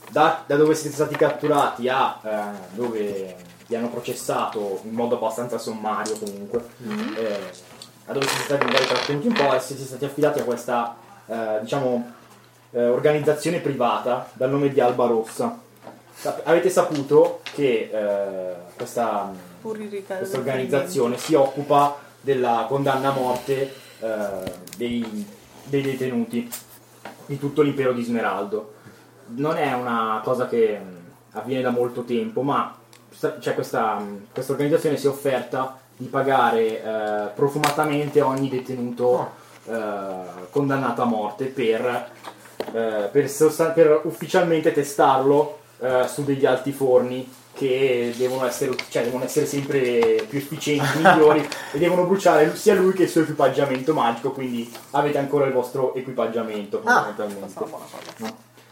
da dove siete stati catturati a dove vi hanno processato in modo abbastanza sommario comunque, a dove siete stati magari trattenuti un po' e siete stati affidati a questa organizzazione privata dal nome di Alba Rossa. Avete saputo che questa organizzazione si occupa della condanna a morte dei detenuti di tutto l'impero di Smeraldo. Non è una cosa che avviene da molto tempo, ma questa organizzazione si è offerta di pagare profumatamente ogni detenuto condannato a morte per ufficialmente testarlo su degli altiforni che devono essere sempre più efficienti, migliori, e devono bruciare sia lui che il suo equipaggiamento magico, quindi avete ancora il vostro equipaggiamento fondamentalmente. No?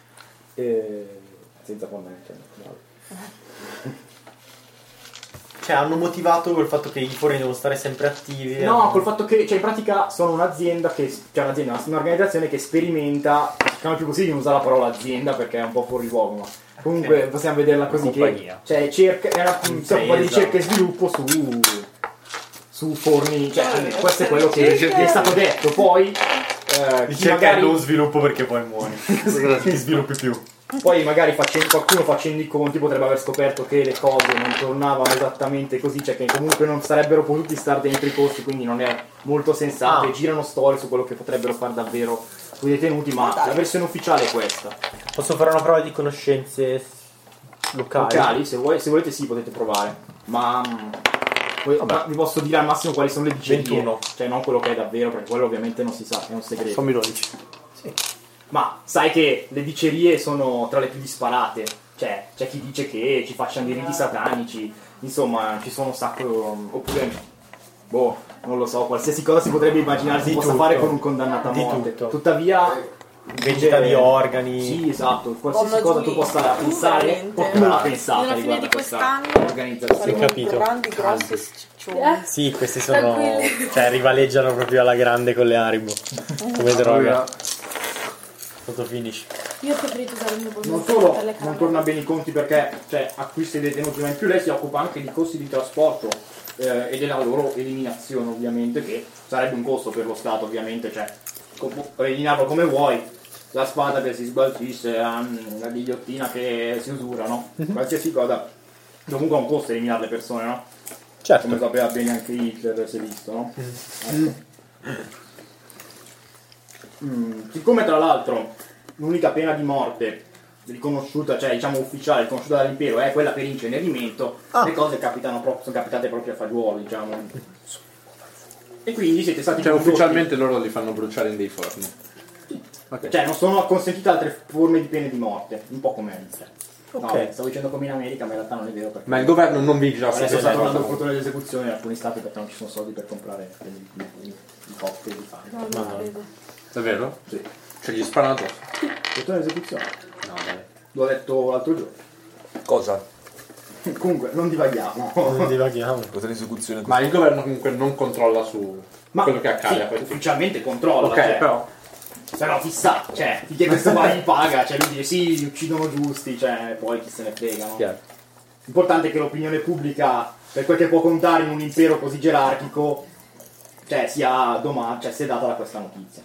Senza fondamento. Cioè hanno motivato col fatto che i forni devono stare sempre attivi. No, col fatto che in pratica sono un'azienda un'organizzazione che sperimenta, non è più possibile usare la parola azienda perché è un po' fuori luogo, ma comunque possiamo vederla così, che si occupa di ricerca e sviluppo su forni, questo è quello che è stato detto. Poi ricerca e non sviluppo perché poi muori. Non ti sviluppi più. Poi magari qualcuno facendo i conti potrebbe aver scoperto che le cose non tornavano esattamente così, cioè che comunque non sarebbero potuti stare dentro i costi, quindi non è molto sensato, e girano storie su quello che potrebbero fare davvero sui detenuti, ma la versione ufficiale è questa. Posso fare una prova di conoscenze locali? Se volete sì, potete provare, ma vi posso dire al massimo quali sono le dicerie, 21. Cioè non quello che è davvero, perché quello ovviamente non si sa, è un segreto. Fammi 12. Sì. Ma sai che le dicerie sono tra le più disparate, cioè c'è chi dice che ci facciano dei riti satanici, insomma ci sono un sacco, oppure non lo so, qualsiasi cosa si potrebbe immaginare si possa fare con un condannato a morte. Tuttavia vendita di organi. Sì, esatto, qualsiasi cosa tu possa pensare, qualcuno l'ha pensata riguardo a questa organizzazione. Ho capito. Grandi, grossi e ciccioni. Sì, questi sono, cioè rivaleggiano proprio alla grande con le Haribo come droga. Foto finish. Io ho preferito usare il mio bonus. Non solo non torna bene i conti perché acquisti dei detenuti, ma in più lei si occupa anche di costi di trasporto e della loro eliminazione, ovviamente, che sarebbe un costo per lo Stato, ovviamente, eliminarlo come vuoi, la spada che si sbalcisce, la ghigliottina che si usura, no? Qualsiasi cosa, comunque ha un costo eliminare le persone, no? Certo. Come sapeva bene anche Hitler, si è visto, no? Siccome tra l'altro l'unica pena di morte riconosciuta, ufficiale, riconosciuta dall'impero è quella per incenerimento, le cose sono capitate proprio a fagiolo, e quindi siete stati ufficialmente loro li fanno bruciare in dei forni. Okay. Non sono consentite altre forme di pene di morte, un po' come Hitler. Okay. No, stavo dicendo come in America, ma in realtà non è vero, perché Ma il governo non vigia adesso sta tornando il controllo dell'esecuzione in alcuni stati perché non ci sono soldi per comprare i cocktail di fame. No. Davvero? Sì. Cioè gli sparano addosso? Controllo dell'esecuzione. No, dai. L'ho detto l'altro giorno. Cosa? Comunque, non divaghiamo. Cosa l'esecuzione? Ma il governo comunque non controlla su quello che accade a questi. Ufficialmente controlla. Ok, però chissà, finché questo qua gli paga, lui dice sì, li uccidono giusti, poi chi se ne frega, no? Chiaro. L'importante è che l'opinione pubblica, per quel che può contare in un impero così gerarchico, sia data da questa notizia.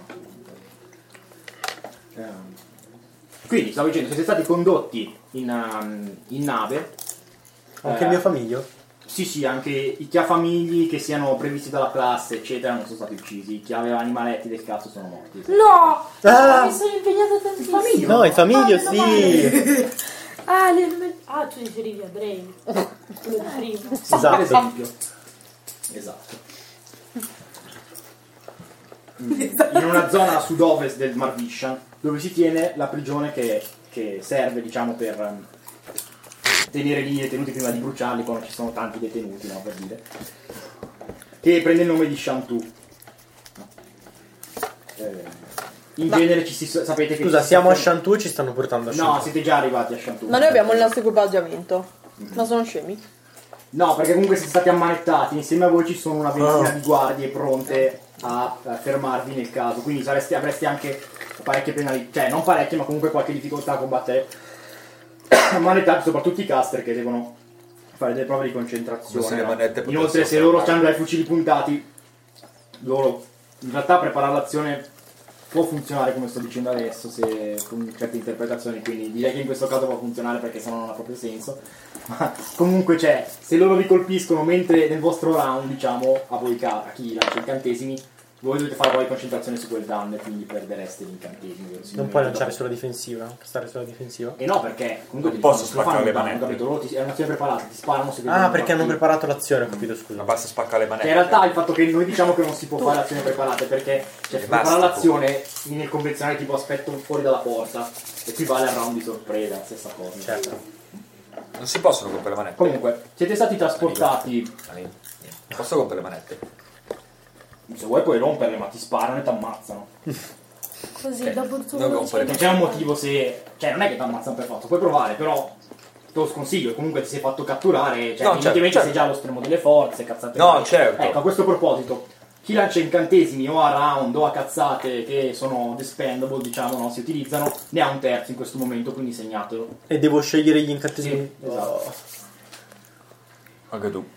Quindi stavo dicendo, siete stati condotti in nave. Anche il mio famiglio? Sì, anche i chiafamigli che siano previsti dalla classe, eccetera, non sono stati uccisi. Chi aveva animaletti del cazzo sono morti. No! Mi sono impegnata tantissimo. No, il famiglio sì! Tu riferivi a Brain. Quello di prima. Sì, per esempio. Esatto. In una zona a sud-ovest del Mar Vishan, dove si tiene la prigione che serve, per tenere lì i detenuti prima di bruciarli quando ci sono tanti detenuti, no, per dire, che prende il nome di Shantu. In genere sapete che scusa, siamo a Shantu e ci stanno portando a Shantu? No, siete già arrivati a Shantu. Ma noi abbiamo il nostro equipaggiamento. Ma sono scemi? No, perché comunque siete stati ammanettati, insieme a voi ci sono una ventina di guardie pronte a fermarvi nel caso, quindi avreste anche parecchie penalità, non parecchie, ma comunque qualche difficoltà a combattere manettate soprattutto i caster che devono fare delle prove di concentrazione. Se le manette Inoltre se loro hanno dai fucili puntati, loro in realtà preparare l'azione può funzionare come sto dicendo adesso se con certe interpretazioni, quindi direi che in questo caso può funzionare perché sennò non ha proprio senso. Ma comunque se loro vi colpiscono mentre nel vostro round, diciamo, a voi a chi lancia incantesimi, voi dovete fare poi concentrazione su quel danno e quindi perdereste l'incantesimo. Non puoi lanciare sulla difensiva, stare sulla difensiva? E no, perché comunque non posso spaccare le danno, manette. loro è un'azione preparata, ti sparano se Perché hanno preparato l'azione, ho capito, scusa. Ma basta spaccare le manette. Che in realtà il fatto che noi diciamo che non si può fare azioni preparate perché preparare l'azione nel convenzionale tipo aspetto fuori dalla porta e qui vale al round di sorpresa, stessa cosa. Certo. Non si possono rompere le manette. Comunque, siete stati trasportati. Posso rompere le manette? Se vuoi puoi romperle, ma ti sparano e ti ammazzano. Così, dopo tutto non quello che Non c'è un motivo se. Cioè, non è che ti ammazzano per fatto, puoi provare, però. Te lo sconsiglio, comunque ti sei fatto catturare, cioè No, evidentemente certo. sei già allo stremo delle forze, cazzate. No, certo. Ecco, a questo proposito, chi lancia incantesimi o a round o a cazzate che sono expendable, diciamo, no, si utilizzano, ne ha un terzo in questo momento, quindi segnatelo. E devo scegliere gli incantesimi? Sì, esatto. Anche tu.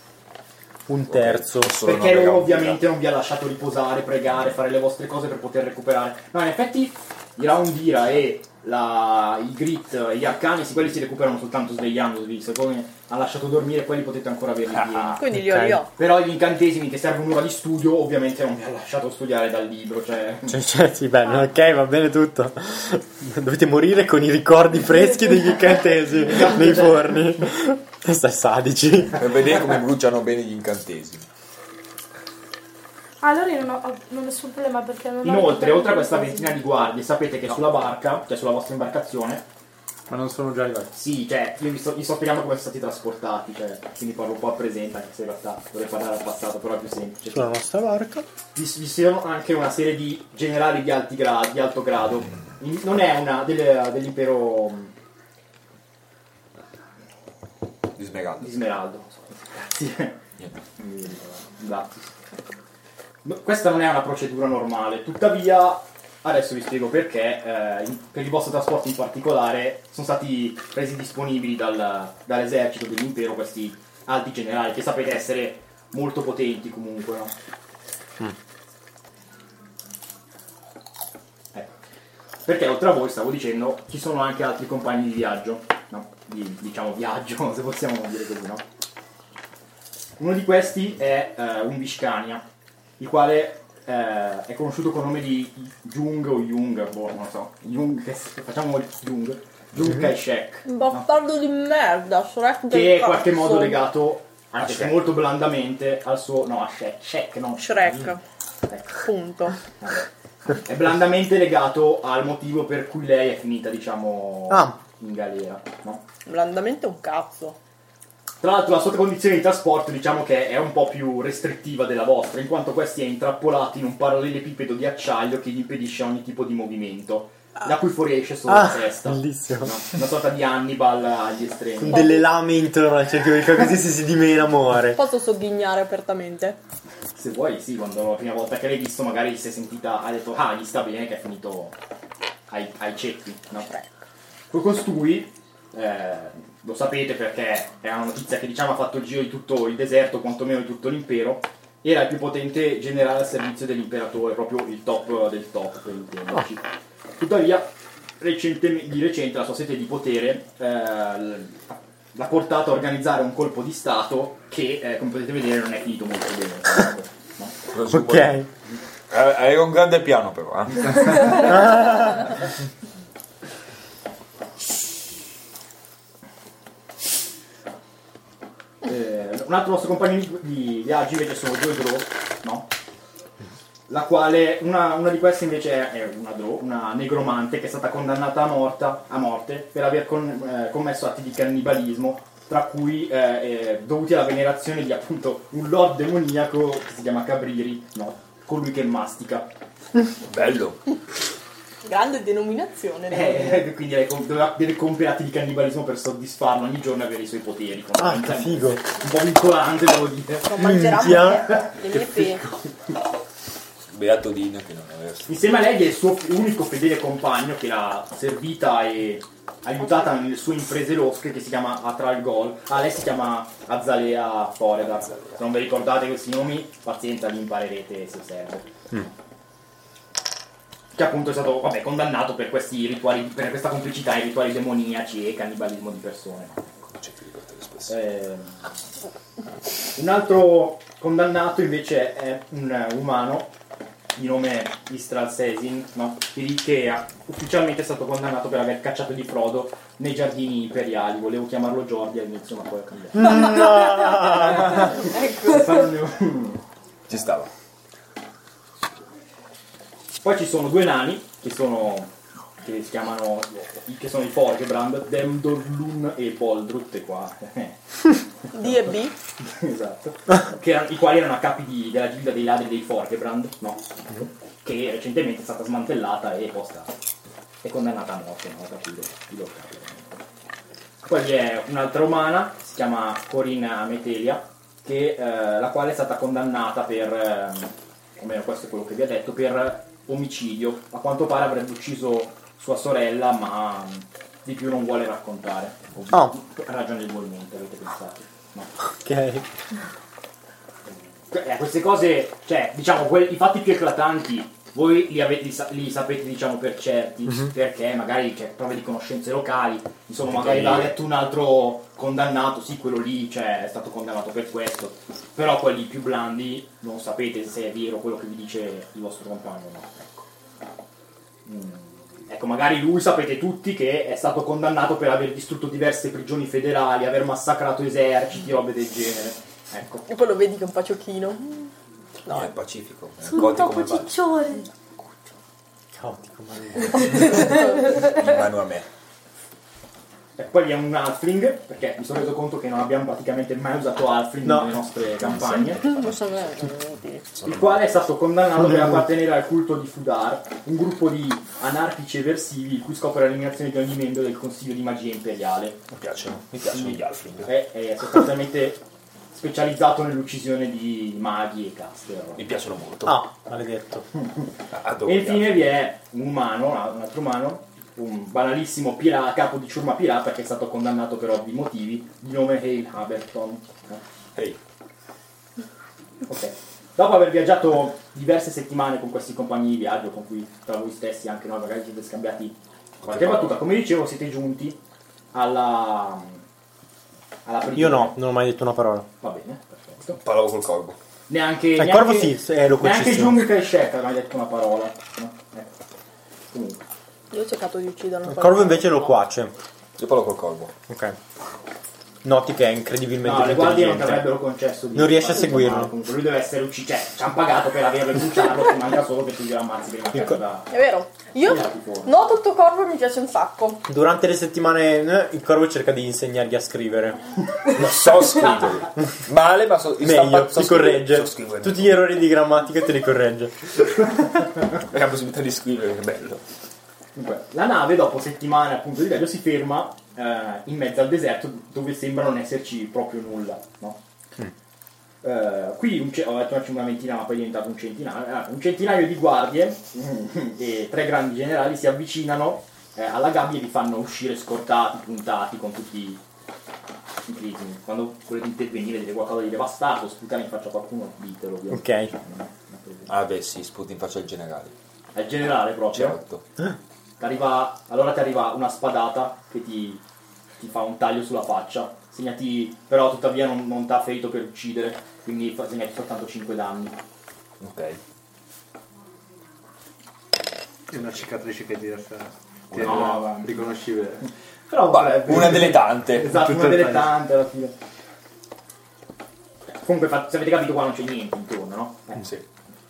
Un terzo. Perché loro ovviamente non vi ha lasciato riposare, pregare, fare le vostre cose per poter recuperare. No, in effetti i Roundira e i Grit e gli Arcani, sì, quelli si recuperano soltanto svegliandovi. Siccome hanno lasciato dormire, quelli potete ancora averli pieni. Quindi li ho. Però gli incantesimi che servono un'ora di studio, ovviamente non vi ha lasciato studiare dal libro. Sì, bene, ok, va bene tutto. Dovete morire con i ricordi freschi degli incantesimi nei forni. Stai sadici. Per vedere come bruciano bene gli incantesimi. Allora io non ho nessun problema perché non Inoltre, oltre a questa ventina di guardie, sapete che sulla barca, cioè sulla vostra imbarcazione, Ma non sono già arrivati. sì, cioè, io vi sto spiegando come sono stati trasportati, cioè, quindi parlo un po' al presente, anche se in realtà dovrei parlare al passato, però è più semplice. Sulla nostra barca. Vi sono anche una serie di generali di alto grado. Non è una dell'impero Di Smeraldo. di Smeraldo. Grazie. Niente. Grazie. Questa non è una procedura normale, tuttavia adesso vi spiego perché per il vostro trasporto in particolare sono stati resi disponibili dall'esercito dell'impero questi alti generali che sapete essere molto potenti comunque, no? Perché oltre a voi, stavo dicendo, ci sono anche altri compagni di viaggio, no? Diciamo viaggio, se possiamo dire così, no? Uno di questi è un Vishkania, il quale è conosciuto con il nome di Jung o Jung, non lo so, facciamo Jung Kai-shek, Bastardo di merda, Shrek del che è in cazzo. qualche modo legato, anche se Shrek. molto blandamente, al suo... no, a Shek, no. Shrek. Ecco. Punto. È blandamente legato al motivo per cui lei è finita, diciamo, in galera, no? Blandamente un cazzo. Tra l'altro la sua condizione di trasporto diciamo che è un po' più restrittiva della vostra, in quanto questi è intrappolato in un parallelepipedo di acciaio che gli impedisce ogni tipo di movimento, da cui fuoriesce solo la testa. Bellissimo. No? Una sorta di Hannibal agli estremi. Con delle lame intorno al cerchio, così se si dimena muore. Posso sogghignare apertamente? Se vuoi, sì, quando la prima volta che l'hai visto magari si è sentita, ha detto, gli sta bene che è finito ai ceppi, no? Con costui, lo sapete perché è una notizia che diciamo ha fatto il giro di tutto il deserto, quantomeno di tutto l'impero, era il più potente generale al servizio dell'imperatore, proprio il top del top, per intenderci. Tuttavia, di recente la sua sete di potere l'ha portato a organizzare un colpo di stato che, come potete vedere, non è finito molto bene. No? Ok. Era un grande piano però, Un altro nostro compagno di viaggio invece sono due Drow, no? La quale, una di queste invece è una Drow, una negromante che è stata condannata a morte per aver commesso atti di cannibalismo, tra cui dovuti alla venerazione di appunto un lord demoniaco che si chiama Cabriri, no? Colui che mastica. Bello. Grande denominazione. Quindi lei deve compiere atti di cannibalismo per soddisfarlo ogni giorno e avere i suoi poteri. Che figo. Un po' vincolante, devo dire. Non mangerà mai le mie pene. Beato Dina che non aveva. Insieme a lei è il suo unico fedele compagno che l'ha servita e aiutata nelle sue imprese losche, che si chiama Atral Gol. Lei si chiama Azalea Foregar. Se non vi ricordate questi nomi, pazienza, li imparerete se serve. Che appunto è stato condannato per questi rituali, per questa complicità ai rituali demoniaci e cannibalismo di persone. Un altro condannato invece è un umano di nome Istral Sesin, no? Che ufficialmente è stato condannato per aver cacciato di Frodo nei giardini imperiali. Volevo chiamarlo Jordi all'inizio, ma poi ho cambiato. Ecco. Ci stava. Poi ci sono due nani che si chiamano, che sono i Forgebrand, Demdorlun e Boldrut qua. D e B. Esatto. I quali erano a capi della gilda dei ladri dei Forgebrand, no? Che recentemente è stata smantellata e posta è condannata a morte, no? Poi vi è un'altra umana, si chiama Corinna Metelia, che la quale è stata condannata per, almeno questo è quello che vi ha detto, per omicidio. A quanto pare avrebbe ucciso sua sorella, ma di più non vuole raccontare. Ragionevolmente, avete pensato? No. Ok. Queste cose, cioè, diciamo, i fatti più eclatanti voi li sapete, diciamo, per certi, perché magari c'è prove di conoscenze locali, insomma, magari l'ha detto un altro condannato, sì, quello lì, cioè, è stato condannato per questo, però quelli più blandi non sapete se è vero quello che vi dice il vostro compagno, no? Ecco, magari lui sapete tutti che è stato condannato per aver distrutto diverse prigioni federali, aver massacrato eserciti, robe del genere. Ecco. E poi lo vedi che è un paciocchino. No, è pacifico. È Sono un topo ciccione. Caotico, in mano a me. Poi vi è un Halfling, perché mi sono reso conto che non abbiamo praticamente mai usato Halfling nelle nostre campagne. Il quale è stato condannato per appartenere al culto di Fudar, un gruppo di anarchici eversivi il cui scopo era l'eliminazione di ogni membro del Consiglio di Magia Imperiale. Mi piacciono gli Halfling. È sostanzialmente specializzato nell'uccisione di maghi e caster. Mi piacciono molto. Maledetto. E infine vi è un altro umano, un banalissimo capo di ciurma pirata che è stato condannato per ovvi motivi, di nome Hale Haberton. Ehi. Ok. Dopo aver viaggiato diverse settimane con questi compagni di viaggio, con cui tra voi stessi anche noi magari siete scambiati qualche battuta, come dicevo siete giunti alla prigione. Io no, non ho mai detto una parola. Va bene, perfetto. Parlavo col corvo. Neanche corvo sì, è neanche Jung Kai-shek ha mai detto una parola, no? Comunque. Io ho cercato di ucciderlo. Il corvo invece lo quace. Io parlo col corvo. Ok. Noti che è incredibilmente No, le guardie non ti intelligente. avrebbero concesso di... Non riesce a seguirlo. No, comunque lui deve essere ucciso, cioè ci hanno pagato per averlo bruciato, ti manca solo che tu glielo ammazzi prima che arriva. È vero. Io no, tutto corvo mi piace un sacco. Durante le settimane il corvo cerca di insegnargli a scrivere. Non so scrivere. Male, ma Meglio, ti corregge. Tutti gli errori di grammatica te li corregge. E la possibilità di scrivere, che bello. Dunque, la nave dopo settimane appunto di viaggio si ferma in mezzo al deserto dove sembra non esserci proprio nulla, no? Qui ho detto una ventina, ma poi è diventato un centinaio di guardie e 3 grandi generali si avvicinano alla gabbia e vi fanno uscire scortati, puntati con tutti i crismi. Quando volete intervenire, vedete qualcosa di devastato, sputare in faccia a qualcuno, ditelo. Ok. Ah beh sì, sputi in faccia al generale. Al generale proprio? Certo. Allora ti arriva una spadata che ti fa un taglio sulla faccia, segnati, però tuttavia non ti ha ferito per uccidere, quindi segnati soltanto 5 danni. Ok. È una cicatrice che ti No, è riconoscibile. Però vabbè, Una delle tante. esatto, Tutte una delle le tante alla fine. Comunque, se avete capito qua non c'è niente intorno, no? Sì.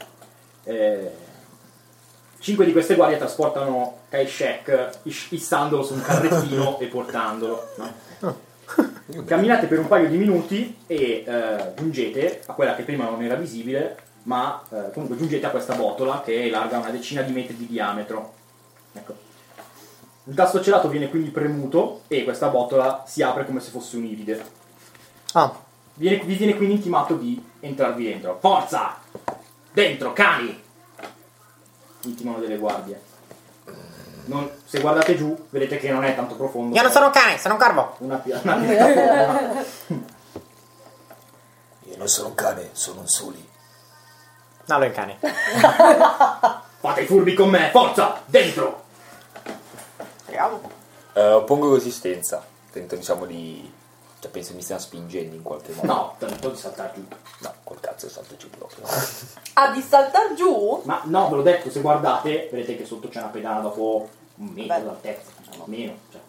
5 di queste guardie trasportano Kai-shek issandolo su un carrettino e portandolo, no? Camminate per un paio di minuti e giungete a quella che prima non era visibile, ma comunque giungete a questa botola che è larga una decina di metri di diametro. Ecco. Il tasto celato viene quindi premuto e questa botola si apre come se fosse un iride. Vi viene quindi intimato di entrarvi dentro. Forza! Dentro, cani! Intimano delle guardie. se guardate giù, vedete che non è tanto profondo. Io non sono un cane, sono un corvo. Una piattaforma. Io non sono un cane, sono un suli. No, lui è un cane. Fate i furbi con me, forza, dentro! Oppongo resistenza. Tento, diciamo, di... Cioè, penso mi stiano spingendo in qualche modo. No, tento di saltare giù. No, col cazzo salto giù proprio. Ah, di saltar giù? Ma no, ve l'ho detto, se guardate, vedete che sotto c'è una pedana dopo un metro d'altezza, meno. Cioè.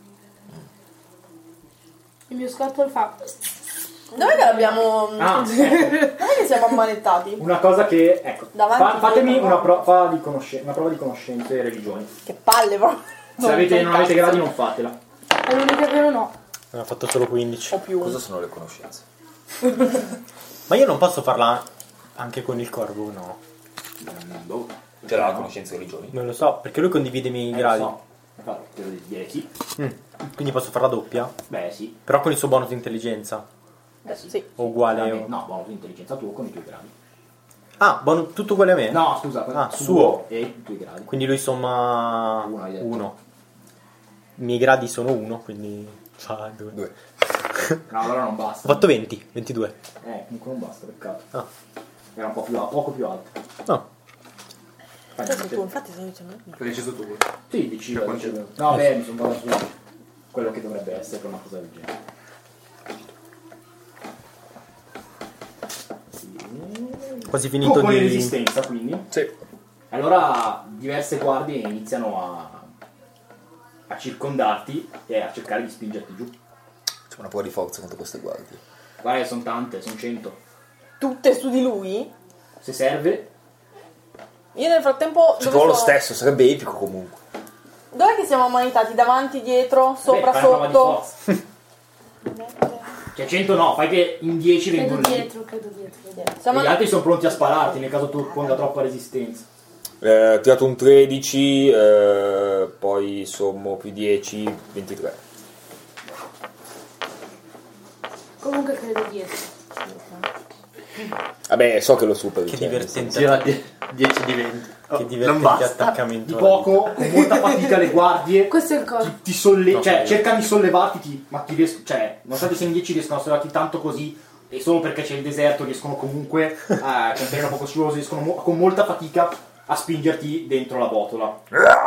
Il mio scottolo fa... Dov'è che l'abbiamo... Ah, Dov'è che siamo ammanettati? una cosa che, ecco, Davanti, fatemi dietro, una no. prova di conoscenze e religioni. Che palle proprio. Se non avete gradi non fatela. È l'unica che non ho. Ne ho fatto solo 15. O più. Cosa sono le conoscenze? Ma io non posso farla anche con il corvo, no? Boh. C'è la conoscenza delle religioni? Non lo so, perché lui condivide i miei gradi. No. Infatti, devo dire sì. Quindi posso farla doppia? Beh, sì. Però con il suo bonus di intelligenza. Sì. O uguale o... No, bonus di intelligenza tuo con i tuoi gradi. Ah, bonus, tutto uguale a me? No, scusa, Ah, tuo suo. e i tuoi gradi. Quindi lui somma Uno, hai detto. 1. I miei gradi sono 1, quindi fa 2. 2. No, allora non Ho basta. fatto 20, 22. Comunque non basta, peccato. Ah. Era un po' poco più alto. No. Fai Tu, niente. infatti stai dicendo... L'hai deciso tu. Sì, dicevo. quanto- No, beh, mi sono guardato su quello che dovrebbe essere per una cosa del genere. Quasi Tu finito poni di... resistenza, quindi. Sì. Allora diverse guardie iniziano a circondarti e a cercare di spingerti giù. C'è una prova di forza contro queste guardie. Guarda, sono tante, sono 100. Tutte su di lui? Se serve, Io nel frattempo... Se dove trovo lo sono? stesso, sarebbe epico comunque. Dov'è che siamo ammanetati? Davanti, dietro, sopra, fai una prova di sotto? forza. Cioè 100 no, fai che in 10 Credo vengono lì. dietro, credo dietro. Siamo E gli altri sono pronti a spararti nel caso tu ponga troppa resistenza. Ho tirato un 13, poi sommo più 10, 23. Comunque credo dietro. Vabbè, so che lo superi. Che cioè, divertente. Tira 10 di 20. Che non divertente basta. attaccamento. Di poco, con molta fatica le guardie Questo è il coso. cioè cercano di sollevarti, ma ti cioè, nonostante siano 10 riescono a sollevarti tanto così, e solo perché c'è il deserto riescono comunque, con terreno poco scivoloso, riescono con molta fatica a spingerti dentro la botola.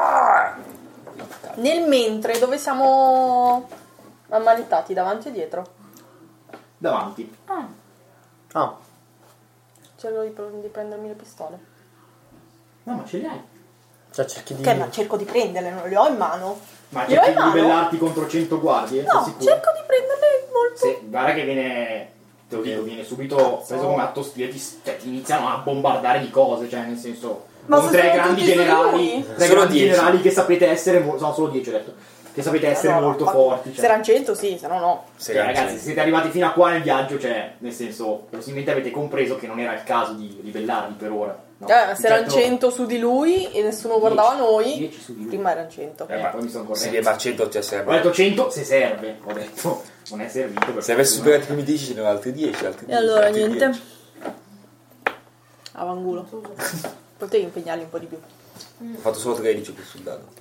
Nel mentre, dove siamo ammanetati? Davanti e dietro? Davanti. Ah, Cerco di prendermi le pistole. No, ma ce li hai. cioè cerchi di... Che ma cerco di prenderle, non le ho in mano. Ma Le ho cerchi in di mano? ribellarti contro 100 guardie? No, Sei sicuro? cerco di prenderle molto. Se, guarda che viene, te lo dico, viene subito preso come atto stile, cioè ti iniziano a bombardare di cose, cioè nel senso, Ma con se tre sono grandi tutti su di generali, lui? tre Solo grandi 10. generali che sapete essere, no solo 10 ho detto, che sapete essere Allora, molto ma- forti, Se cioè. erano 100 sì, se no no. Se Cioè, ragazzi, se siete arrivati fino a qua nel viaggio, cioè, nel senso, possibilmente avete compreso che non era il caso di ribellarvi per ora. No? Se erano Certo, 100 su di lui e nessuno guardava noi, 10 su di lui. prima erano 100. Poi mi sono Si corretto. deve a 100, cioè Ho serve. detto 100 se serve, ho detto, non è servito per Se avessi fortuna. superato i primi 10 ce n'erano altri 10, altri 10. E allora altri niente. 10. Avangulo. Potevi impegnarli un po' di più. Ho fatto solo 13 qui sul dado.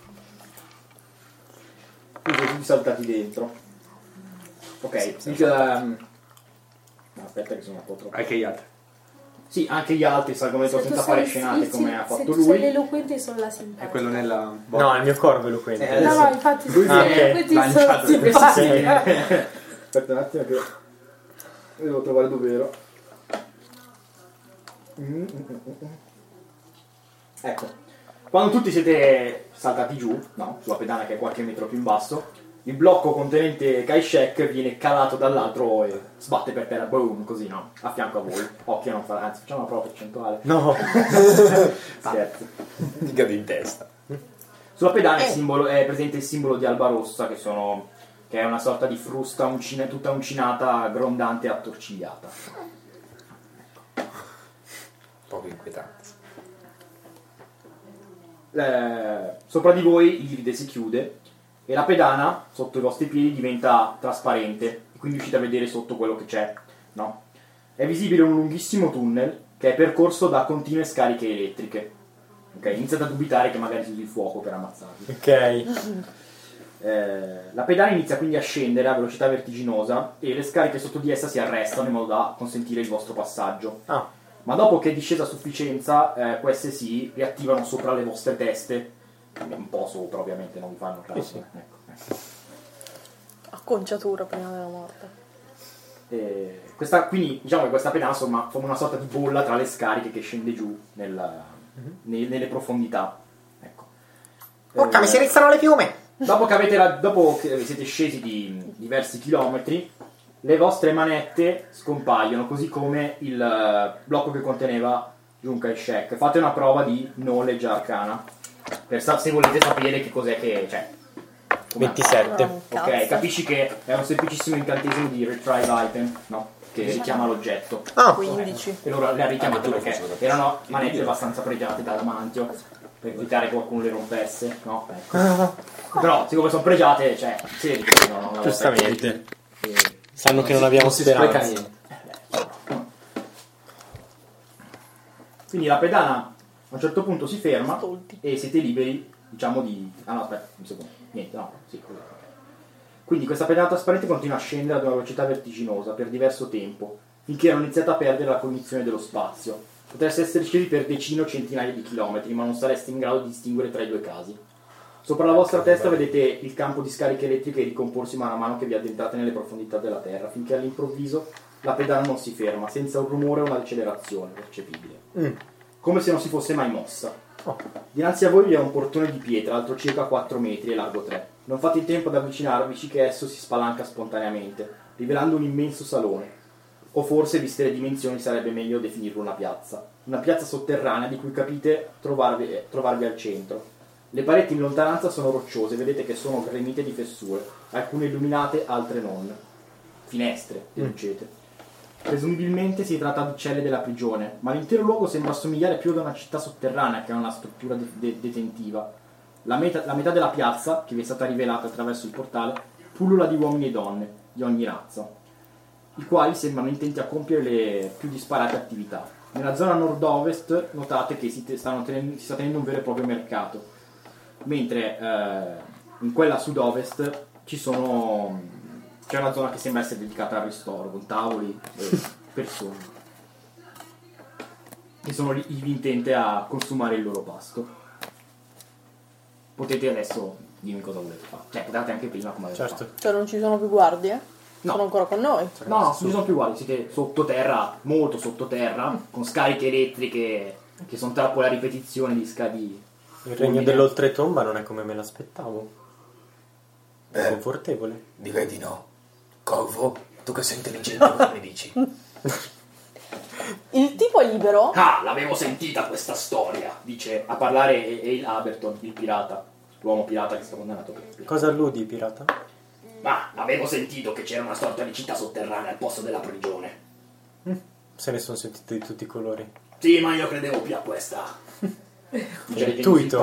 Quindi tutti saltati dentro. Ok, dice no, aspetta che sono un po' troppo. Anche gli altri. Sì, anche gli altri salgono dentro senza fare scenate come ha Se fatto tu sei lui. l'eloquente sono la simpatica. È quello nella... No, il mio corvo è eloquente. Adesso- No, infatti lui sono viene l'eloquente sono la lanciato. simpatica. Aspetta un attimo che devo trovare dov'ero. Ecco, quando tutti siete saltati giù, no? Sulla pedana che è qualche metro più in basso, il blocco contenente Kaishek viene calato dall'altro e sbatte per terra, boom, così, no? A fianco a voi. Occhio a non fare, anzi facciamo una prova percentuale. No. Scherzo. Ti cade in testa. Sulla pedana è presente il simbolo di Alba Rossa, che è una sorta di frusta tutta uncinata, grondante e attorcigliata. Proprio inquietante. Sopra di voi il grid si chiude e la pedana sotto i vostri piedi diventa trasparente e quindi riuscite a vedere sotto quello che c'è, no? È visibile un lunghissimo tunnel che è percorso da continue scariche elettriche. Ok, iniziate a dubitare che magari si usi il fuoco per ammazzarli. Ok. La pedana inizia quindi a scendere a velocità vertiginosa e le scariche sotto di essa si arrestano in modo da consentire il vostro passaggio. Ma dopo che è discesa a sufficienza, queste si riattivano sopra le vostre teste, un po' sopra ovviamente, non vi fanno caso. Sì. Ecco. Acconciatura prima della morte. Quindi diciamo che questa pedana forma una sorta di bolla tra le scariche che scende giù nelle profondità. Ecco. Porca, mi si rizzano le piume! Dopo che siete scesi di diversi chilometri, le vostre manette scompaiono, così come il blocco che conteneva Junkai Shek. Fate una prova di knowledge arcana, se volete sapere che cos'è che... Cioè, 27. ok, capisci che è un semplicissimo incantesimo di retrieve item, no? Che richiama l'oggetto. 15. E loro le ha richiamate perché erano manette abbastanza pregiate dall'amantio, per evitare che qualcuno le rompesse, no? Ecco. Però siccome sono pregiate, cioè, sì, no, giustamente. Sanno che non abbiamo speranza. Quindi la pedana a un certo punto si ferma e siete liberi, diciamo, di... Ah no, aspetta, un secondo. Niente, no, sì, così. Quindi questa pedana trasparente continua a scendere ad una velocità vertiginosa per diverso tempo, finché non iniziate a perdere la cognizione dello spazio. Potreste essere scesi per decine o centinaia di chilometri, ma non sareste in grado di distinguere tra i due casi. Sopra la vostra testa vedete il campo di scariche elettriche ricomporsi mano a mano che vi addentrate nelle profondità della Terra, finché all'improvviso la pedana non si ferma, senza un rumore o una decelerazione percepibile. Come se non si fosse mai mossa. Dinanzi a voi vi è un portone di pietra, alto circa 4 metri e largo 3. Non fate in tempo ad avvicinarvici che esso si spalanca spontaneamente, rivelando un immenso salone. O forse, viste le dimensioni, sarebbe meglio definirlo una piazza. Una piazza sotterranea di cui capite trovarvi al centro. Le pareti in lontananza sono rocciose, vedete che sono gremite di fessure, alcune illuminate, altre non. Finestre, deducete. Presumibilmente si tratta di celle della prigione, ma l'intero luogo sembra assomigliare più ad una città sotterranea che a una struttura detentiva. La metà della piazza, che vi è stata rivelata attraverso il portale, pullula di uomini e donne, di ogni razza, i quali sembrano intenti a compiere le più disparate attività. Nella zona nord-ovest notate che si sta tenendo un vero e proprio mercato, mentre in quella sud-ovest c'è una zona che sembra essere dedicata al ristoro, con tavoli e persone che sono lì intente a consumare il loro pasto. Potete adesso dirmi cosa volete fare. Cioè, potete anche prima come avete fatto. Cioè non ci sono più guardie? No. Sono ancora con noi? No, non ci sono più guardie, siete sottoterra, molto sottoterra, con scariche elettriche che sono troppo la ripetizione di scadi. Il regno dell'oltretomba non è come me l'aspettavo. È confortevole. Direi di no. Corvo, tu che sei intelligente, cosa mi dici? Il tipo è libero? Ah, l'avevo sentita questa storia, dice a parlare il Aberton, il pirata, l'uomo pirata che sta condannato per pirata. Cosa alludi, pirata? Ma avevo sentito che c'era una sorta di città sotterranea al posto della prigione. Se ne sono sentite di tutti i colori. Sì, ma io credevo più a questa. Intuito.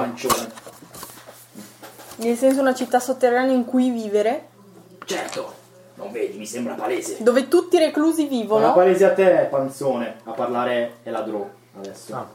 Nel senso una città sotterranea in cui vivere? Certo, non vedi, mi sembra palese. Dove tutti i reclusi vivono? Sarà palese a te, panzone, a parlare è la Drow adesso.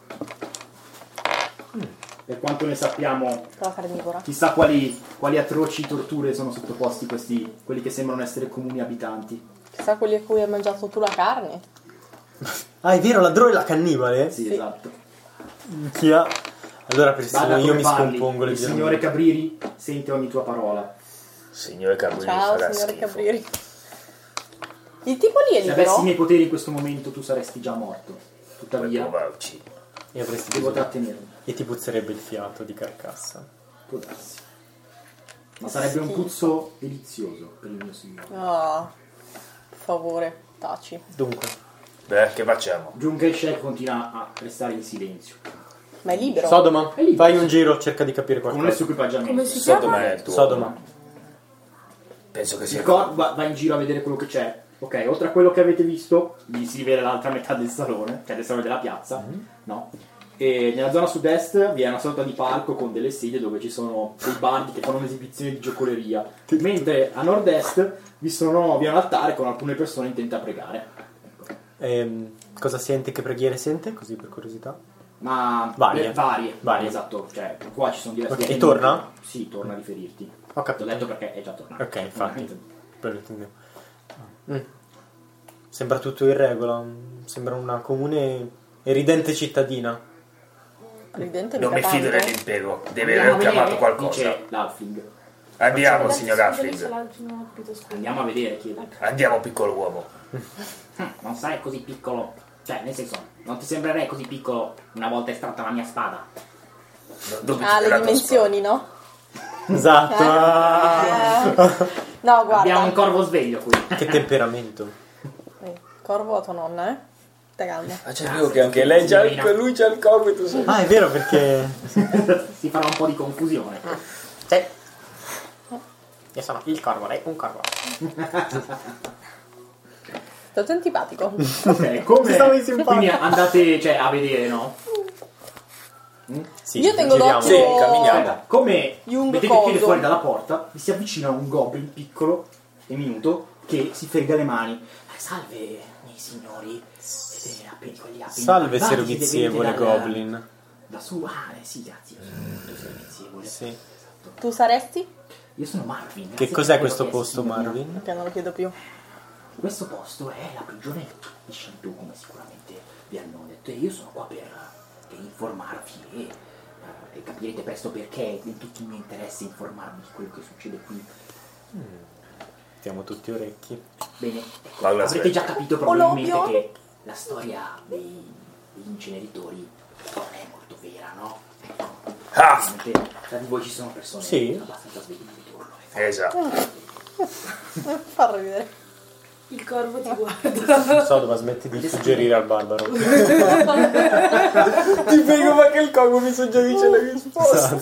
Per quanto ne sappiamo, La carnivora. chissà quali atroci torture sono sottoposti quelli che sembrano essere comuni abitanti. Chissà quelli a cui hai mangiato tu la carne. Ah, è vero, la Drow è la cannibale? Sì, esatto. Chi ha? Allora persino Guarda io come mi parli. scompongo Il signore Cabriri sente ogni tua parola. Signore Cabriri, Ciao, farà signore schifo. Cabriri. Il tipo lì è Se libero? avessi i miei poteri in questo momento tu saresti già morto. Puoi Tuttavia, provarci. e avresti devo bisogno. trattenermi. E ti puzzerebbe il fiato di carcassa. Può darsi. Ma sarebbe un puzzo delizioso per il mio signore. Ah, per favore, taci. Dunque, Beh, che facciamo? Junkai Shek continua a restare in silenzio. Ma è libero? Sodoma, È lì. fai un giro, cerca di capire Non è qualcosa. su equipaggiamento. Come si Sodoma chiama? è il tuo. Sodoma. Penso che sia. Il Cor va in giro a vedere quello che c'è. Ok, oltre a quello che avete visto, gli si rivela l'altra metà del salone, cioè del salone della piazza, no? E nella zona sud-est vi è una sorta di parco con delle sedie dove ci sono dei bardi che fanno un'esibizione di giocoleria, mentre a nord-est vi è un altare con alcune persone intente a pregare. Cosa sente, che preghiere sente? Così per curiosità. Ma Varie. varie, Varie. esatto. Cioè, qua ci sono diversi. E torna? Sì, torna a riferirti. Ho capito. L'ho detto perché è già tornato. Ok, infatti. Quello intendevo. Sembra tutto in regola. Sembra una comune e ridente cittadina. Ridente Non mi mica fido tanto. dell'impero, deve Andiamo aver a chiamato vedere, qualcosa. dice l'Halfling. Andiamo, signor Non Huffling. ho capito, scusa. Andiamo a vedere, chiede. Andiamo, piccolo uomo. Non sei così piccolo. Cioè, nel senso, non ti sembrerei così piccolo una volta estratta la mia spada. Dove Ah, ti le dimensioni, no? Esatto. No, guarda. Abbiamo un corvo sveglio qui. Che temperamento. Corvo a tua nonna, eh? Te calma. Ah, c'è vero che anche lei c'ha lui c'ha il corpo e tu sei. Ah, è vero perché... Si farà un po' di confusione. Sì. Io sono il corvo, lei un corvo. State antipatico. Ok, come? Stavo simpatico. Quindi andate, cioè, a vedere, no? Sì, Io tengo giriamo. d'occhio- Sì, camminiamo. Aspetta, come Jung vedete che coso. fuori dalla porta vi si avvicina un goblin piccolo e minuto che si frega le mani. Salve, miei signori. Siete quelli appena Salve arrivati, servizievole siete venuti goblin. da su. Ah, sì, grazie. Io sono molto servizievole. Sì. Tu saresti? Io sono Marvin. Che grazie cos'è per questo quello che posto, è, signorina. Marvin? Che non lo chiedo più. Questo posto è la prigione di Shantu, come sicuramente vi hanno detto, e io sono qua per informarvi e capirete presto perché è di tutto il mio interesse informarvi di quello che succede qui. Siamo tutti orecchi. Bene, ecco, Paola, avrete aspetta. già capito probabilmente Olobio. che la storia degli inceneritori non è molto vera, no? Ecco, Ah! ovviamente tra di voi ci sono persone Sì. abbastanza sveglie di ritorno. Esatto. Fa ridere. Il corvo ti guarda. Non so dove smetti di suggerire al barbaro. Ti prego, ma che il corvo mi suggerisce la risposta.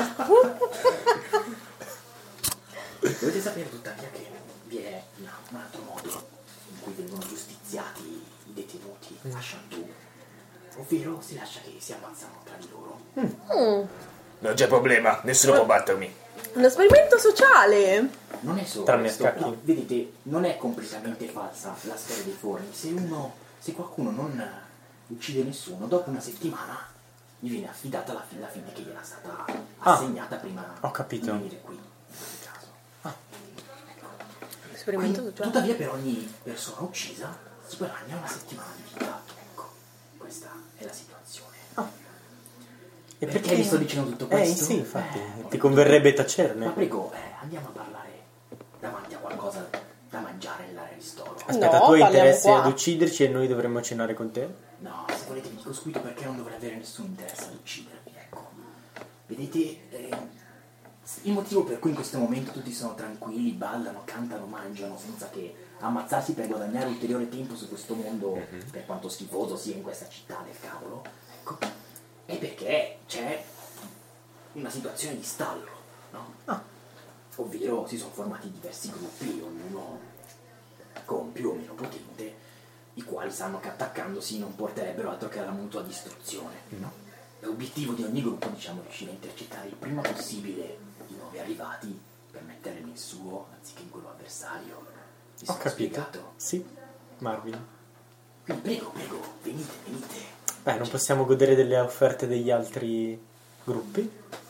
Dovete sapere tuttavia che vi è un altro modo in cui vengono giustiziati i detenuti a Shantu, ovvero si lascia che si ammazzano tra di loro. Non c'è problema, nessuno può battermi. Un esperimento sociale. Non è solo Tranne questo, scacchi. no, vedete, non è completamente falsa la storia dei forni. Se qualcuno non uccide nessuno, dopo una settimana gli viene affidata la fine che gli era stata assegnata prima ho capito. di venire qui. In quel caso. Esperimento Quindi, sociale. tuttavia per ogni persona uccisa si guadagna una settimana di vita. Ecco, questa è la situazione. E Perché vi sto dicendo tutto questo? Sì, infatti. Ho Ti capito. converrebbe Ma tacerne. prego, andiamo a parlare davanti a qualcosa da mangiare nell'area di storo. Aspetta, No, tu hai parliamo interesse qua. ad ucciderci e noi dovremmo cenare con te? No, se volete vi dico subito perché non dovrei avere nessun interesse ad uccidervi, ecco. Vedete, il motivo per cui in questo momento tutti sono tranquilli, ballano, cantano, mangiano, senza che ammazzarsi per guadagnare ulteriore tempo su questo mondo, per quanto schifoso sia in questa città del cavolo, ecco, è perché c'è una situazione di stallo, no? Ovvero si sono formati diversi gruppi, ognuno con più o meno potente, i quali sanno che attaccandosi non porterebbero altro che alla mutua distruzione, no? L'obiettivo di ogni gruppo, diciamo, è riuscire a intercettare il prima possibile i nuovi arrivati per mettere nel suo anziché in quello avversario. Mi Ho sono capito. spiegato? Sì, Marvin. Quindi prego, venite. Non possiamo godere delle offerte degli altri gruppi?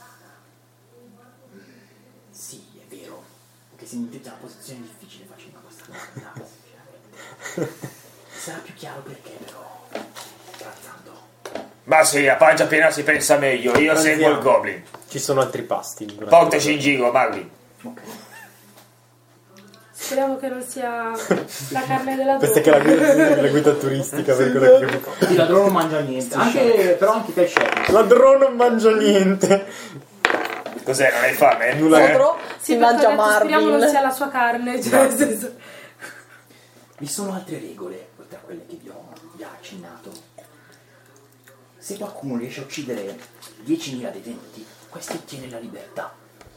Sì, è vero, anche se mi mettete in una posizione difficile facendo questa domanda, sinceramente. Sarà più chiaro perché, però, trattando. Ma sì, a pancia piena si pensa meglio, io seguo il goblin. Ci sono altri pasti. durante Portaci la- in giro, Marvin. Ok. Speriamo che non sia la carne della Questa che è la guida turistica per quello che dico. Il ladrone non mangia niente, però anche te chef. Ladrone non mangia niente. Cos'è, non hai fame? Sotro si Sì, mangia perché ho detto, speriamo non sia Marvin. la sua carne, cioè nel senso. Vi sono altre regole, oltre a quelle che vi ho già accennato. Se qualcuno riesce a uccidere 10.000 detenuti, questi ottiene la libertà.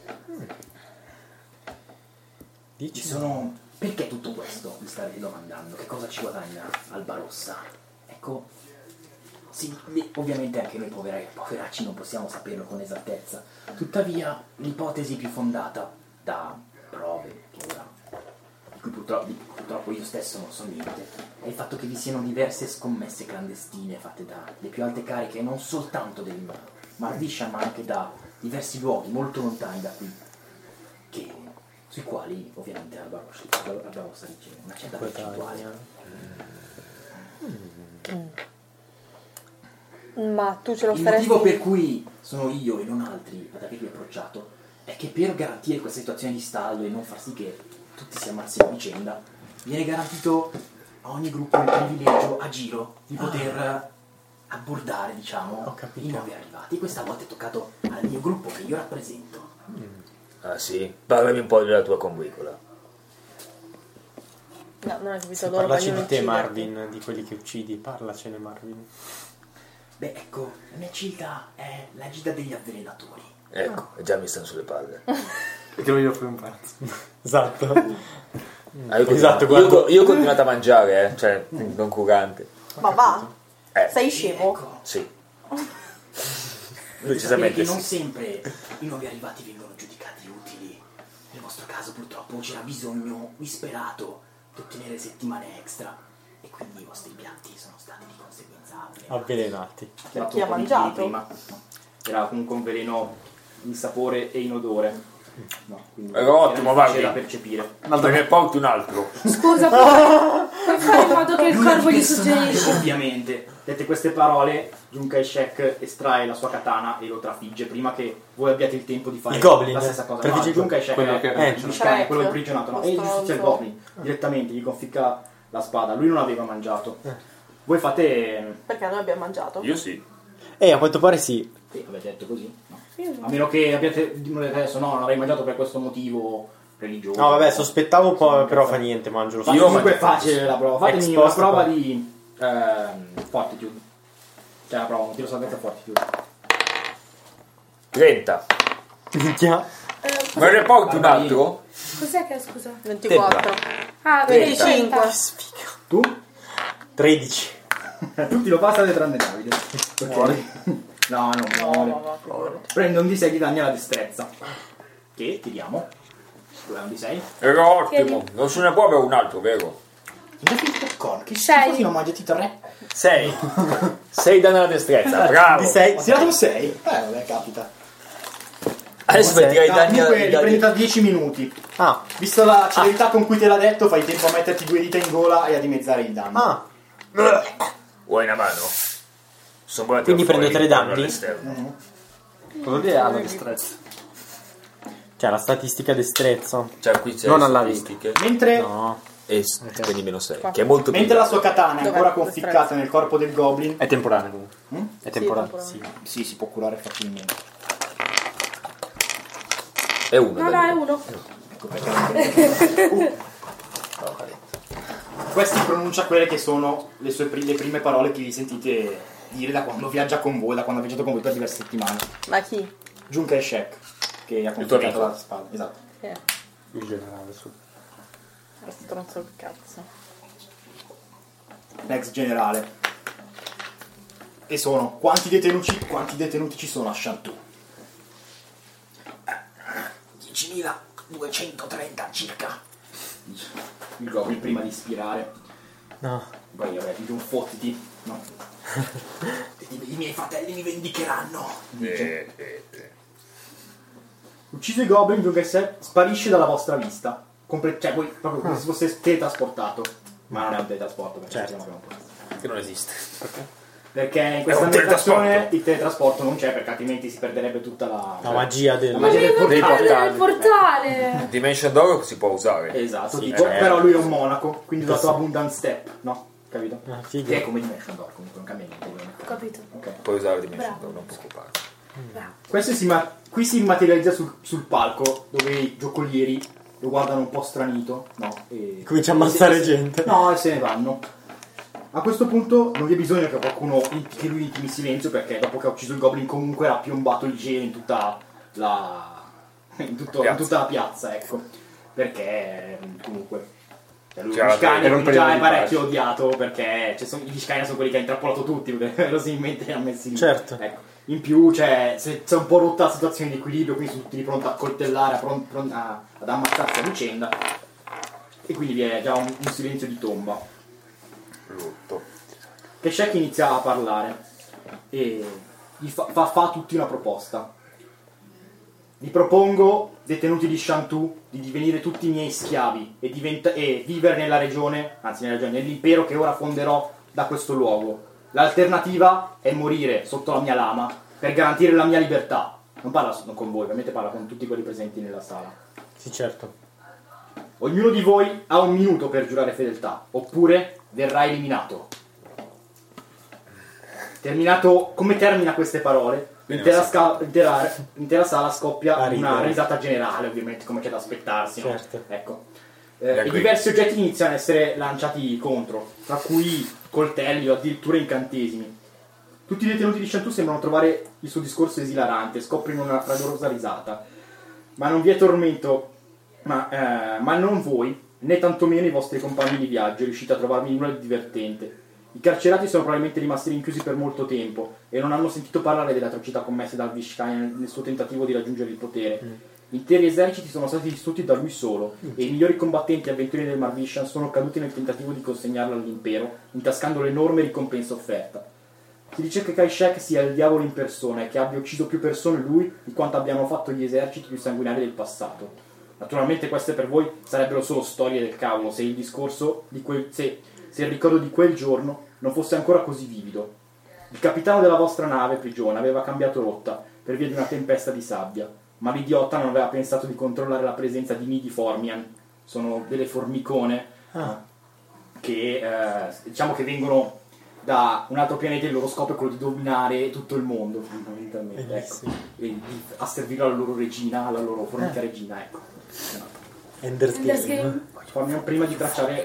Dici? Perché tutto questo? Mi starete domandando. Che cosa ci guadagna Alba Rossa? Ecco, sì, ovviamente anche noi poveracci non possiamo saperlo con esattezza. Tuttavia, l'ipotesi più fondata da prove che ora, di cui purtroppo purtroppo io stesso non so niente, è il fatto che vi siano diverse scommesse clandestine fatte dalle più alte cariche, non soltanto del Mardishan, ma anche da diversi luoghi molto lontani da qui, sui quali ovviamente Albarossa riceve una certa percentuale. Ma tu ce lo Il faresti? motivo per cui sono io e non altri ad avervi approcciato è che per garantire questa situazione di stallo e non far sì che tutti si ammazzino a vicenda, viene garantito a ogni gruppo il privilegio a giro di poter abbordare, diciamo, i nuovi arrivati. Questa volta è toccato al mio gruppo che io rappresento. Ah sì? Parlami un po' della tua combricola. No, non hai capito. Loro Parlaci vogliono di te, ucciderti. Marvin, di quelli che uccidi. Parlacene, Marvin. Beh, ecco, la mia gilda è la gilda degli avvelenatori. Ecco, già mi stanno sulle palle. Perché non gli offri un pezzo. Esatto. Esatto, io ho continuato a mangiare, cioè, non curante. Ma va? Sei scemo? Ecco, Sì. dovete sapere Decisamente che non sì. sempre i nuovi arrivati vengono giudicati utili. Nel vostro caso purtroppo c'era bisogno disperato di ottenere settimane extra e quindi i vostri piatti sono stati di conseguenza Avvelenati. Per chi ha mangiato? Prima. Era comunque un veleno in sapore e in odore. No, quindi Era ottimo, difficile guardi. da percepire. Te ne porti un altro. Scusa, puoi fare in modo che il Lui corvo ha Ecco, gli personaggio, suggerisca? ovviamente. Dette queste parole, Junkai Shek estrae la sua katana e lo trafigge prima che voi abbiate il tempo di fare Il Goblin? la stessa cosa. Trafigge No, Junkai Shek quello è che- il Shishkane, quello Shrek. imprigionato, no? Lo E il giustizia il stronzo. Goblin direttamente gli conficca la spada. Lui non aveva mangiato. Voi fate. Perché noi abbiamo mangiato? Io sì. A quanto pare sì. Sì, avete detto così? No. A meno che abbiate adesso, no, non avrei mangiato per questo motivo religioso. No, vabbè, sospettavo un po', però fa niente, mangio lo Fate Io comunque mangio facile la prova. Fatemi Ex una post, prova poi. di fortitude. Cioè la prova, un tiro salvezza fortitude. 30. Minchia. Me ne porti un altro? Cos'è che è, scusa? 24. Ah, 25. Tu? 13. Tutti lo passate tranne Davide. Ok. No, non muore. Prendo un D6 di danni alla destrezza. Che tiriamo. Dov'è un D6? Era ottimo. Non se ne può avere un altro, vero? Invece il popcorn, che Sei. schifo, non mangiati 3. 6. 6 danni alla destrezza, bravo. Di 6. Ho tirato un 6. Vabbè, capita. Adesso per tirare i danni Comunque alla riprendete a 10 minuti. Ah. Visto la celerità con cui te l'ha detto, fai tempo a metterti 2 dita in gola e a dimezzare il danno. Ah. Vuoi una mano? Sono buono a Quindi tirare prendo fuori 3 il danno danni? all'esterno. Cosa vuol dire alla destrezza? Cioè, la statistica destrezza. Cioè qui c'è Non le alla statistiche. Mentre, No. E quindi meno 6. Che è molto più mentre la bello. sua katana è Dov'è? ancora conficcata nel corpo del goblin, È temporaneo comunque. È temporaneo. temporaneo. sì, si può curare facilmente. È uno. No, no, è uno. Ecco perché questi pronuncia quelle che sono le sue le prime parole che vi sentite dire da quando viaggia con voi, da quando ha viaggiato con voi per diverse settimane. Ma chi? Junkai Shek, che ha tuo conficcato amico. la spada. Esatto. Il generale su. Stronzo il cazzo. L'ex generale. E sono quanti detenuti ci sono a Shantou? 10.230 circa. Il goblin prima di ispirare. No. Poi vabbè, dite un fottiti. No. I miei fratelli mi vendicheranno. Dice. Ucciso i goblin, Junkai Shek sparisce dalla vostra vista. Cioè voi proprio come se fosse teletrasportato. Ma non è un teletrasporto, perché Certo. sappiamo che non può essere. Che non esiste. Perché in questa un ambientazione teletrasporto. il teletrasporto non c'è, perché altrimenti si perderebbe tutta La magia del... la magia del Dei portale. il portale. Dimension d'oro si può usare. Esatto, Sì, tipo, certo. però lui è un monaco, quindi ho dato Abundant Step, no? Capito? Ah, figo. Che è come Dimension Door, comunque non cambia niente. Ho capito. Ok. Puoi usare Dimension Bravo. d'oro, non preoccupare. Questo qui si materializza sul palco, dove i giocolieri lo guardano un po' stranito, no? E Comincia a ammazzare gente. No, e se ne vanno. A questo punto non vi è bisogno che qualcuno che lui intimi silenzio, perché dopo che ha ucciso il goblin comunque ha piombato il gelo in tutta la in tutta la piazza, ecco. Perché comunque lui Cioè, Vishkane era un già periodo è di parecchio pace. odiato, perché i Vishkane sono quelli che ha intrappolato tutti, verosimilmente li ha messi lì. Certo. Ecco. In più c'è un po' rotta la situazione di equilibrio, quindi sono tutti lì pronti a coltellare, ad ammazzarsi a vicenda. E quindi vi è già un silenzio di tomba. Brutto. Keshek inizia a parlare e gli fa a tutti una proposta. Vi propongo, detenuti di Shantu, di divenire tutti i miei schiavi e vivere nella regione, anzi nell'impero che ora fonderò da questo luogo. L'alternativa è morire sotto la mia lama per garantire la mia libertà. Non parla con voi, ovviamente parla con tutti quelli presenti nella sala. Sì, certo. Ognuno di voi ha 1 minuto per giurare fedeltà, oppure verrà eliminato. Terminato, come termina queste parole, l'intera sala scoppia una risata generale, ovviamente, come c'è da aspettarsi. Certo. No? Ecco. E diversi oggetti iniziano a essere lanciati contro, tra cui coltelli o addirittura incantesimi. Tutti i detenuti di Shantu sembrano trovare il suo discorso esilarante, scoprono una fragorosa risata. Ma non vi è tormento, ma non voi, né tantomeno i vostri compagni di viaggio, riuscite a trovarvi nulla di divertente. I carcerati sono probabilmente rimasti rinchiusi per molto tempo e non hanno sentito parlare delle atrocità commesse dal Vishkaya nel suo tentativo di raggiungere il potere. Interi eserciti sono stati distrutti da lui solo e i migliori combattenti e avventurieri del Marvishan sono caduti nel tentativo di consegnarlo all'impero, intascando l'enorme ricompensa offerta. Si dice che Keshek sia il diavolo in persona e che abbia ucciso più persone lui di quanto abbiano fatto gli eserciti più sanguinari del passato. Naturalmente queste per voi sarebbero solo storie del cavolo se il discorso di se il ricordo di quel giorno non fosse ancora così vivido. Il capitano della vostra nave prigione aveva cambiato rotta per via di una tempesta di sabbia, ma l'idiota non aveva pensato di controllare la presenza di nidi formian. Sono delle formicone che diciamo che vengono da un altro pianeta. Il loro scopo è quello di dominare tutto il mondo fondamentalmente, ecco, e di asservire alla loro regina, alla loro formica regina, ecco. Ender's Game. Prima di tracciare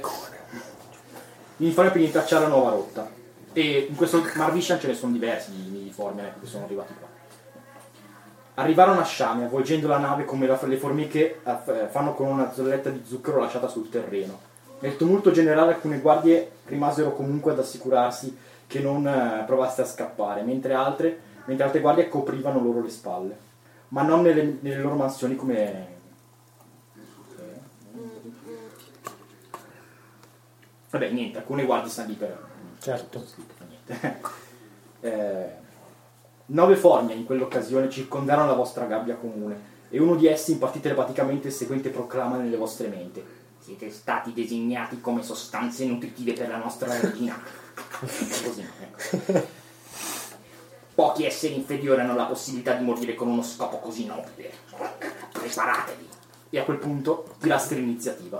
la nuova rotta, e in questo Marvishan ce ne sono diversi di forme che sono arrivati qua. Arrivarono a Shamia avvolgendo la nave come le formiche fanno con una zolletta di zucchero lasciata sul terreno. Nel tumulto generale alcune guardie rimasero comunque ad assicurarsi che non provaste a scappare, mentre altre guardie coprivano loro le spalle, ma non nelle loro mansioni come... Vabbè, niente, alcune guardie stanno lì per... Certo. Niente. 9 formiche in quell'occasione circondarono la vostra gabbia comune, e uno di essi impartì telepaticamente il seguente proclama nelle vostre menti: siete stati designati come sostanze nutritive per la nostra regina. Così, ecco. Pochi esseri inferiori hanno la possibilità di morire con uno scopo così nobile. Preparatevi. E a quel punto tiraste l'iniziativa.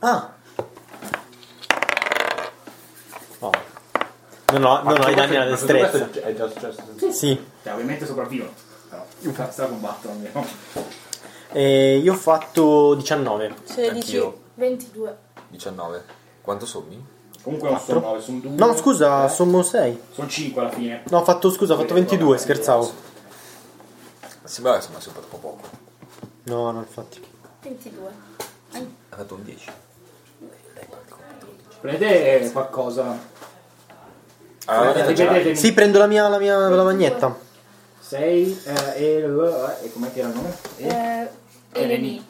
Non ho i danni alla destrezza. È già successo. Sì. Cioè, ovviamente sopravvivono. Però sta combattono. Io ho fatto 19. 16. Anch'io. 22. 19. Quanto sommi? Comunque non sono 9, sono 2. No, scusa, sono 6. Sono 5 alla fine. No, ho fatto 22, scherzavo. Sembrava che sia troppo poco. No, infatti. 22. Ha fatto un 10. Prendete qualcosa. Sì, prendo la maglietta. 6 e com'è che era il nome? Eleni.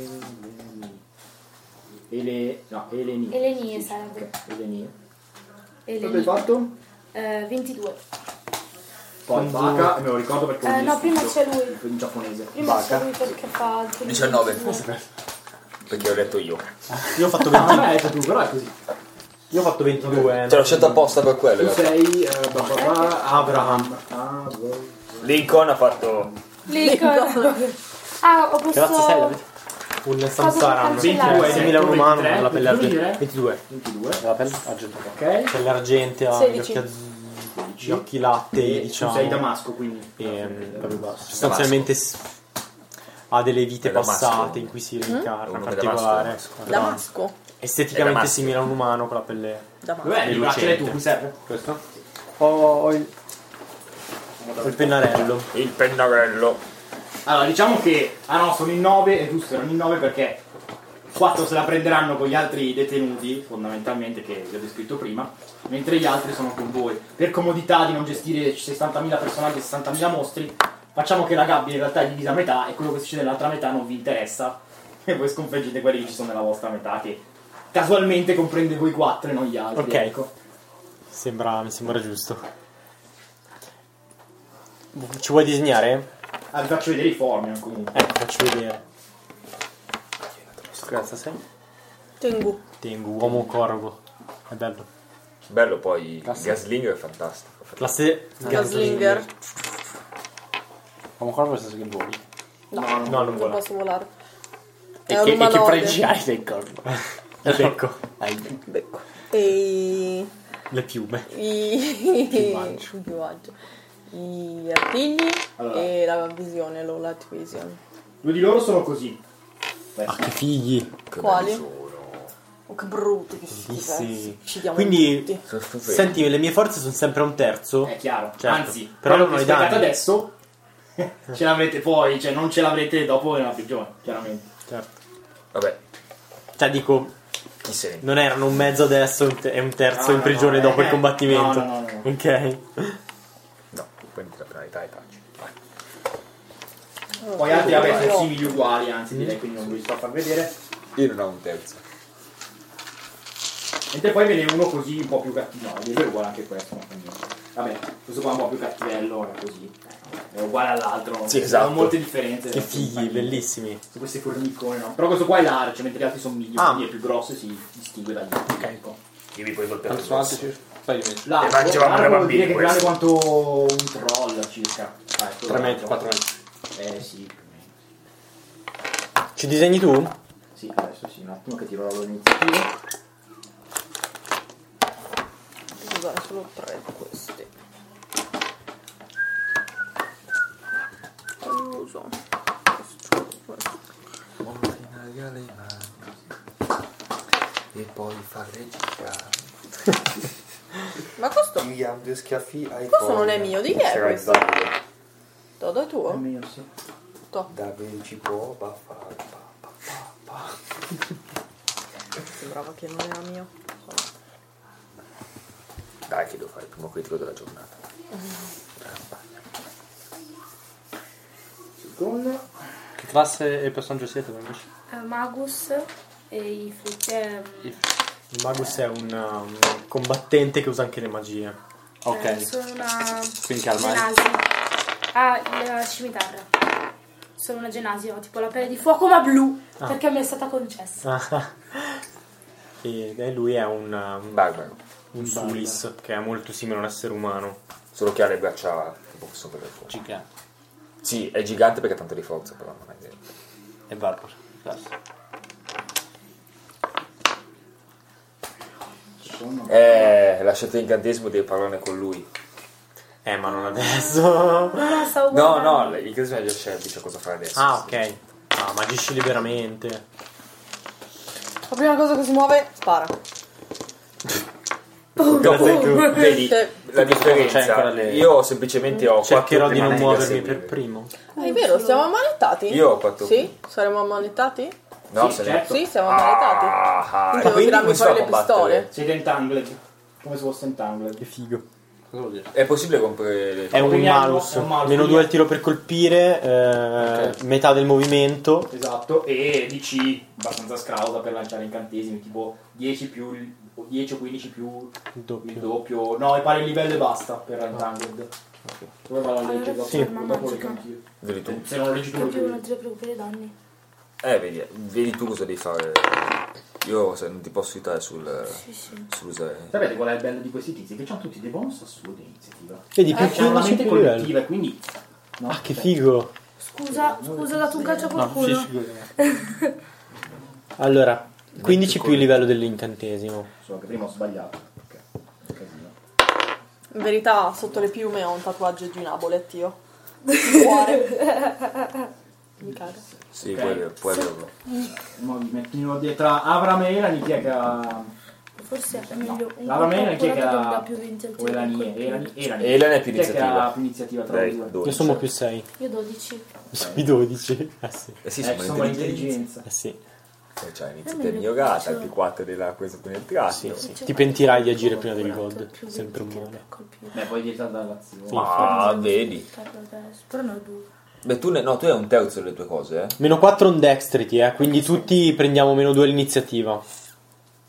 Eleni sarebbe. Eleni. Eleni. Cosa hai fatto? 22. Poi Baka, me lo ricordo perché No, prima c'è lui. in giapponese. Prima c'è lui perché fa il 19. Perché ho detto io. Io ho fatto Ah, hai detto tu, però è così. Io ho fatto 22. Te l'ho scelto apposta per quello. Tu sei Abraham. Lincoln ha fatto... Lincoln. Ah, ho Che razza sei, Davide? Un Samsara. 22, simile a un umano, 23, con la pelle argentea. 22. 22. La pelle argentea. Ok. Pelle argentea, gli 16. occhi gli occhi lattei, E diciamo. tu sei Damasco, quindi. Sostanzialmente ha delle vite Damasco. passate in cui si rincarna Uno che particolare. Damasco. Esteticamente Damasco. simile a un umano con la pelle. Damasco. Dov'è il bracciale tu? Mi serve? Questo? Ho il pennarello. Il pennarello. Allora, diciamo che... Ah no, sono in 9, è giusto, erano in 9 perché 4 se la prenderanno con gli altri detenuti, fondamentalmente, che vi ho descritto prima, mentre gli altri sono con voi. Per comodità di non gestire 60.000 personaggi e 60.000 mostri, facciamo che la gabbia in realtà è divisa a metà e quello che succede nell'altra metà non vi interessa, e voi sconfiggete quelli che ci sono nella vostra metà, che casualmente comprende voi 4 e non gli altri. Ok. Ecco. Mi sembra giusto. Ci vuoi disegnare? Vi faccio vedere i formi comunque. Faccio vedere. Grazie a sei. Tengu, uomo corvo. È bello. Bello, poi Gaslinger è fantastico. Classe Gaslinger. Come corvo nel senso che voli. No, non vuole. posso volare. È E un che umanoide. pregi hai del corvo? Becco. Becco. E Le piume. i piumaggio. I artigli Allora. e la visione, low light vision. 2 di loro sono così. Che figli. Quali? Oh, che brutti, che schifo. Sì. Uccidiamo Quindi, tutti. senti, le mie forze sono sempre a un terzo. È chiaro. Certo. Anzi, Però quello non che ho i danni. spiegate adesso ce l'avrete poi, cioè non ce l'avrete dopo nella prigione, chiaramente. Certo. Vabbè, Cioè, dico, chi se ne... non erano un mezzo adesso e un terzo in prigione dopo il combattimento. No. Ok. No, prendi la penalità e tacci. Vai. Poi altri avete simili uguali, anzi direi, quindi non vi sto a far vedere. Io non ho un terzo. Mentre poi ve ne uno così un po' più cattivo. No, è uguale anche questo, ma fa niente. Vabbè, questo qua è un po' più cattivello, è così. È uguale all'altro, Sì, esatto. non molte differenze. Che non fa figli, niente. bellissimi. Su queste fornicone, no? Però questo qua è large, mentre gli altri sono migli, quindi è più grosso e si distingue dagli altri. Ok. Ecco. Dimmi poi col Quanto sono alti? Fai invece. E mangiavamo Largo da vuol dire che è bambini grande quanto un troll circa. 3 metri, 4 metri. Sì, più o meno. Ci disegni tu? Sì, adesso sì, un attimo che tiro l'iniziativa. Devo usare solo 3 di questi. Uso. E poi fare girare. Ma questo Diamo 2 schiaffi ai Questo non è mio, di chi è Sarà questo? Davide. Dodo è tuo? Mio, sì. Davide ci può fare. Sembrava che non era mio. Dai che devo fare il primo critico della giornata. Seconda. Che classe e personaggio siete invece? Magus e Ifrit. Il Magus è un combattente che usa anche le magie. Ok. Sono una Quindi calma. genasi. La scimitarra. Sono una genasi, ho tipo la pelle di fuoco ma blu, perché mi è stata concessa. E lui è un Barbaro. Sulis che è molto simile a un essere umano. Solo che ha le braccia tipo che sono per il fuoco. Gigante. Sì, è gigante perché ha tanto di forza, però non è vero. E barbaro. Classe. Lasciate l'incantesimo, devi parlarne con lui. Ma non adesso. No, stavo No, guardando. l'incantesimo è già scelto, dice cosa fare adesso. Ah, ok. Ma agisci liberamente. La prima cosa che si muove, spara. Dopo, vedi Cioè, la C'è differenza. ancora le- Io semplicemente ho 4 Cercherò di non muovermi per primo. è vero, siamo ammanettati? Io ho 4. Sì? Saremo ammanettati? No, Sì, se ne... certo. Sì, siamo ammanettati. Quindi devo quindi tirarmi come si fuori fa a le combattere? pistole. Siete entangled. Come se fosse entangled. Che figo. Cosa vuol dire? È possibile comprare È un Premiamo, malus. è un malus. Meno 2 al tiro per colpire, metà del movimento. Esatto, e DC abbastanza scrausa per lanciare incantesimi, tipo 10 più 10 o 15 più il doppio. No, mi pare il livello e basta per entangled. Dove va la legge? Allora, Dopo, ferma dopo magica. leggo anch'io. Vedi tu. Se non lo leggi tu Che lo più leggi. non ti preoccupare i danni. Vedi tu cosa devi fare. Io se non ti posso aiutare sull'usare. Sapete qual è il bello di questi tizi? Che hanno tutti dei bonus assurdi in iniziativa. Vedi, più C'hanno una 15 mente più livello. collettiva, quindi... No, Ah, che cioè, figo. Scusa, ho dato un calcio a No, qualcuno. sì, sicuramente. Allora, 15 più il livello dell'incantesimo. Solo che prima ho sbagliato. Ok, un casino. In verità, sotto le piume ho un tatuaggio di Nabolet io. Il cuore. Mi caga. Sì, Ok. puoi averlo. Mo mi metto dietro Avram e Elani, chi è che ha... Forse è meglio un L'Avram e Elani, chi è che da ha... più 20 al O tiro Elani, per colpire. Elena è più Chi è che iniziativa. ha più iniziativa tra Dai, i due? 12. Io sono più 6. Io 12. Sui 12. Eh sì. Eh sì, Ci sono l'intelligenza. l'intelligenza. Eh sì. C'è l'iniziativa migliorata, il più 4 della questo penetrazione. Sì. Ti pentirai di agire prima del God. Sempre un male. Beh, poi diventa dall'azione. Ah, vedi. Però non è 2. Beh, tu hai un terzo delle tue cose, eh? Meno 4 on dexterity, quindi tutti prendiamo meno 2 all'iniziativa.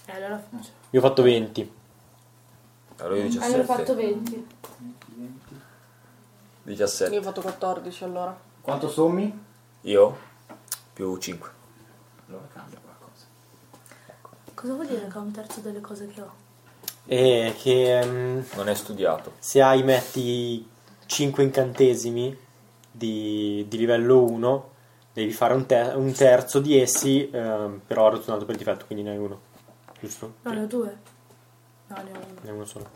Allora faccio. Io ho fatto 20. Allora io 17. Allora ho fatto 20. 17. Io ho fatto 14 allora. Quanto sommi? Io? Più 5. Allora cambia qualcosa. Cosa vuol dire che ho un terzo delle cose che ho? E che Non è studiato. se hai metti 5 incantesimi di livello 1, devi fare un terzo di essi, però arrotonato per difetto, quindi ne hai uno. Giusto? No, ne ho 2. No, ne ho 1. Ne hai uno solo.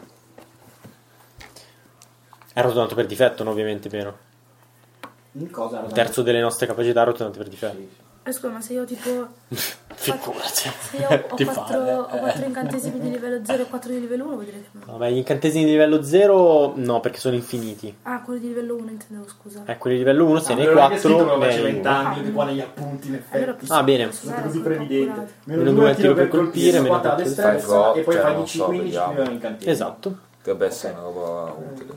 È arrotonato per difetto, no, ovviamente, vero? In cosa? Un terzo delle nostre capacità arrotonate per difetto. Scusa, ma se io tipo... Figurati. Se io ho 4 incantesimi di livello 0 e 4 di livello 1 vuol dire che non... Vabbè, gli incantesimi di livello 0 no, perché sono infiniti. Ah, quelli di livello 1 intendevo, scusa. Quelli di livello 1 se ne hai Avevo anche scritto 4 che ne faccio hai 20 uno. anni, che qua negli appunti in effetti. Allora Ah, bene. Sono così previdente. Meno 2 al tiro per colpire, meno 4 alla 4 destrezza e poi cioè, fai non 10 so, 15 vediamo. milioni incantesimi. Esatto. Dovrebbe essere una roba utile.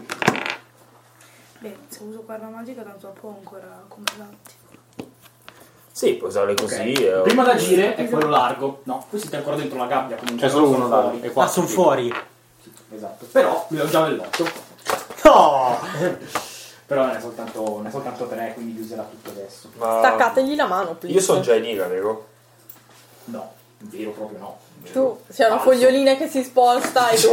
Beh, se uso guarda magica tanto dopo ho ancora come dati. Sì, puoi usarle così. Ok. Prima da agire è quello largo. No, voi siete ancora dentro la gabbia comunque. C'è solo sono uno fuori. là. Ah, sono fuori. Esatto. Però lui ha già nell'8. No! Però ne è soltanto 3, quindi li userà tutto adesso. Ma Staccategli la mano, please. io sono già in ira, vero? No, vero proprio no. Tu, c'è una fogliolina che si sposta e tu...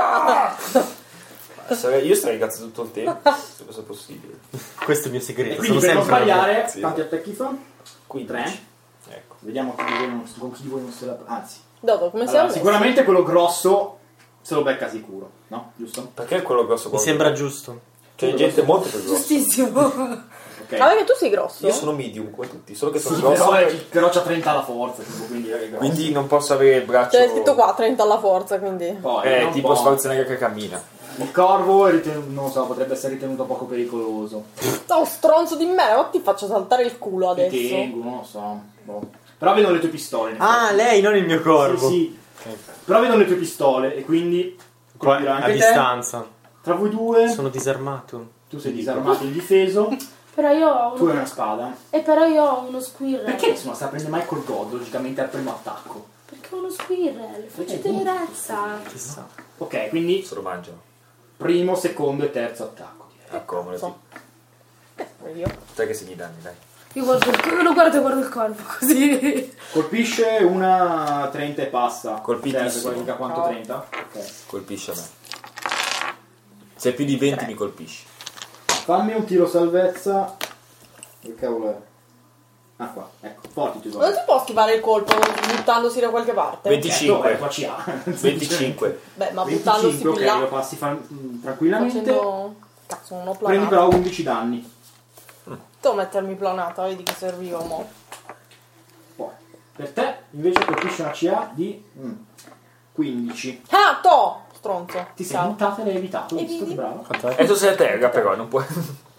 Io starei cazzo tutto il tempo, se fosse possibile. Questo è il mio E segreto. quindi Sono per non sempre sbagliare, Sì. quanti attacchi fa? 15. 3. Ecco. Vediamo chi di voi non, con chi di voi non se la... Anzi, Dodo, come allora, siamo? sicuramente quello grosso se lo becca sicuro, no? Giusto? Perché è quello grosso? Mi sembra giusto. C'è gente molto più grossa. Giustissimo. Ok. Ah, perché tu sei grosso? Io sono medium come tutti, solo che sono Sì, grosso. però c'ha 30 alla forza, tipo, quindi è grosso. Quindi non posso avere il braccio. C'è scritto qua 30 alla forza, quindi... Poi, un tipo po'. Schwarzenegger che cammina. Il corvo è ritenuto, non so, potrebbe essere ritenuto poco pericoloso. Oh, stronzo di me, ma ti faccio saltare il culo Ti adesso. tengo, non lo so. Boh. Però vedono le tue pistole. in Ah, effetti. lei, non il mio corvo. Sì, sì. Però vedono le tue pistole e quindi Qua, colpirà a anche te. distanza. Tra voi due, Sono disarmato. tu sei disarmato e indifeso, Però io ho tu hai uno... una spada. E però io ho uno squirrel. Perché nessuno sta prendendo mai col god, logicamente al primo attacco? Perché ho uno squirrel. Faccio Perché? tenerezza. Chissà. Ok, quindi Se lo mangiano. primo, secondo e terzo attacco. Accomodati. Io. Te che segni i danni, dai. Io guardo il corpo così. Colpisce una 30 e passa. Colpitissimo. Guarda quanto 30? Ok. Colpisci a me. Se è più di 20 mi colpisci. Fammi un tiro salvezza. Che cavolo è? Ah qua, ecco, forti tu. Non si può schivare il colpo buttandosi da qualche parte? 25. Qua ci ha. 25. Beh, ma buttandosi 25, più ok, in lo là. passi tranquillamente. Facendo... Cazzo, non ho Prendi planato. però 11 danni. Devo mettermi planata, vedi che serviva mo. Poi, per te invece colpisce una CA di 15. Ah, to! Stronzo. Ti sei Ciao. buttata e l'hai evitato, E visto che vedi? bravo. Adesso sei a terra però, non puoi.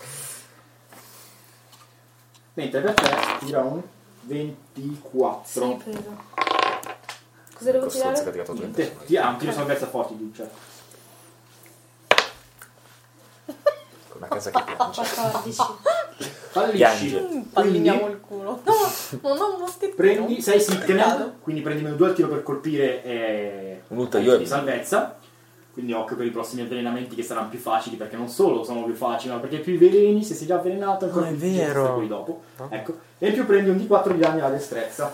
Mentre per te tira un 24. Sì, preso. Cosa devo Stronzo che ha tirare? tirato 20. Niente, ti ha un tiro salvezza forti, Lucia. Una casa che piange. 14. Fallisci. Piange. Palliniamo Quindi il culo. No, non ho uno schettino. prendi 6 sickened, quindi prendi meno 2 al tiro per colpire e Un ulteriore. di salvezza. Quindi occhio per i prossimi avvelenamenti che saranno più facili, perché non solo sono più facili, ma perché più veleni, se sei già avvelenato, ancora Ah, è più difficile vero. essere quelli dopo. Ecco. E in più prendi un D4 di danni alla destrezza.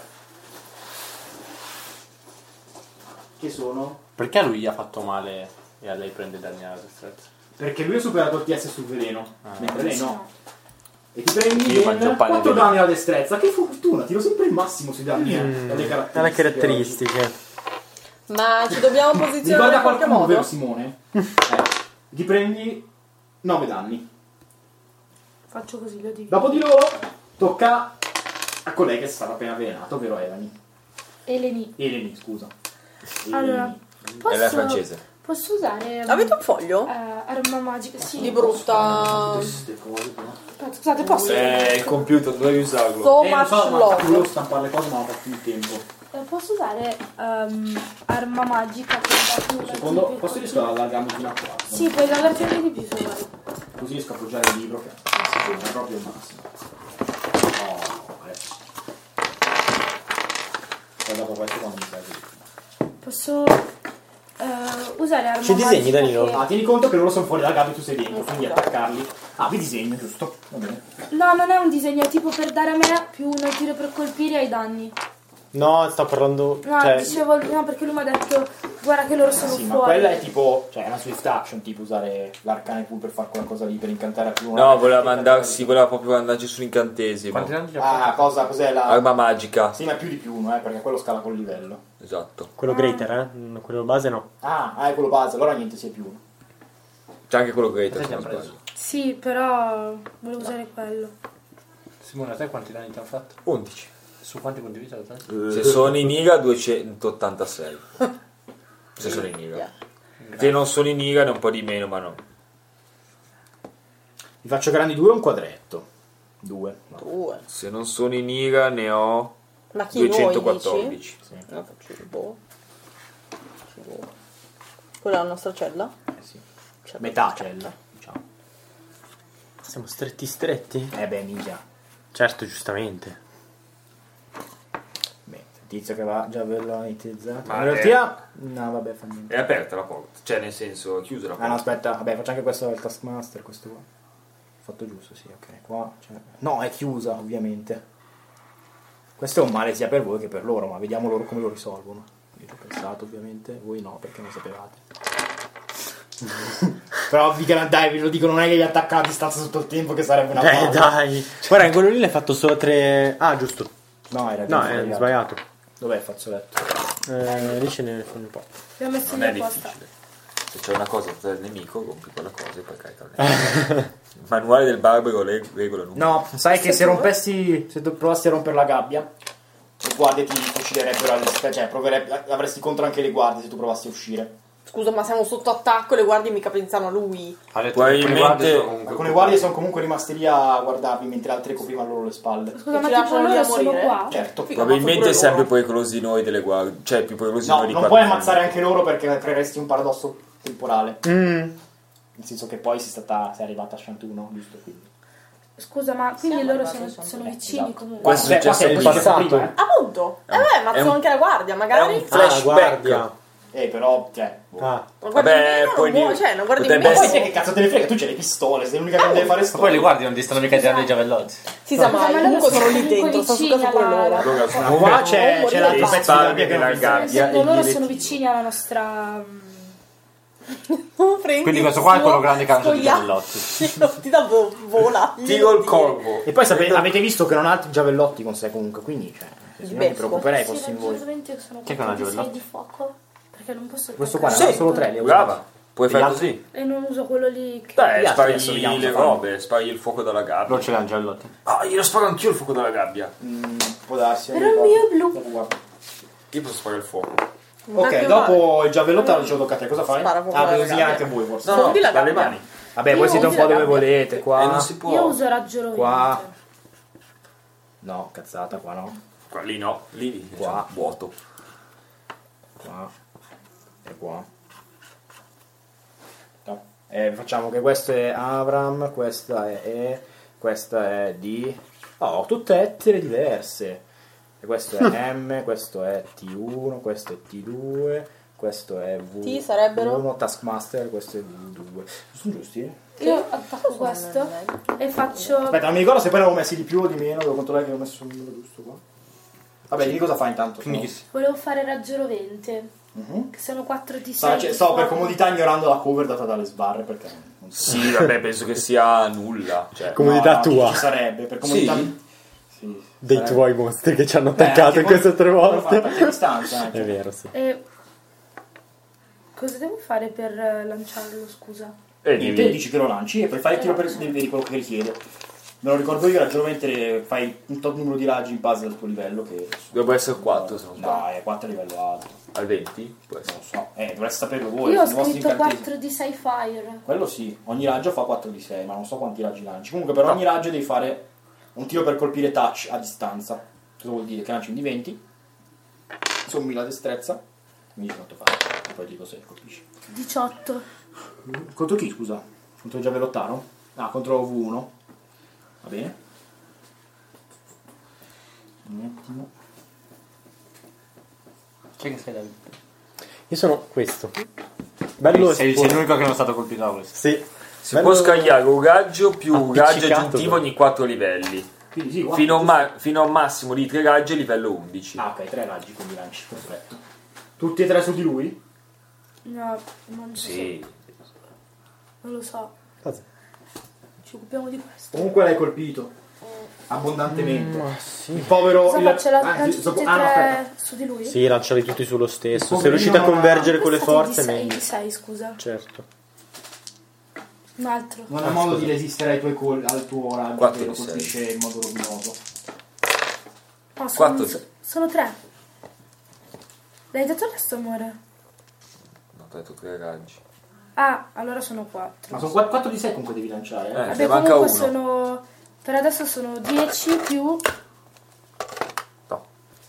Che sono? Perché lui gli ha fatto male e a lei prende danni alla destrezza? Perché lui ha superato il TS sul veleno, mentre lei no. No. E ti prendi Io mangio pane 4 veleno. danni alla destrezza. Che fortuna, tiro sempre il massimo sui danni alle caratteristiche. Alle caratteristiche. Ma ci dobbiamo Mi posizionare guarda in qualche qualcuno, vero modo? Simone? Ti prendi 9 danni. Faccio così, lo dico. Dopo di loro tocca a colei che è stato appena avvelenato, ovvero Eleni. Eleni, scusa. Allora, È la francese. posso usare Avete un foglio? arma magica? Sì. Di brutta... Queste cose però. Aspetta, scusate, posso? Il computer, dovevi usarlo. So Lo much so, ma love. volevo stampare le cose ma non ho fatto il tempo. Posso usare arma magica per darti una Secondo, tipo- posso riesco ad allargarmi fino a qua? Sì, puoi allargarti anche di più se vuoi. Così riesco a appoggiare il libro che è proprio il massimo. Oh, adesso. dopo questo quando mi serve. Posso usare arma Ci disegni, magica Danilo? che- Tieni conto che loro sono fuori dalla gabbia e tu sei dentro, quindi attaccarli. Vi disegno, giusto? Va bene. No, non è un disegno, è tipo per dare a me più un tiro per colpire ai danni. No, sto parlando... No, cioè, dicevo, no, perché lui mi ha detto, guarda che loro sono Sì, ma fuori. quella è tipo, cioè è una swift action, tipo usare l'arcane pool per fare qualcosa lì, per incantare più una. No, voleva proprio andarci sull'incantesimo. Quanti danni già fatto? Cos'è la. Arma magica. Sì, ma più di più uno, perché quello scala col livello. Esatto. quello greater, eh? Quello base no. È quello base, allora niente, sei più uno. C'è anche quello greater, se Già non preso. sbaglio. Sì, però volevo usare quello. Simone, a te quanti danni ti hanno fatto? 11. Su quanti punti vita da te? Se sono in Iga 286. Se sono in Iga. Se non sono in Iga ne un po' di meno, ma no. Vi faccio grandi 2 o un quadretto? 2. No. 2. Se non sono in Iga ne ho Ma chi noi 214. dici? No, faccio il boh. Quella è la nostra cella? Sì. Cella. Metà cella, diciamo. Siamo stretti? Beh, minchia. Certo, giustamente. Beh, tizio che va già velocizzato. Ma In realtà. No, vabbè, fa niente. È aperta la porta. Cioè, nel senso, è chiusa la Ah porta. no, aspetta, vabbè, faccio anche questo del Taskmaster, questo qua. Fatto giusto, sì, ok. Qua, cioè... No, è chiusa, ovviamente. Questo è un male sia per voi che per loro, ma vediamo loro come lo risolvono. Io ci ho pensato, ovviamente, voi no, perché non sapevate. Però dai, ve lo dico, non è che vi attaccano a distanza tutto il tempo, che sarebbe una paura. Dai. Guarda, in quello lì l'hai fatto solo 3... Ah, giusto. No, era No, è sbagliato. Dov'è il fazzoletto? Lì ce ne sono un po'. L'ho messo Non lì è apposta. difficile. Se c'è una cosa del nemico, rompi quella cosa e poi carica il nemico. Manuale del barbaro, regola numero. No, sai che se rompessi, se tu provassi a rompere la gabbia, le guardie ti ucciderebbero cioè avresti contro anche le guardie se tu provassi a uscire. Scusa, ma siamo sotto attacco, le guardie mica pensano a lui. Probabilmente Alcune guardie sono comunque rimaste lì a guardarvi mentre altre coprivano loro le spalle. Scusa, E ma ci tipo lasciano lì loro a sono morire? qua? Certo. probabilmente è sempre pericolosi di noi delle guardie. Cioè, più pericolosi di No, noi di non qua. puoi ammazzare anche loro perché creeresti un paradosso temporale. Nel senso che poi sei arrivata a Shantuno, giusto? Quindi. Scusa, ma quindi Siamo loro arrivati sono a vicini Esatto. comunque. Questo è Qua successo sei nel il passato. prima, Appunto. Mazzano anche la guardia, magari. È un flashback. guardia. però, cioè... boh. Ah, Ma guardia Vabbè, di meno poi non muore, lì cioè, non guardi potrebbe di Ma meno. poi te che cazzo te ne frega? Tu c'hai le pistole, sei l'unica che non deve fare Ma storia. poi le guardie non ti stanno mica tirando i giavellotti. Si sa mai, loro comunque sono sono lì comunque dentro, sta su vicini casa pure alla- loro. Allora, sono Qua c'è morire. l'altro le pezzo di spalle gabbia che della non gabbia. gabbia. Loro sono dilettino. vicini alla nostra... Quindi questo qua è quello grande che ha lanciato i giavellotti. Ti dà vola. Tiro il corvo. E poi avete visto che non ha altri giavellotti con sé comunque, quindi cioè, se no mi Besco. preoccuperei Sì, fossi in voi. raggiungimenti sono Chi è che non ha 4 di giavellotti? 6 di fuoco. Perché non posso... Questo qua ne attaccare. ha solo 3, li ho Brava. Puoi E fare gli altri? così. E non uso quello lì che... Dai, Gli altri adesso spari vediamo le cosa fanno. robe, spari il fuoco dalla gabbia. Non ce l'hanno i giavellotti. Ah, glielo sparo anch'io il fuoco dalla gabbia. Può darsi. Però il mio è blu. Dopo guarda. Io posso sparare il fuoco. Ok, Anche dopo il giavellotto ce lo tocca a te, cosa fai? Spara fuoco dalla Potete gabbia. anche voi forse. No, Fondi la dalle gabbia. mani. Vabbè, voi Io siete un uso po' la dove gabbia. volete, E qua. non si può. Io uso raggio rovente. Qua. No, cazzata, qua no. Qua, lì no, lì Qua. c'è vuoto. Qua. E qua. No. Facciamo che questo è Avram, questa è E, questa è D. Oh, tutte ettere diverse. E questo è M, questo è T1, questo è T2, questo è V1, T sarebbero? Taskmaster, questo è V2. Sono giusti? Io attacco questo e faccio... Aspetta, non mi ricordo se poi ne avevo messi di più o di meno, devo controllare che ho messo il numero giusto qua. Vabbè, dimmi cosa fai intanto. Quindi se Volevo fare raggio rovente. no. Che sono 4 di 6 Sto per comodità ignorando la cover data dalle sbarre perché non so. Sì, vabbè, penso che sia nulla. Cioè, Comodità No, tua. Ci sarebbe, per comodità... Sì? Sì, Dei sarebbe. tuoi mostri che ci hanno Beh, attaccato anche in queste 3 voi- volte. voi fate a distanza anche. È vero, sì. E... Cosa devo fare per lanciarlo, scusa? Niente, dici che lo lanci e poi fai il tiro per vedi quello che richiede. Me lo ricordo io, ragionalmente fai un tot numero di raggi in base al tuo livello che... Dovrebbe essere 4 se non sbaglio. No, è 4 a livello alto. Al 20? Può essere. Non so, dovreste saperlo voi. Io ho i vostri scritto incantesimi. 4 di 6 fire. Quello sì, ogni raggio fa 4 di 6, ma non so quanti raggi lanci. Comunque per ogni raggio devi fare un tiro per colpire touch a distanza. Cosa vuol dire? Che lanci un di 20, sommi la destrezza, quindi quanto fai? E poi dico se colpisci. 18. Contro chi, scusa? Contro il giavellottaro? Ah, contro V1. Va bene. Un attimo. Chi è che sei Davide? Io sono questo. Bello Sei l'unico che non è stato colpito da questo. Sì. Si può scagliare un raggio più un raggio Appiccicato, aggiuntivo però. ogni 4 livelli. Quindi sì, Fino a un massimo di 3 raggi a livello 11. Ah, ok, 3 raggi, quindi lanci, perfetto. Tutti e 3 su di lui? No, non so. Sì. Non lo so. Cosa? Ci occupiamo di questo. Comunque l'hai colpito. Abbondantemente. Ma sì. Il povero... Cosa faccio? Ah, Lancio tutti e no, aspetta. tre su di lui? Sì, lanciali tutti sullo stesso. Il Se riuscite a poverino convergere con le Fate forze, di sei, meglio. di 6, scusa. Certo. Un altro. Non ha modo di resistere ai tuoi al tuo raggio, 4 che lo di sei. colpisce in modo rovinoso. No, Quattro. sono 3. L'hai detto adesso, amore? No, ho detto 3 raggi. Ah, allora sono 4. Ma sono 4 di 6 comunque devi lanciare, ne Vabbè, manca comunque uno. sono... Per adesso sono 10 più... No.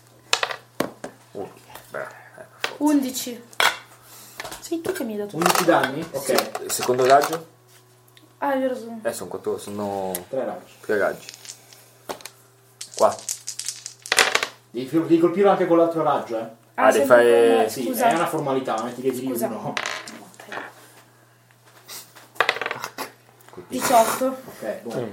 Beh, 11. Sei tu che mi hai dato. 11 danni? Ok, il secondo raggio? Ah, hai ragione. Sono 4, sono 3 raggi. 3 raggi. 4. Devi colpirlo anche con l'altro raggio, eh? Ah, devi sempre fare- con- Sì, Scusa. è una formalità, metti che tiri Scusa. uno. 18. Ok, buono.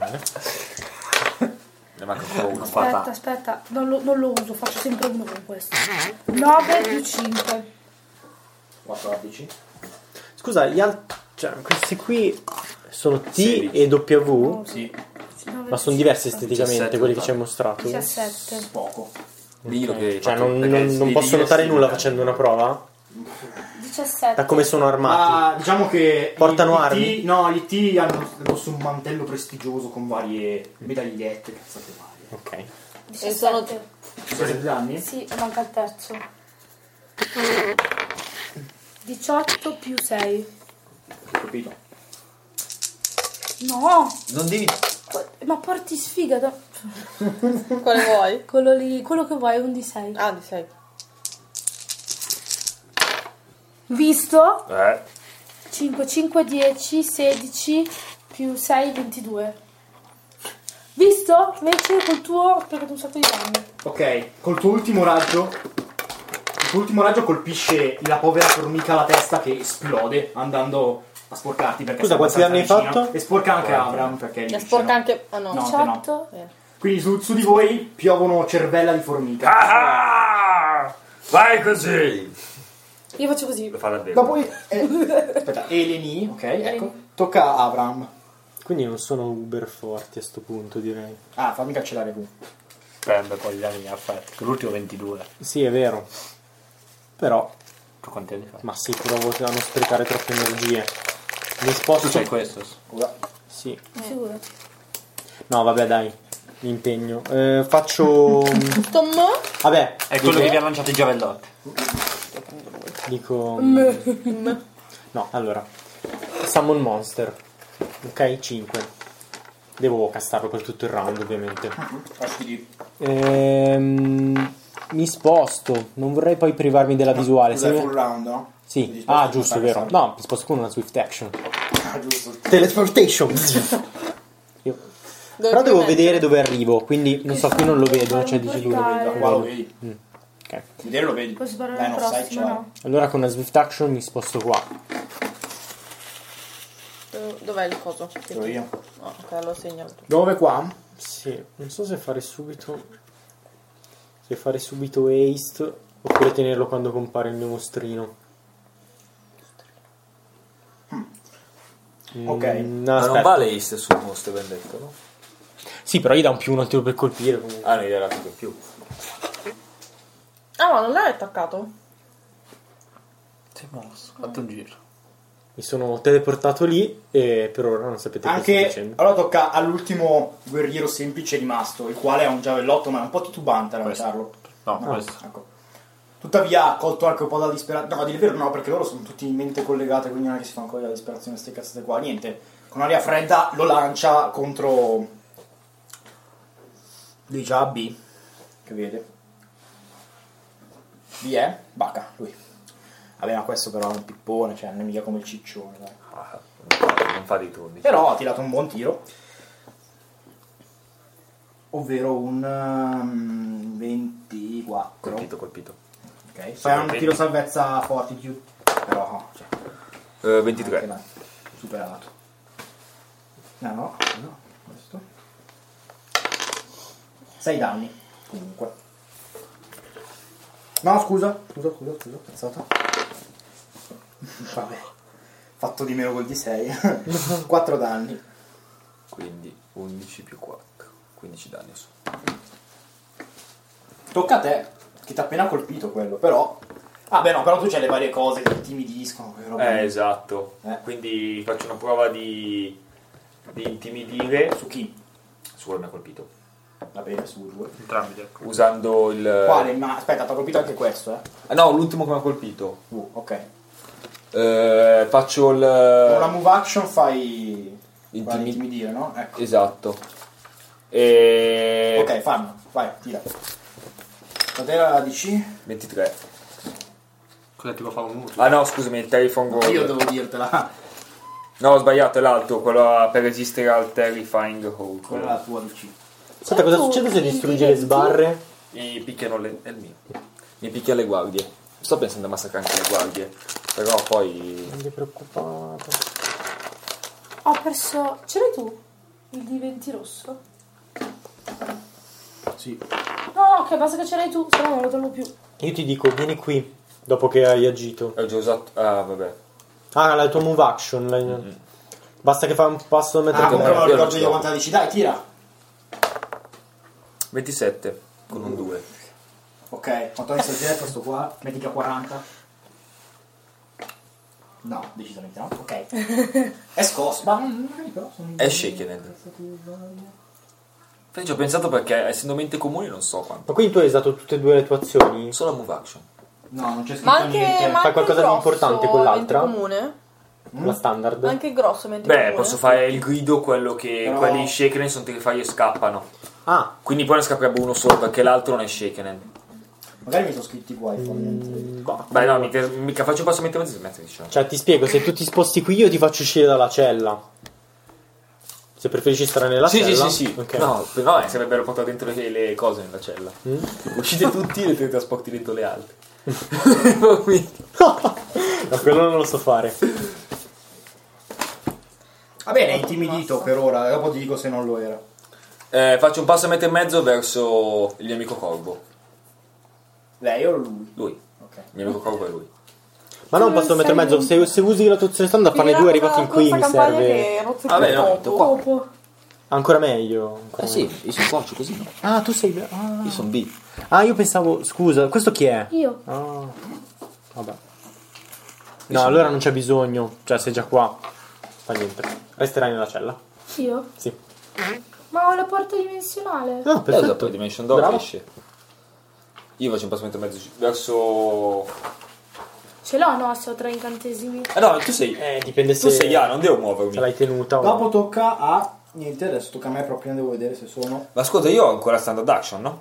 Ne manca ancora uno. Aspetta. Non lo uso, faccio sempre uno con questo. 9 più 5. 14. Scusa, cioè, questi qui sono T 16. e W, No, Sì, ma sono diversi esteticamente 17, quelli che ci hai mostrato. 17. poco. Dillo che Cioè, hai fatto- non perché devi posso dire notare sì, nulla dai. facendo una prova? 17. Da come sono armati. Ma diciamo che Portano i armi? No, gli T hanno addosso un mantello prestigioso con varie medagliette, cazzate varie. Ok. 17. 17 danni? Sì, manca il terzo. 18 più 6. Capito? No! Non devi... Ma porti sfiga. Quale vuoi? Quello lì, quello che vuoi, un di 6. Ah, di 6. Visto? 5, 10, 16 più 6, 22. Visto? Invece col tuo ho sprecato un sacco di danni. Ok, col tuo ultimo raggio. Il tuo ultimo raggio colpisce la povera formica alla testa che esplode andando a sporcarti perché Scusa, sei quanti danni hai abbastanza fatto? vicino. E sporca anche Abram perché è La lì sporca vicino. anche... Ah no. No. 18. Quindi su di voi piovono cervella di formica. Ah! Vai così! Io faccio così. Lo fa davvero. Dopo aspetta, Eleni, ok, ecco. Tocca a Abram. Quindi non sono uber forti a sto punto, direi. Ah, fammi cancellare tu. Prende poi gli anni che ha fatto. L'ultimo 22. Sì, è vero. Però, Tu quanti anni fai? ma sì, provo a non sprecare troppe energie. Mi Tu sposto. c'hai questo? Sì. Figurati. No, vabbè, dai. Mi impegno. Faccio. Tom? Vabbè, È quello che vi ha lanciato i giavellotti. dico. No, allora. Summon Monster. Ok, 5. Devo castarlo per tutto il round, ovviamente. Mi sposto. Non vorrei poi privarmi della visuale. Cos'è Se mi- full round, no? Sì. Ti sposti Ah, per giusto, fare vero. questo. No, mi sposto con una swift action. Ah, giusto. Teleportation. Io- Però devo vedere dove arrivo, quindi non so, qui non lo vedo, cioè dici tu lo vedo. Qua lo vedi. Ok. Vedere lo vedi. Puoi sparare Dai, al no, sai, prossimo, cioè. no? Allora con una swift action mi sposto qua. Dov'è il coso? Sono io. Ah, ok, lo segnalo tu. Dove qua? Sì, non so se fare subito. Se fare subito haste oppure tenerlo quando compare il mio mostrino. Ok. No, Ma non aspetta. vale East sul mostro vendetta, no? Sì, però gli dà un più un altro per colpire comunque. Ah, ne era più in più. Ah, ma non l'hai attaccato? Si è mosso. Ha fatto un giro. Mi sono teleportato lì e per ora non sapete cosa sto Anche dicendo. allora tocca all'ultimo guerriero semplice rimasto, il quale ha un giavellotto ma è un po' titubante a lanciarlo. No, questo. Ecco. Tuttavia ha colto anche un po' dalla disperazione. No, a dire il vero no, perché loro sono tutti in mente collegate, quindi non è che si fanno ancora la disperazione ste cazzate qua. Niente. Con aria fredda lo lancia contro di già B. Che vede. B è? Bacca, lui. Vabbè, ma questo però è un pippone, cioè non è mica come il ciccione, dai. Ah, non fa dei turni. Però ha tirato un buon tiro. Ovvero un 24. Colpito. Ok. Ok, fai un tiro salvezza fortitude, però cioè, 23. anche superato. No, questo. 6 danni, comunque. No, scusa, pensato. Vabbè, fatto di meno col D6. 4 danni. Quindi 11 più 4. 15 danni su. Tocca a te, che ti ha appena colpito quello, però... Ah beh no, però tu c'hai le varie cose che ti intimidiscono. Esatto. Quindi faccio una prova di intimidire. Su chi? Su quello mi ha colpito. Va bene, su 2. Entrambi, ecco. Usando il... Quale? Ma aspetta, ti ha colpito anche questo, no, l'ultimo che mi ha colpito. Ok. Faccio il... Con la move action fai... intimidire, no? Ecco. Esatto. Ok, fanno. Vai, tira. Poteva la DC? 23. Cosa tipo fa un Ah no, scusami, il Terrifying Hold. Io devo dirtela. No, ho sbagliato, è l'altro, quello per resistere al Terrifying Hold. Quella è la tua DC. Aspetta, cosa succede se distrugge le sbarre? Mi picchiano le... è il mio. Mi picchia le guardie. Sto pensando a massacrare anche le guardie. Però poi... Non ti preoccupare. Ho perso... Ce l'hai tu? Il D20 rosso? Sì. No, che basta che ce l'hai tu, se no non lo trovo più. Io ti dico, vieni qui, dopo che hai agito. Ho già usato... Ah, vabbè. Ah, la tua move action. Basta che fai un passo da mettere Ah, comunque non io ricordo non di ce l'ho. quanta DC. Dai, tira. 27 con un 2. Ok, quanto hai soggetto sto qua? Metti che a 40. No, decisamente no. Ok. È scosso. Ma però sono... È shaken. Ci ho pensato perché essendo mente comuni non so quanto. Ma quindi tu hai usato tutte e due le tue azioni? Solo move action. No, non c'è scritto Ma anche, niente. ma Fai anche qualcosa il di grosso importante con l'altra? è mente comune? La standard? Anche il grosso è mente Beh, comune? posso fare il grido, quello che Però- quelli shaken sono terrify e scappano. Ah, Quindi poi ne scapperebbe uno solo perché l'altro non è shaken. Magari mi sono scritti qua i fondamenti. Beh no, mica faccio un passo mentre mezzo diciamo. cioè ti spiego, se tu ti sposti qui io ti faccio uscire dalla cella. Se preferisci stare nella cella. Sì. Ok. No, sarebbe bello portare dentro le cose nella cella. Uscite tutti e te trasporti dentro le altre. No, quello non lo so fare. Va bene, è intimidito per ora, dopo ti dico se non lo era. Faccio un passo a metro e mezzo verso il mio amico corvo. Lei o lui? Lui. Ok. Il mio amico corvo è lui. Ma non posso mettere in mezzo, se usi la tua azione standard a farne due arriva fin qui, mi serve. Vabbè, no, metto qua. Dopo. Ancora meglio. Ancora meglio. Io sono qua, così no. Ah, tu sei... Ah. Io sono B. Ah, io pensavo... Scusa, questo chi è? Io. Ah, vabbè. No, allora non c'è bisogno. Cioè, sei già qua. Fa niente. Resterai nella cella. Io? Sì. Ma ho la porta dimensionale. Ah, perfetto. Esatto, Dimension Door Bravo. esce. Io faccio un passo a metro e mezzo verso... Ce l'ho, no, se ho 3 incantesimi. Ah no, tu sei... Dipende Tu se... sei A, non devo muovermi. Se l'hai tenuta o Dopo no. tocca a... Niente, adesso tocca a me proprio, devo vedere se sono... Ma ascolta, io ho ancora standard action, no?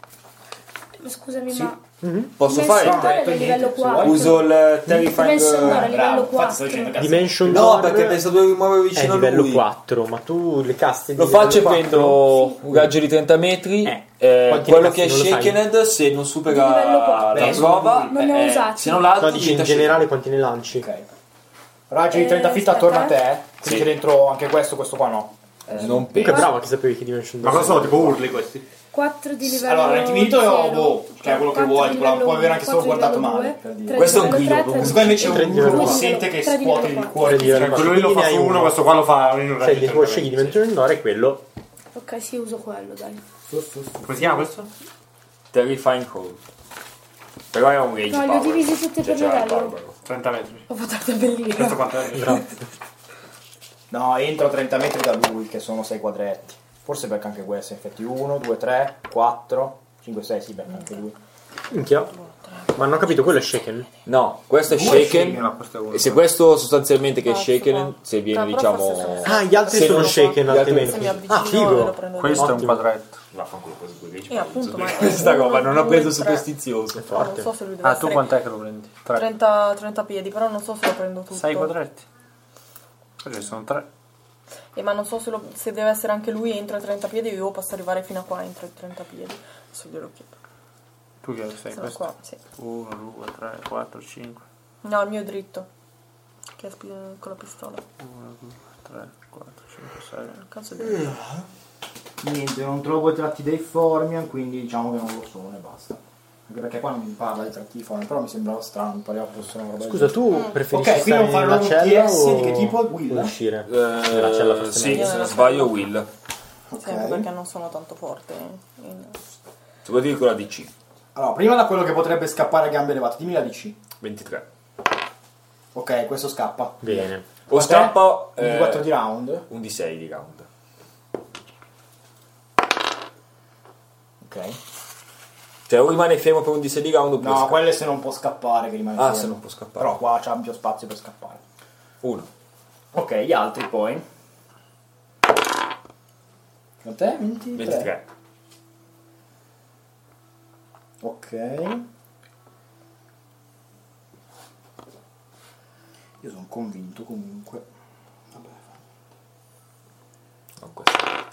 Scusami, Sì. ma... Posso Dimension fare... Door è detto livello niente, se 4. vuoi. Uso il Dimension Door è Terrifying... livello infatti sto dicendo 4. cazzo. Dimension No, Door perché penso dovevo muovere è vicino a livello lui. 4, ma tu le caste di Lo faccio e livello 4? prendo un raggio di 30 metri. Quanti Quello ne che è cazzo non lo sai? shakened, se non Di livello supera quattro. la prova, Non ne ho usati. se non l'altro, No, dici in diventa generale quanti ne lanci? Ok. Raggio di 30 feet aspetta, attorno a te, quindi Sì. c'è dentro anche questo qua no. shaken. Non Comunque penso. brava che sapevi che Dimension Ma Door. cosa sono? Tipo urli questi? 4 di livello Allora, l'intimidito è zero, boh, cioè quello che 4 vuoi, di puoi livello avere anche solo 4 di guardato livello male, 2, per dire. 3 Questo è un di livello grido, 3, Questo qua invece è Tre un di livello urlo, quattro. sente che Tre di scuote livello il quattro. cuore. Tre di livello Cioè, quello lì lo Quindi fa ne su hai uno, questo qua lo fa in un Sei di raggio. scegli Dimension Door è quello. Ok, sì, uso quello, dai. Come si chiama questo? Terrifying Hold. Però è un rage No, li ho power. divisi tutti per c'è il livello. barbaro. 30 metri. Ho fatto la Questo tabellina. quanto è? Grazie. No, entro 30 metri da lui, che sono 6 quadretti. Forse becca anche questo, infatti 1, 2, 3, 4, 5, 6, sì, becca anche lui. Minchia. Ma non ho capito, quello è shaken? No, questo è Due è shaken. shaken. No, questo è uno. E se questo sostanzialmente che è Cazzo, shaken, no. se viene Però diciamo... forse sono- Ah, gli altri Se sono non- shaken gli altri- altrimenti. Se mi avvicino Ah, e lo figo. prendo Questo è un Ottimo. quadretto. Vaffanculo, questo è rage E appunto, ma è questa uno, roba non ho due, preso tre. superstizioso. No, non so se lui deve Ah, tu essere quant'è che lo prendi? 3. 30 piedi, però non so se lo prendo tutto. 6 quadretti. Così sono 3. Ma non so se deve essere anche lui entro i 30 piedi o io posso arrivare fino a qua entro i 30 piedi. Adesso glielo chiedo. Tu che sei Sono questo? qua, sì. 1, 2, 3, 4, 5. No, il mio è dritto. Che è con la pistola. 1, 2, 3, 4, 5, 6. Cazzo di... Niente, non trovo i tratti dei Formian, quindi diciamo che non lo sono e basta. Anche perché qua non mi parla di tratti di Formian, però mi sembrava strano, mi pareva fosse una roba. Scusa, tu preferisci ok, quindi non stare farlo nella cella TS o di che tipo? Will? o uscire? Nella cella forse Sì, meglio. se non sbaglio Will. Sì, anche perché non sono tanto forte. Se vuoi dire quella DC. Allora, prima da quello che potrebbe scappare a gambe levate, dimmi la DC. 23. Ok, questo scappa. Bene. O scappa... 24 di round. Un D6 di round. Ok. Cioè o rimane fermo per un D6 di round oppure No, scappa. quelle se non può scappare che rimane Ah, fermo. se non può scappare. Però qua c'è ampio spazio per scappare. 1. Ok, gli altri poi. Quant'è? 23. 23. Ok. Io sono convinto comunque. Vabbè. Non questa volta.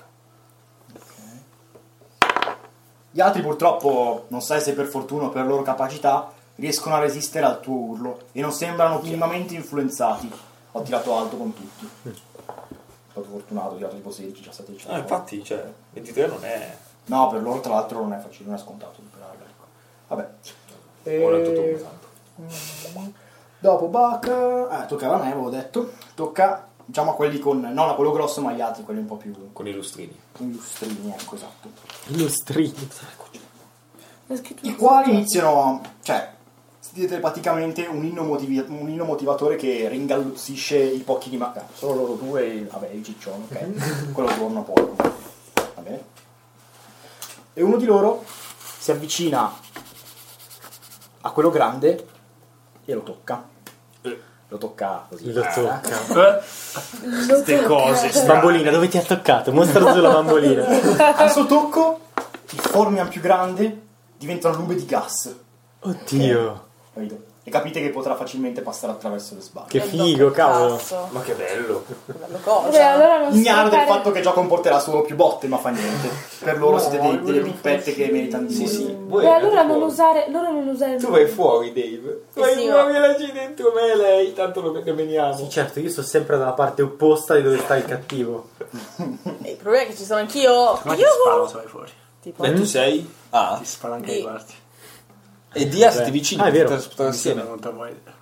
Gli altri purtroppo, non sai se per fortuna o per loro capacità, riescono a resistere al tuo urlo e non sembrano minimamente influenzati. Ho tirato alto con tutti. Sono fortunato, ho tirato tipo 16, 17, 18. Ah, infatti, cioè, 23 non è... No, per loro tra l'altro non è facile, non è scontato superarla. Ecco. Vabbè. Ora è tutto pesante. Dopo Bacca, toccava a me, avevo detto. Tocca, diciamo, a quelli con, non a quello grosso, ma agli altri, quelli un po' più Con i lustrini. illustrini, ecco, esatto. Illustrini. I quali iniziano, cioè, sentite telepaticamente un inno motivatore che ringalluzzisce i pochi di solo loro due e vabbè, il ciccione, ok? Quello torna poi. Va bene? E uno di loro si avvicina a quello grande e lo tocca. Lo tocca così. Lo tocca. Queste cose. Bambolina, dove ti ha toccato? Mostra sulla bambolina. Al suo tocco, il Formian più grande diventa una nube di gas. Oddio. Capito? E capite che potrà facilmente passare attraverso le sbarre. Che figo, cavolo. Ma che bello. Bello cosa. Vabbè, allora non si Ignaro può del fare- fatto che già comporterà solo più botte, ma fa niente. Per loro siete delle pippette che meritano di morire. Beh, allora non usare, loro non usare. Tu vai fuori, Dave. Vai sì, fuori laggiù dentro me e lei, tanto lo veniamo. Sì, certo, io sto sempre dalla parte opposta di dove sta il cattivo. Il problema è che ci sono anch'io. Ma ti sparo se vai fuori. Tipo. Beh, tu sei? Ah. Ti sparo anche Sì. ai quarti. E Dia siete vicini, Ah, è vero. potete sputare assieme. Non te mai idea.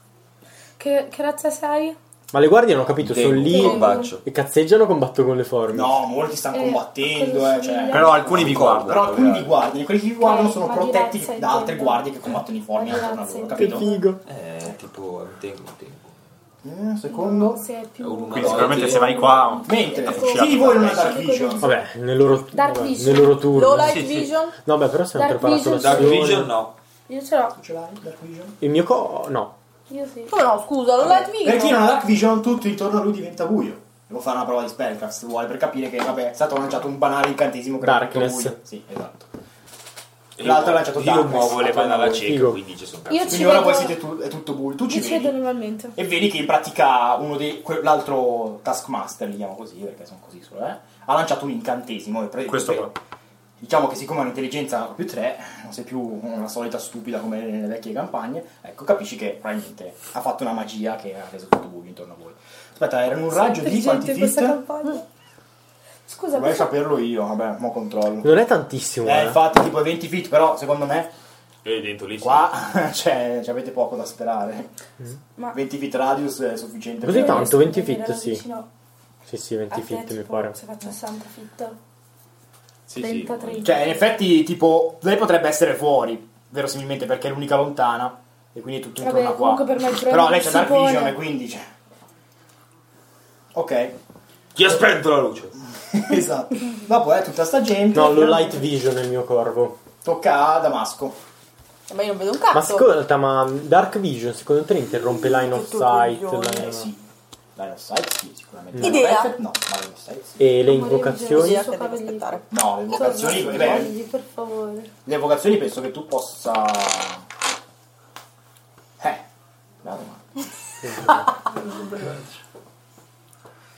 Che razza sei? Ma le guardie non ho capito, sono lì Corbaccio. e cazzeggiano o combatto con le forme? No, molti stanno combattendo, cioè. Però alcuni vi guardano. Però alcuni vi guardano, quelli che vi guardano sono ma protetti diversa da altre intendo. guardie che combattono i forni Ma attorno a diversa loro, Che capito? figo. Tipo, tempo. Secondo. Se è più. Quindi sicuramente se vai qua... Mentre chi di voi non ha Dark Vision? Vabbè, nel loro, Dark vabbè, Vision. nel loro turno. Low light vision. No, beh, però siamo Dark preparati Vision. Dark l'azione. Vision no. Io ce l'ho. Ce l'hai Dark Vision? Il mio no. Io sì. Come no, scusa, low light vision. Per chi non ha Dark Vision, tutto intorno a lui diventa buio. Devo fare una prova di spellcraft se vuole per capire che vabbè è stato lanciato un banale incantesimo che era tutto Darkness. buio. Sì, esatto. L'altro ha lanciato Io Darkness. muovo le mani alla cieca, Figo. quindi ci sono Io cazzo. ci Quindi ora vedo. voi siete è tutto buio. Tu ci Io ci vedo vedi. normalmente. E vedi che in pratica uno dei l'altro Taskmaster, li chiamo così perché sono così solo, ha lanciato un incantesimo e Questo qua. diciamo che siccome ha un'intelligenza più 3, non sei più una solita stupida come nelle vecchie campagne, ecco, capisci che probabilmente ha fatto una magia che ha reso tutto buio intorno a voi. Aspetta, era in un raggio di quanti Intelligente questa feet? campagna. Scusa, Vorrei saperlo io, vabbè, mo controllo. Non è tantissimo, Infatti tipo 20 feet, però secondo me E dentro lì qua cioè, avete poco da sperare. Ma- 20 feet radius è sufficiente. Così per- tanto, 20 Era feet, sì. vicino Sì, 20 a te, feet mi tipo, pare. Se faccio 60 feet. Sì, 30, sì. 30. Cioè, in effetti, tipo, lei potrebbe essere fuori, verosimilmente, perché è l'unica lontana, e quindi è tutto intorno Vabbè, a qua. comunque per me il Però problema lei c'ha si Dark pone. Vision, e quindi, cioè... Ok, Chi ha spento la luce? esatto. Dopo, tutta sta gente... No, lo light vision è il mio corvo. Tocca a Damasco. Ma io non vedo un Ma cazzo. ascolta, ma Dark Vision secondo te interrompe line of Tutto sight? coglione. Sì. Line of sight, sì, sicuramente. Idea. Perfect, no, ma line of sight, sì. E le Amore, invocazioni? Idea che devo aspettare. No, le evocazioni... beh, Per favore. le evocazioni penso che tu possa... la domanda.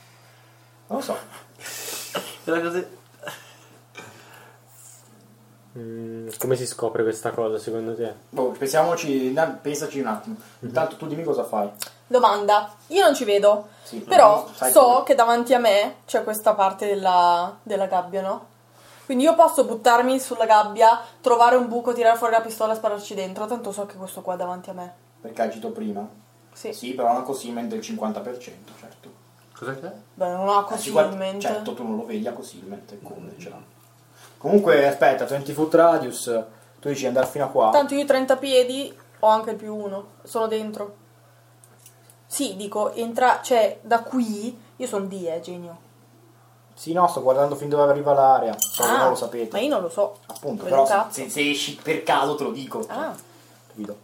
Non lo so. Era così. Come si scopre questa cosa secondo te? Pensaci un attimo. Intanto tu dimmi cosa fai. Domanda. Io non ci vedo. Sì, Però sai so che davanti a me c'è questa parte della gabbia, no? Quindi io posso buttarmi sulla gabbia, trovare un buco, tirare fuori la pistola e spararci dentro. Tanto so che questo qua è davanti a me. Perché hai agito prima? Sì. Sì, però una concealment del 50%, certo. Cos'è che è? Beh, non ha concealment. Certo, tu non lo vedi a concealment, come ce l'ha. Comunque, aspetta, 20 foot radius, tu dici andare fino a qua. Tanto io 30 piedi ho anche il +1. Sono dentro. Sì, dico, cioè, da qui io sono D, genio. Sì, no, sto guardando fin dove arriva l'area. Non lo sapete. Ma io non lo so. Appunto, Vedo però cazzo. se esci per caso te lo dico. Ah. Capito?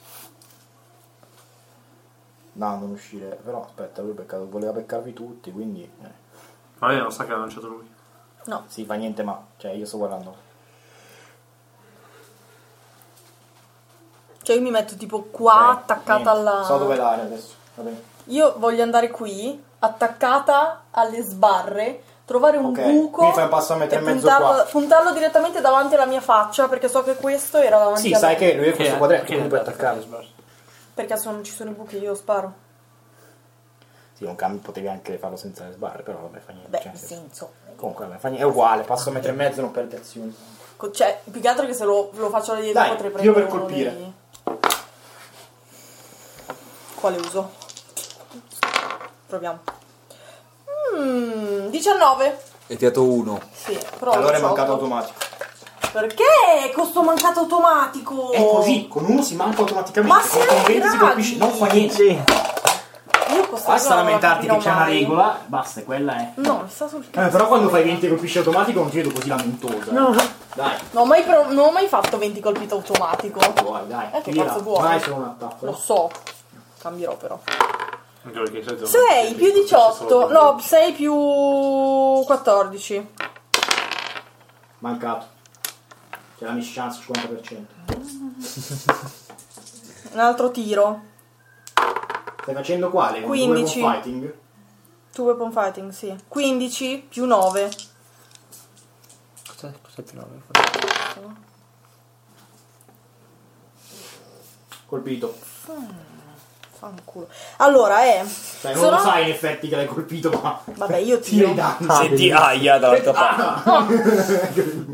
No, non uscire. Però aspetta, lui voleva beccarvi tutti, quindi... Ma lei non sa che ha lanciato lui. No. Sì, fa niente, ma... Cioè, io sto guardando. Cioè io mi metto tipo qua, attaccata niente. alla... So dove è l'area adesso. Va bene. Io voglio andare qui, attaccata alle sbarre, trovare un buco quindi fai un passo a metro e mezzo qua. puntarlo direttamente davanti alla mia faccia, perché so che questo era davanti Sì, a sai me. che lui è questo quadretto, Che quindi puoi attaccare. Perché ci sono i buchi, io sparo. Sì, un cambio potevi anche farlo senza le sbarre, però vabbè, fa niente. Beh, cioè, nel senso. Comunque, vabbè, fa niente, è uguale, passo a metro e mezzo, non perde azioni. Cioè, più che altro che se lo faccio da dietro Dai, potrei tiro prendere per uno colpire. dei... Quale uso? Proviamo. 19. Hai tirato 1. Sì, però Allora è 18. mancato automatico. Perché questo mancato automatico? È così, con uno si manca automaticamente. Ma con sei 20 si grandi! colpisce, non fa niente. Io questa Basta cosa non la lamentarti che capirò c'è una mai. regola, basta, quella è. No, mi sta sul cazzo. Però quando fai 20 colpisce automatico non ti vedo così lamentosa. No. Dai, Non ho mai fatto 20 colpito automatico. vuoi, dai. Che tira. cazzo vuoi? Vai solo un attacco. Lo so. Cambierò però. Anche perché di solito 6 più 18. No, 6 più 14. Mancato. C'è la miss chance 50%. Un altro tiro. Stai facendo quale? Un 15. weapon fighting? 2 weapon fighting, sì. 15 più 9. Cos'è più 9? Colpito. Fanculo. Allora, Cioè, non lo sai in effetti che l'hai colpito, ma... Vabbè, io tira tiro. i danni. Senti aia dall'altra parte.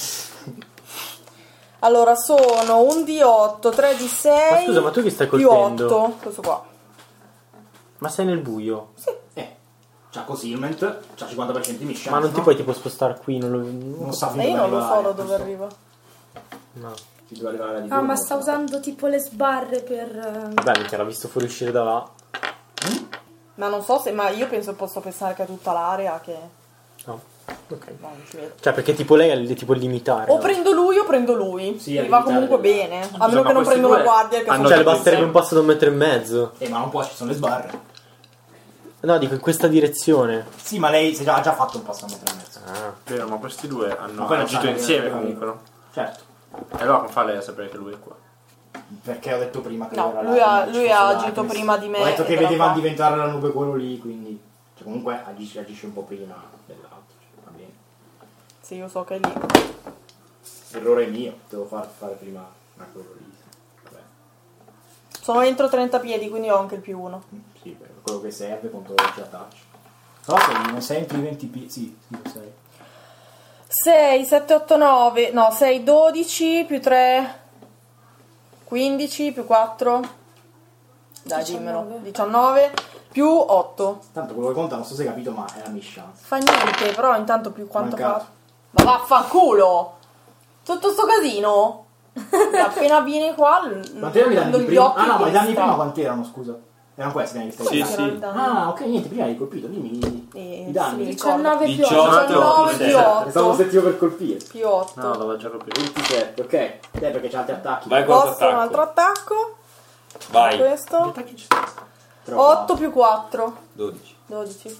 Allora, sono un D8, 3 D6. Ma scusa, ma tu chi stai più colpendo? 8. Questo qua. Ma sei nel buio? C'ha concealment, c'ha 50% di miss chance. Ma non ti no? puoi tipo spostare qui? Non sa Ma io non lo so da dove arriva. No. Ti deve arrivare di Ah, ma sta usando tipo le sbarre per... Beh, minchia, l'ha visto fuoriuscire da là. Ma non so se... Ma io posso pensare che è tutta l'area che... No. Ok. No, non ci vedo. Cioè, perché tipo lei è tipo limitare. O no? prendo lui o prendo lui. Sì, è mi va limitare comunque della- bene. A meno ma che non questi prendo una due guardia che hanno- sono... Cioè, le basterebbe un passo da 1,5 metri. ma non può, ci sono le sbarre. No, dico in questa direzione. Sì, ma lei ha già fatto un passo a metro e mezzo. Ah. Vero, ma questi due hanno Ma poi non agito sa- insieme comunque, no? Certo. E allora come fa lei a sapere che lui è qua? Perché ho detto prima che No, era lui là, ha- che lui ci ha fosse agito Darkness. prima di me Ho detto ed che era vedeva qua. diventare la nube quello lì, quindi... Cioè, comunque agisce un po' prima dell'altro. Cioè, va bene. Sì, io so che è lì. Errore mio, devo fare prima a quello lì. Vabbè. Sono entro 30 piedi, quindi ho anche il +1. Sì, per quello che serve contro i attacchi. No, se non sei entro i 20 piedi... Sì, lo sei. 6, 7, 8, 9. No, 6, 12 più 3... 15 più 4... Dai, 19. dimmelo. 19 più 8. Tanto quello che conta, non so se hai capito, ma è la miss chance. Fa niente, però intanto più quanto Mancato. fa? Ma vaffanculo! Tutto sto casino? Appena vieni qua, Quanti erano i danni prendo di gli prima? occhi Ah no, ma i danni di testa. prima quanti erano, scusa? Erano questi i danni che stai Sì, dando? sì. Ah, ok, niente, prima hai colpito, dimmi i danni. sì. 19 più 18. 8. 19 più 8. Pensavo se per colpire. Più 8. No, l'aveva già colpito. 27, ok. Perché c'ha altri attacchi. Vai con Posso un altro l'attacco. attacco? Vai. Questo. Però 8 più 4. 12. 12.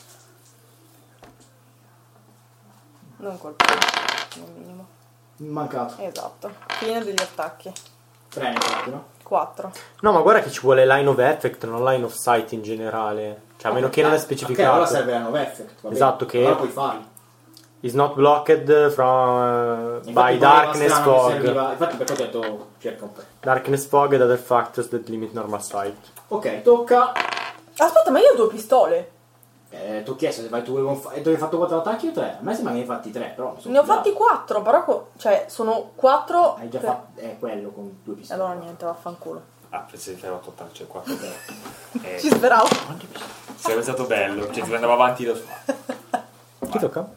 Non colpire. Nel minimo. mancato. Esatto. Fine degli attacchi. 3 infatti, no? 4. No, ma guarda che ci vuole line of effect, non line of sight in generale. Cioè, a meno che non è Ok, specificato. allora serve la 9 effect. Va bene. Esatto, che- Allora puoi farli. Is not blocked from by darkness fog. Infatti per questo ho detto cerca un po'. Darkness fog and other factors that limit normal sight. Ok, tocca. Aspetta, ma io ho 2 pistole. Ti ho chiesto se vai tu tu hai fatto 4 attacchi o 3? A me sembra che ne hai fatti 3, però Ne ho fatti 4, però cioè sono 4. Hai già fatto quello con 2 pistole. Allora niente, vaffanculo. Ah, pensavo di fare 8 attacchi, cioè 4 Ci speravo. sarebbe stato bello, cioè ti andavo avanti da solo. Chi tocca?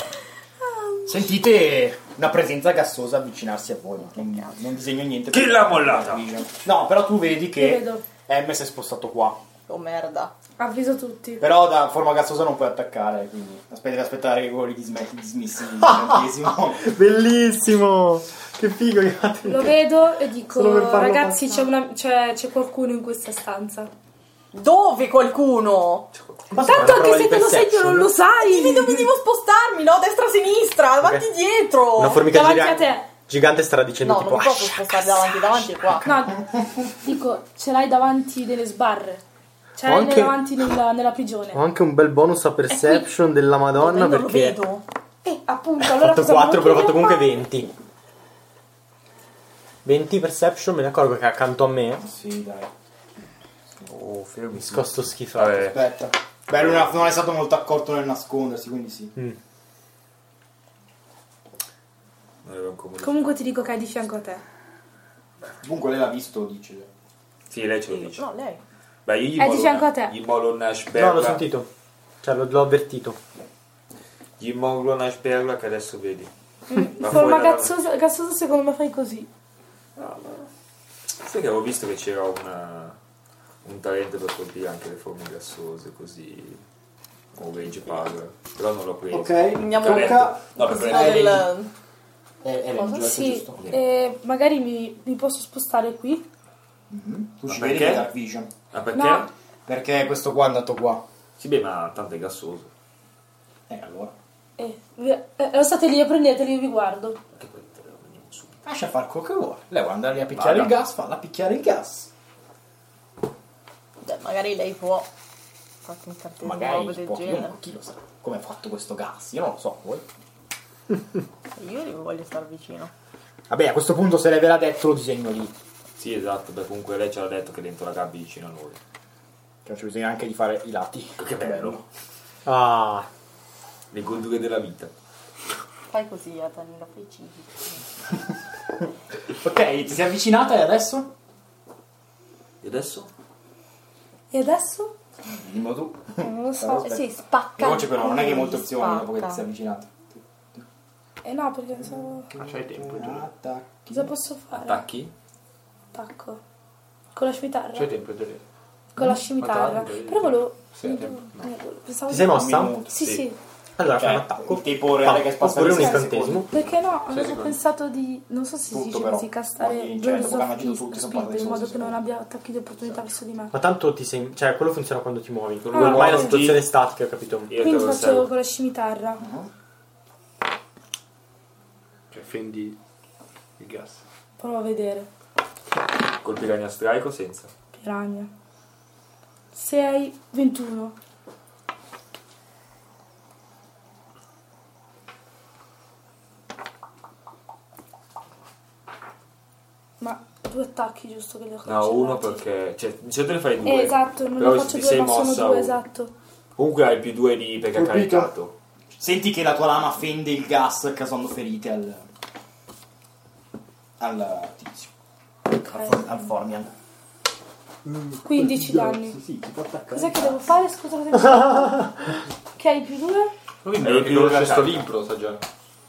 Sentite una presenza gassosa avvicinarsi a voi. Non disegno niente. Chi l'ha mollata? No, però tu vedi Io che vedo. M si è spostato qua. Oh merda. Avviso tutti. Però da forma gassosa non puoi attaccare, quindi devi aspettare che quelli dismessi il Bellissimo! Che figo che fate. Lo vedo e dico, Solo per farlo ragazzi, c'è qualcuno in questa stanza. Dove qualcuno? Tanto anche se te lo sai io non lo sai. Mi devo spostarmi, no? Destra, sinistra, avanti, dietro. Una formica Davanti a te. gigante starà dicendo No, tipo non posso spostare davanti è qua. No, dico, ce l'hai davanti nelle sbarre. Ce l'hai Anche- davanti nella prigione. Ho anche un bel bonus a perception della Madonna Non lo perché vedo. Appunto, ho allora fatto cosa 4 però ho vuoi fatto che io comunque faccia? 20. 20 perception, me ne accorgo che è accanto a me. Sì, dai. Oh, fermi. Scosto schifato. Vabbè. Aspetta. Beh, lui non è stato molto accorto nel nascondersi, quindi sì. Non avevo un comune. Comunque ti dico che è di fianco a te. Comunque lei l'ha visto, dice. Sì, lei ce lo dice. No, lei. Beh, io gli È di mollo fianco a te. Gli mollo una No, l'ho sperla. sentito. Cioè l'ho avvertito. Gli mollo una sperla che adesso vedi. In Ma forma fuori gassosa secondo me fai così. Sai che avevo visto che c'era un talento per colpire anche le forme gassose, così. O rage power. Però non l'ho preso. Ok, Andiamo tocca. No, per così prendere del... È Cosa? giusto, Sì, giusto. magari mi posso spostare qui. Tu ci Ma vedi perché? che Dark Vision. Ah, perché? No. Perché questo qua è andato qua. Sì, beh, ma tanto è gassoso. Allora. Lo state lì, prendeteli, io vi guardo. Che poi te lo veniamo su. Lascia fare quello che vuole. Lei vuole andare lì a picchiare Vada. il gas, falla picchiare il gas. Beh, magari lei può farti un cartello Magari roba del può, genere. chi lo sa come è fatto questo gas. Io non lo so, voi. Io gli voglio star vicino. Vabbè, a questo punto se lei ve l'ha detto lo disegno lì. Sì, esatto, beh, comunque lei ci ha detto che dentro la gabbia vicino a noi. Cioè, c'è bisogno anche di fare i lati. Che bello. Ah, Le goldure della vita. Fai così, Danilo, fai cibi. Ok, ti sei avvicinata e adesso? E adesso? E adesso? Dimmo tu. Non lo so. Aspetta. Sì, spacca. Veloce però, non è che hai molte opzioni Spacca. dopo che ti sei avvicinata. No, perché non so c'hai tempo, Giulia. Attacchi. cosa posso fare. Attacchi? Attacco. Con la scimitarra? C'hai tempo, Giulia. Con la scimitarra. Attacco, Però volevo... Sì, tempo. Pensavo ti sei di- mossa? Minuto. Sì, sì. Allora Cioè, fai un attacco. il tempo reale che è passato Oppure un in sei incantesimo. Perché no? Avevo secondi. pensato di... Non so se si Tutto, dice però. così, castare Cioè, Burst dopo che hanno of agito tutti, sono Speed, passati in modo solo che non secondi. abbia attacchi di opportunità verso di me. Ma tanto ti sei... Cioè, quello funziona quando ti muovi. Ah, Ormai la ok. situazione è statica, ho capito? Io Quindi te lo faccio osservo. con la scimitarra. Cioè, fendi il gas. Provo a vedere. Col piranha strike o senza? Piranha. 6, 21. Ma 2 attacchi giusto che li ho No, cancellati? uno perché... Cioè, di solito ne fai due. Esatto, non Però ne se faccio ti 2 sei ma sono mossa 2, uno. esatto. Comunque hai più 2 di perché ha Colpito. caricato. Senti che la tua lama fende il gas causando ferite al tizio. Al Formian. 15 danni. Sì, ti può attaccare. Cos'è che devo fare? Scusate. Che hai più 2? Quindi Hai più una sto carica. l'impro, sa già.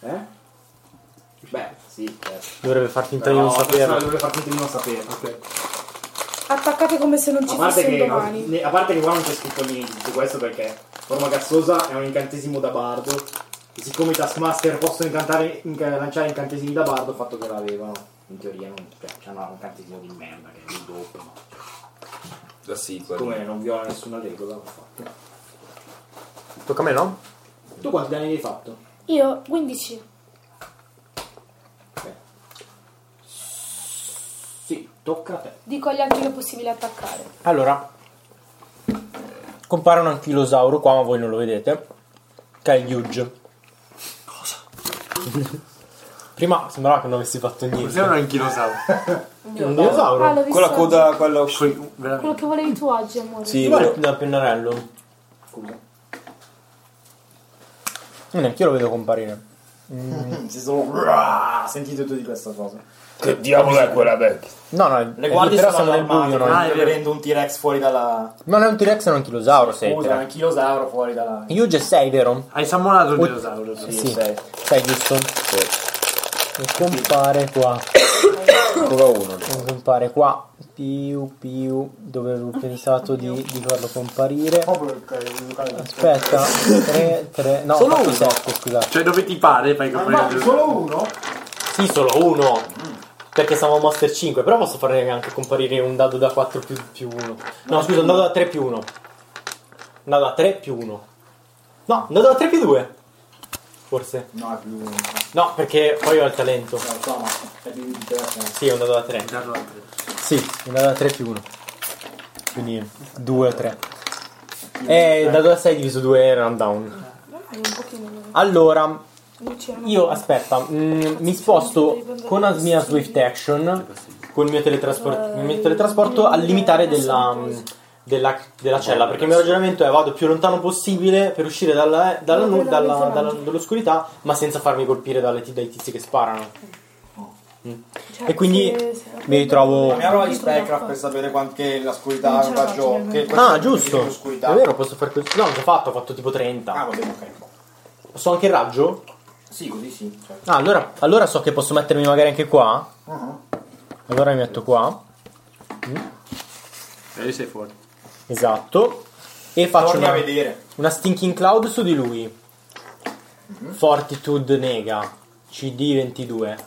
Beh, sì, certo. Dovrebbe far finta di non sapere. Dovrebbe far finta di non sapere. Ok. Attaccate come se non A ci parte, fosse che, domani. a parte che qua non c'è scritto niente di tutto questo perché forma gassosa è un incantesimo da bardo e siccome i Taskmaster possono lanciare incantesimi da bardo, il fatto che l'avevano in teoria non, cioè, c'hanno un incantesimo di merda che è il doppio, ma Da sequel. come non viola nessuna regola l'ho fatto. Tocca a me, no? Tu quanti danni hai fatto? Io 15. Sì, tocca a te. Dico agli altri che è possibile attaccare. Allora, compare un anchilosauro qua, ma voi non lo vedete, che è il Huge. Prima sembrava che non avessi fatto niente. Cos'è un anchilosauro? Un dinosauro? Ah, l'ho visto Con la oggi. coda, quello... Quello che volevi tu oggi, amore. Sì, guarda dal pennarello. Scusa. Neanche io lo vedo comparire. Si sono sentito tu di questa cosa. Che diavolo è quella bestia? No, Le guardie però sono siamo nel buio, no? vedendo un T-Rex fuori dalla... Non è un T-Rex, è un anchilosauro, sei. Scusa, un chilosauro fuori dalla... Io già sei, vero? Hai sammonato il dinosauro. Sì, sei. sei giusto? E compare qua. Ancora uno. Non compare qua. Piu, dove avevo pensato di farlo comparire. Aspetta, 3, no, Solo uno. 7, scusate. Cioè dove ti pare fai comparire? Solo uno? Sì, solo uno. Perché siamo a Monster 5, però posso fare anche comparire un dado da 4 più 1. No, scusa, un dado da 3 più 1. Un dado da 3 più 1. No, un dado da 3 più 2. Forse. No, è più uno. No, perché poi ho il talento. No, insomma, è più di telefono. Sì, è un dado da 3. Sì, un dado da 3 più 1. Quindi 2 o 3. E il dado da 6 diviso 2 è rundown. Allora, io aspetta, mi sposto con la mia Swift Action, con il mio teletrasporto al limitare della cella, perché il mio ragionamento è vado più lontano possibile per uscire dall'oscurità, ma senza farmi colpire dai tizi che sparano. E quindi mi ritrovo... La mia prova di Spellcraft per sapere che l'oscurità è un raggio... giusto, è vero, posso fare questo. No, ho già fatto, ho fatto tipo 30. Ah, va bene, ok. Posso anche il raggio? Sì, così sì. Certo. Ah, allora so che posso mettermi magari anche qua. Allora mi metto qua. E lì sei fuori. Esatto. E faccio Torni a vedere. una Stinking Cloud su di lui. Fortitude nega. CD 22.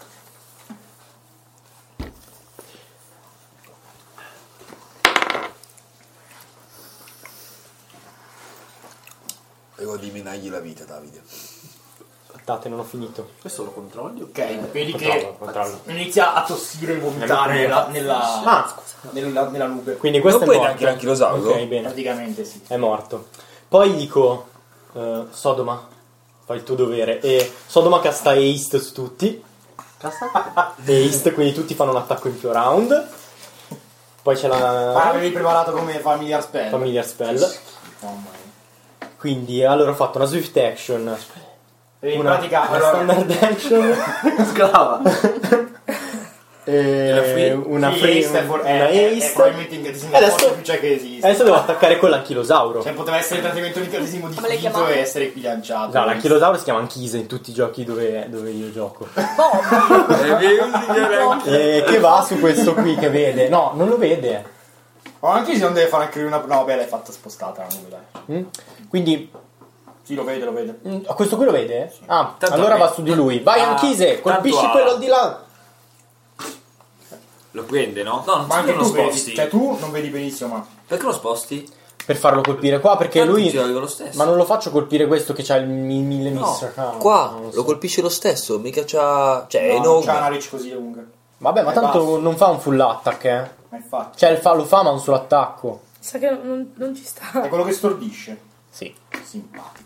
Devo eliminargli la vita, Davide. Aspettate, non ho finito. Questo lo controlli? Ok, vedi che Controllo. inizia a tossire e vomitare nella nube. Quindi questo Non è puoi morto. neanche l'anchilosauro? Ok, bene. Praticamente sì. È morto. Poi dico Sodoma, fai il tuo dovere. E Sodoma casta haste su tutti. Haste, quindi tutti fanno un attacco in più round. Poi c'è Ma la l'avevi preparato come familiar spell? Familiar Spell. Mamma mia. Quindi allora ho fatto una Swift Action, In una pratica, Standard Action Sclava. e una Free, una Haste. probabilmente E adesso- più c'è che esiste. Adesso devo attaccare con l'anchilosauro. Cioè poteva essere il trattamento incantesimo di Come le finito chiamate? e essere equilanciato. No, l'anchilosauro si chiama Anchise in tutti i giochi dove io gioco. Che va su questo qui che vede. No, non lo vede. Ma anche se non deve fare anche lui una... No, beh, l'hai fatta spostata la nube, dai. Quindi Sì, lo vede. questo qui lo vede? Ah, Tanto allora a me- va su di lui. Vai Anchise, colpisci tanto a- quello di là. Lo prende, no? No, Ma anche non lo tu vedi. sposti. Cioè tu non vedi benissimo, ma... Perché lo sposti? Per farlo colpire qua, perché Tanto lui... ci arriva lo stesso. Ma non lo faccio colpire questo che c'ha il 1000 No, mister. Qua Non so. lo colpisce lo stesso, mica c'ha... Cioè, è No, non c'ha enorme. una reach così lunga. Vabbè, ma È tanto basso. non fa un full attack, Ma infatti. Cioè lo fa ma un solo attacco. Sa che non ci sta. È quello che stordisce. Sì. Simpatico.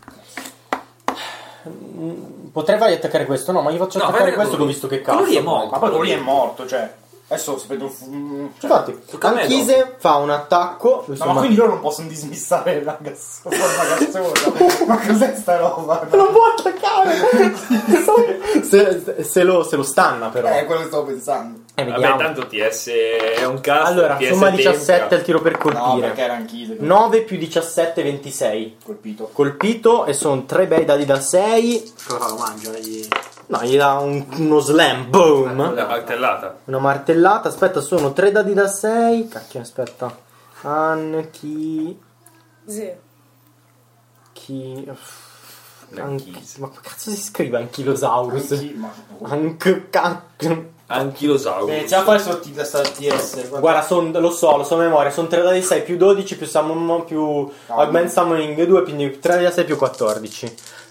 Potrei fargli attaccare questo? No, ma gli faccio No, attaccare vai questo che ho quello visto che quello cazzo. lì è morto. Ma poi quello lì è morto, cioè... Adesso si vede un... Cioè... Infatti, Tocca a me Anchise fa un attacco. No, ma quindi loro non possono dismissare la forma gassosa. Ma cos'è sta roba? Non può attaccare! se lo stanna però. È quello che stavo pensando. Vediamo. Vabbè, tanto TS è un cast. Allora, TS somma tempra. 17 al tiro per No, perché colpire. era anch'io 9 più 17, 26. colpito. Colpito e sono 3 bei dadi da 6. Cosa lo mangia? No, gli dà uno slam, boom. La martellata. Una martellata, aspetta, sono 3 dadi da 6. Cacchio, aspetta. Chi. Ma cazzo si scrive Anchilosaurus? Anchilosauro. Iniziamo a fare sotto questa TS. Guarda, lo so a memoria, sono 3 dadi 6 più 12 più summon più augment summoning 2, quindi 3 dadi 6 più 14.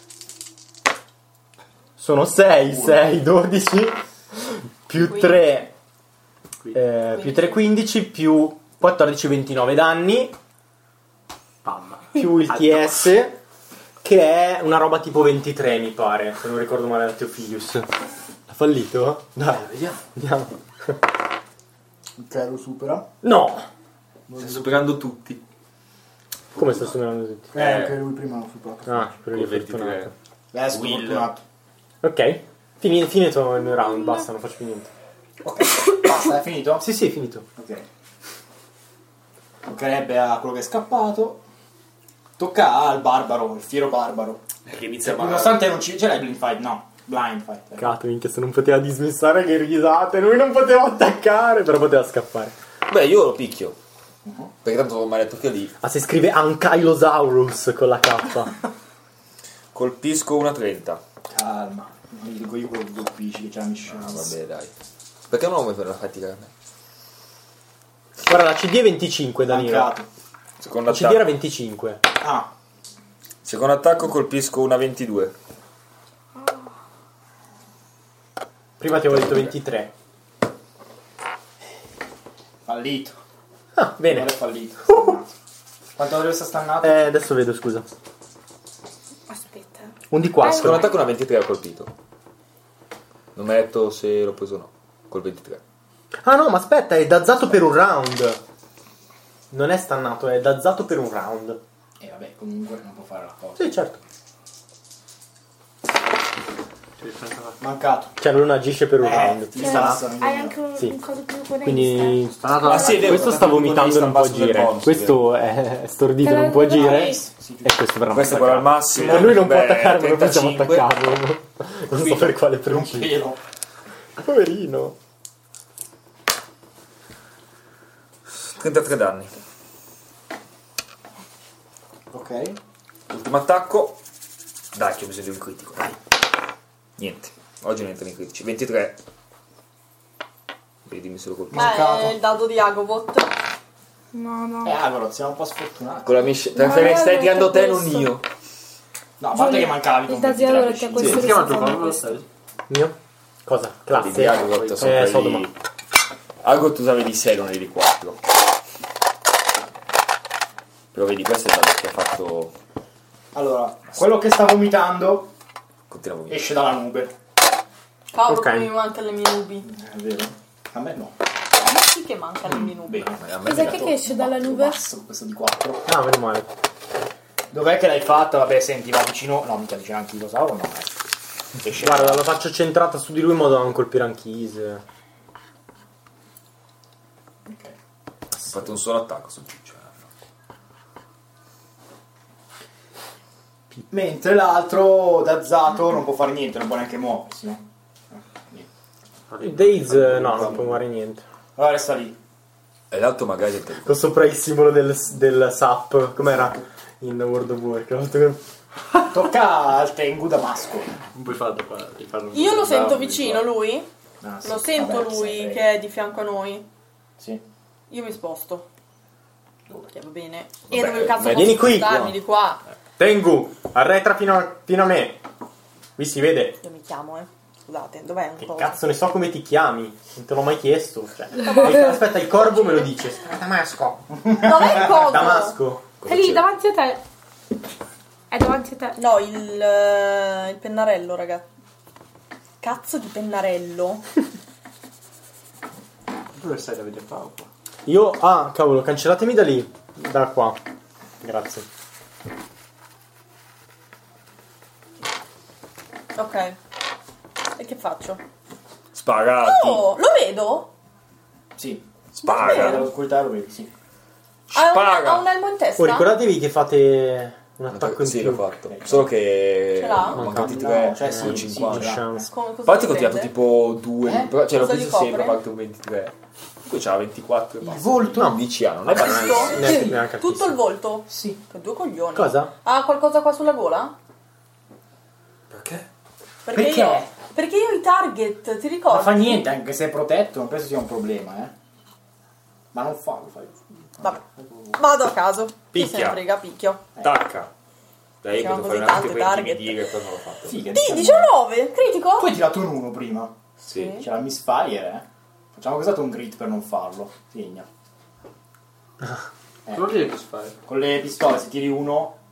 Sono 6, 12 più 3 più 3, 15 più 14, 29 danni più il TS che è una roba tipo 23 mi pare, se non ricordo male da Teofilius. Ha fallito? Dai, vediamo. Ok, lo supera. No! Stai superando tutti. Come sto superando tutti? Anche lui prima l'ho superato. Ah, quello Col lì fortunato. 23. Adesso Will. fortunato. Ok, finito il mio round, basta, non faccio più niente. Ok, basta, è finito? Sì, è finito. Ok. Toccherebbe a quello che è scappato. Tocca al barbaro, il fiero barbaro. Che inizia a Nonostante non ci... Ce l'hai blind fight? No, blind fight. Cato, minchia, se non poteva dismissare che risate, lui non poteva attaccare, però poteva scappare. Beh, io lo picchio. Perché tanto mi ha detto che lì. Ah, si scrive Ankylosaurus con la K. Colpisco una 30. Calma. Non gli dico io quello che colpisci, che c'è la miscela. Ah, vabbè, dai. Perché non ho mai la fatica a me? Guarda, la CD è 25, Danilo. Mancato. Secondo La CD era attacco. 25. Ah, Secondo attacco colpisco una 22. Prima ti avevo detto 23. fallito. Ah, bene. Non è fallito. Stannato. Quanto deve essere stannato? Adesso vedo, scusa. Aspetta. Un di Secondo 4. attacco una 23 ha colpito. Non mi ha detto se l'ho preso o no. Col 23. Ah no, ma aspetta, è dazzato per un round. Non è stannato, è dazzato per un round. E vabbè, comunque non può fare la cosa. Sì, certo. Mancato. Cioè, lui non agisce per un round. Ti sta Hai anche un, Sì. un coso più con Quindi Ah, sì, è vero, questo sta vomitando e non può agire. bonus, Questo è stordito, non può agire. E questo verrà Questo è quello al massimo. Per lui non può Beh, attaccare, ma noi possiamo 35. attaccarlo. Non so per quale un principio. pelo. Poverino. 33 danni. Ok. Ultimo attacco. Dai, che ho bisogno di un critico. Dai. Niente. Oggi non entrano i critici. 23. Vedi, mi se lo colpisco. Ma è il dado di Agovot. No. Allora, siamo un po' sfortunati. Con la stai tirando te, non io. No, a parte che mancavi Il con dazione 23 che vicini. questo Si chiama il risultato tuo questo. corpo? Mio? Cosa? Di Classe? Agot sono quelli... Sodoma. Agot usavi di 6, non eri di 4. Però vedi, questo è il dato che ha fatto... Allora, quello che sta vomitando Continua a vomitare. esce dalla nube. Cavolo, Ok. mi mancano le mie nubi. È vero? A me no. A me sì che mancano le mie nubi. Bene. A me Cos'è mi ha che esce dalla nube? Basso, questo di 4. Ah, meno male. Dov'è che l'hai fatta? Vabbè, senti, va vicino. No, mica vicino anche Anchilosauro, no. Esce Guarda, la faccio centrata su di lui in modo da non colpire Anchise. Ok. Ho fatto un solo attacco sul ciccio. Mentre l'altro dazzato non può fare niente, non può neanche muoversi, no? Niente. Days, no, non può fare niente. Allora resta lì. E l'altro magari è te. Con sopra il simbolo del SAP. Com'era? In World of Warcraft. Tocca al Tengu Damasco. Non puoi farlo. Io lo sento vicino lui. Ah, sì. Lo sento Vabbè, lui sei- che è di fianco a noi. Sì. Io mi sposto. Ok, va bene. Vabbè, E dove cazzo beh, posso vieni qui. spostarmi di qua? Tengu, arretra fino a me. Qui si vede. Io mi chiamo, Scusate, dov'è un Che po'? cazzo ne so come ti chiami? Non te l'ho mai chiesto. Cioè, aspetta, il corvo me lo dice. Damasco. Dov'è il coso? Damasco. È lì, davanti a te. È davanti a te. No, il pennarello, raga. Cazzo di pennarello. Dove stai, Davide Paolo? Io, cavolo, cancellatemi da lì. Da qua. Grazie. Ok. E che faccio? Sparati. Oh, lo vedo? Sì. Spara. Dall'oscurità lo vedi, sì. Spara. Ha un elmo in testa? Oh, ricordatevi che fate un attacco in Sì, più. l'ho fatto. Solo che... Ce l'ha? Mancati No, 3, cioè sono sì, 50. ce l'ha. Chance. Cosa A parte che ho prende? tirato tipo 2, cioè l'ho Cosa preso gli sempre, copre? ho fatto un 23. Poi c'era 24 e basta. volto? No, 10 anni, non è Hai banale. visto? Neanche Tutto il volto? Sì. Che due coglioni. Cosa? Ha qualcosa qua sulla gola? Perché? Perché? Perché io i target, ti ricordi? Ma fa niente, anche se è protetto, non penso sia un problema, Ma non fallo, fai. Vabbè. Vado a caso. Chi Picchia. se ne frega, picchio. Tacca. Dai, Siamo potevo fare così un attimo tante per target. intimidire, però non l'ho fatto. Figa, Sì, 19, critico? Tu hai tirato un 1 prima. Sì. C'era Misfire, Facciamo cos'altro un grit per non farlo. Segna. Cosa vuol dire che fai? Con le pistole, se tiri uno,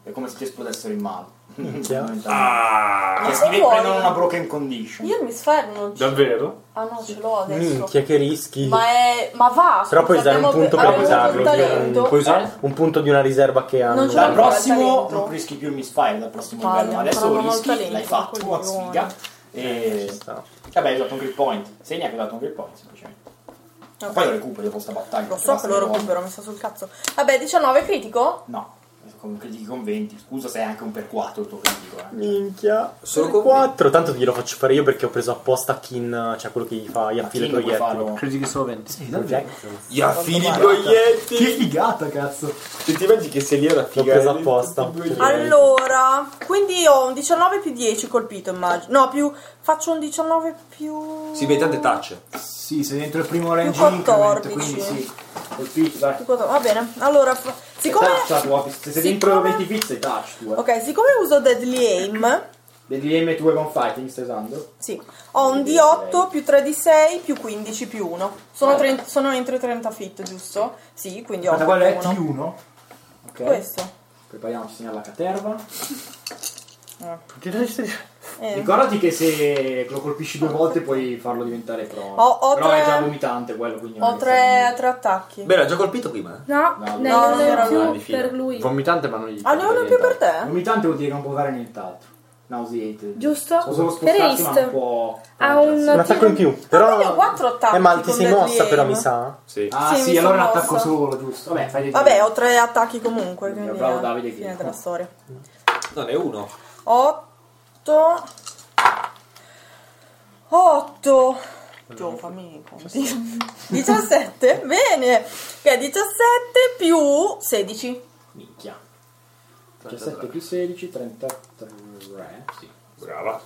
È come se ti esplodessero in mano. Ah! Che ti prendono una broken condition. Io il misfire non ce l'ho. Davvero? Ah no, ce l'ho adesso. Minchia, che rischi. Ma va. Però puoi usare un punto per usarlo. Talento. Un punto di una riserva che hanno. Non ce Dal l'ho. prossimo talento. non rischi più il misfire dal prossimo Palle, livello. Adesso ancora lo non ho rischi, talento, l'hai fatto, coglione. sfiga. E vabbè, hai dato un grip point. Segna che hai dato un grip point semplicemente. Ok. Poi lo recuperi dopo sta battaglia. Lo so che lo recupero, mi sta sul cazzo. Vabbè, 19 critico? No, con critichi con 20. Scusa se è anche un per 4 il tuo critico. Minchia. Solo Solo con 4. Tanto glielo faccio fare io perché ho preso apposta Kin, cioè quello che gli fa, gli affila i Kin puoi proiettili. farlo. Critichi solo 20. Sì, Gli affili i proiettili! Che figata, cazzo. Se ti immagini che sei lì alla L'ho figa. preso apposta. Allora, quindi ho un 19 più 10 colpito, immagino. No, più faccio un 19 più... Si vede tante tacce. Sì, sei dentro il primo range Più increment, 14. quindi sì. Colpito, dai. Va bene, allora, siccome... Se sei dentro 20 feet sei touch tu. Ok, siccome uso Deadly Aim, Deadly Aim e tu weapon fighting stai usando? sì, ho un D8 più 3 D6 più 15 più 1. Sono entro i 30 feet, giusto? Sì, quindi ho un Quello è più 1. T1. Ok. Questo. Prepariamoci segnare la caterva. Eh. Ricordati che se lo colpisci 2 volte puoi farlo diventare pro. Ho Però tre- è già vomitante quello, quindi non Ho è che serve 3 attacchi. Beh, l'ha già colpito prima. No, No, ne no, ho non uno era in una più di fila. per lui. Vomitante, ma non gli Ah, ne ho uno in più per te? vomitante vuol dire che non può fare nient'altro. Nauseated. Giusto? Può solo Per spostarsi ma non Haste. può. Ha un attacco in più. Quindi ho Però 4 attacchi. ma ti con sei Deadly mossa Aim. però mi sa. Sì. Ah Sì, sì, mi allora è un sono attacco mossa. solo, giusto. Vabbè, fai dei Vabbè, ho 3 attacchi comunque, quindi Bravo Davide che- fine della storia. Non è uno. 8 Gio, fammi i conti. 17, bene. Ok, 17 più 16. Minchia. 17 più 16, 33. Sì. Brava.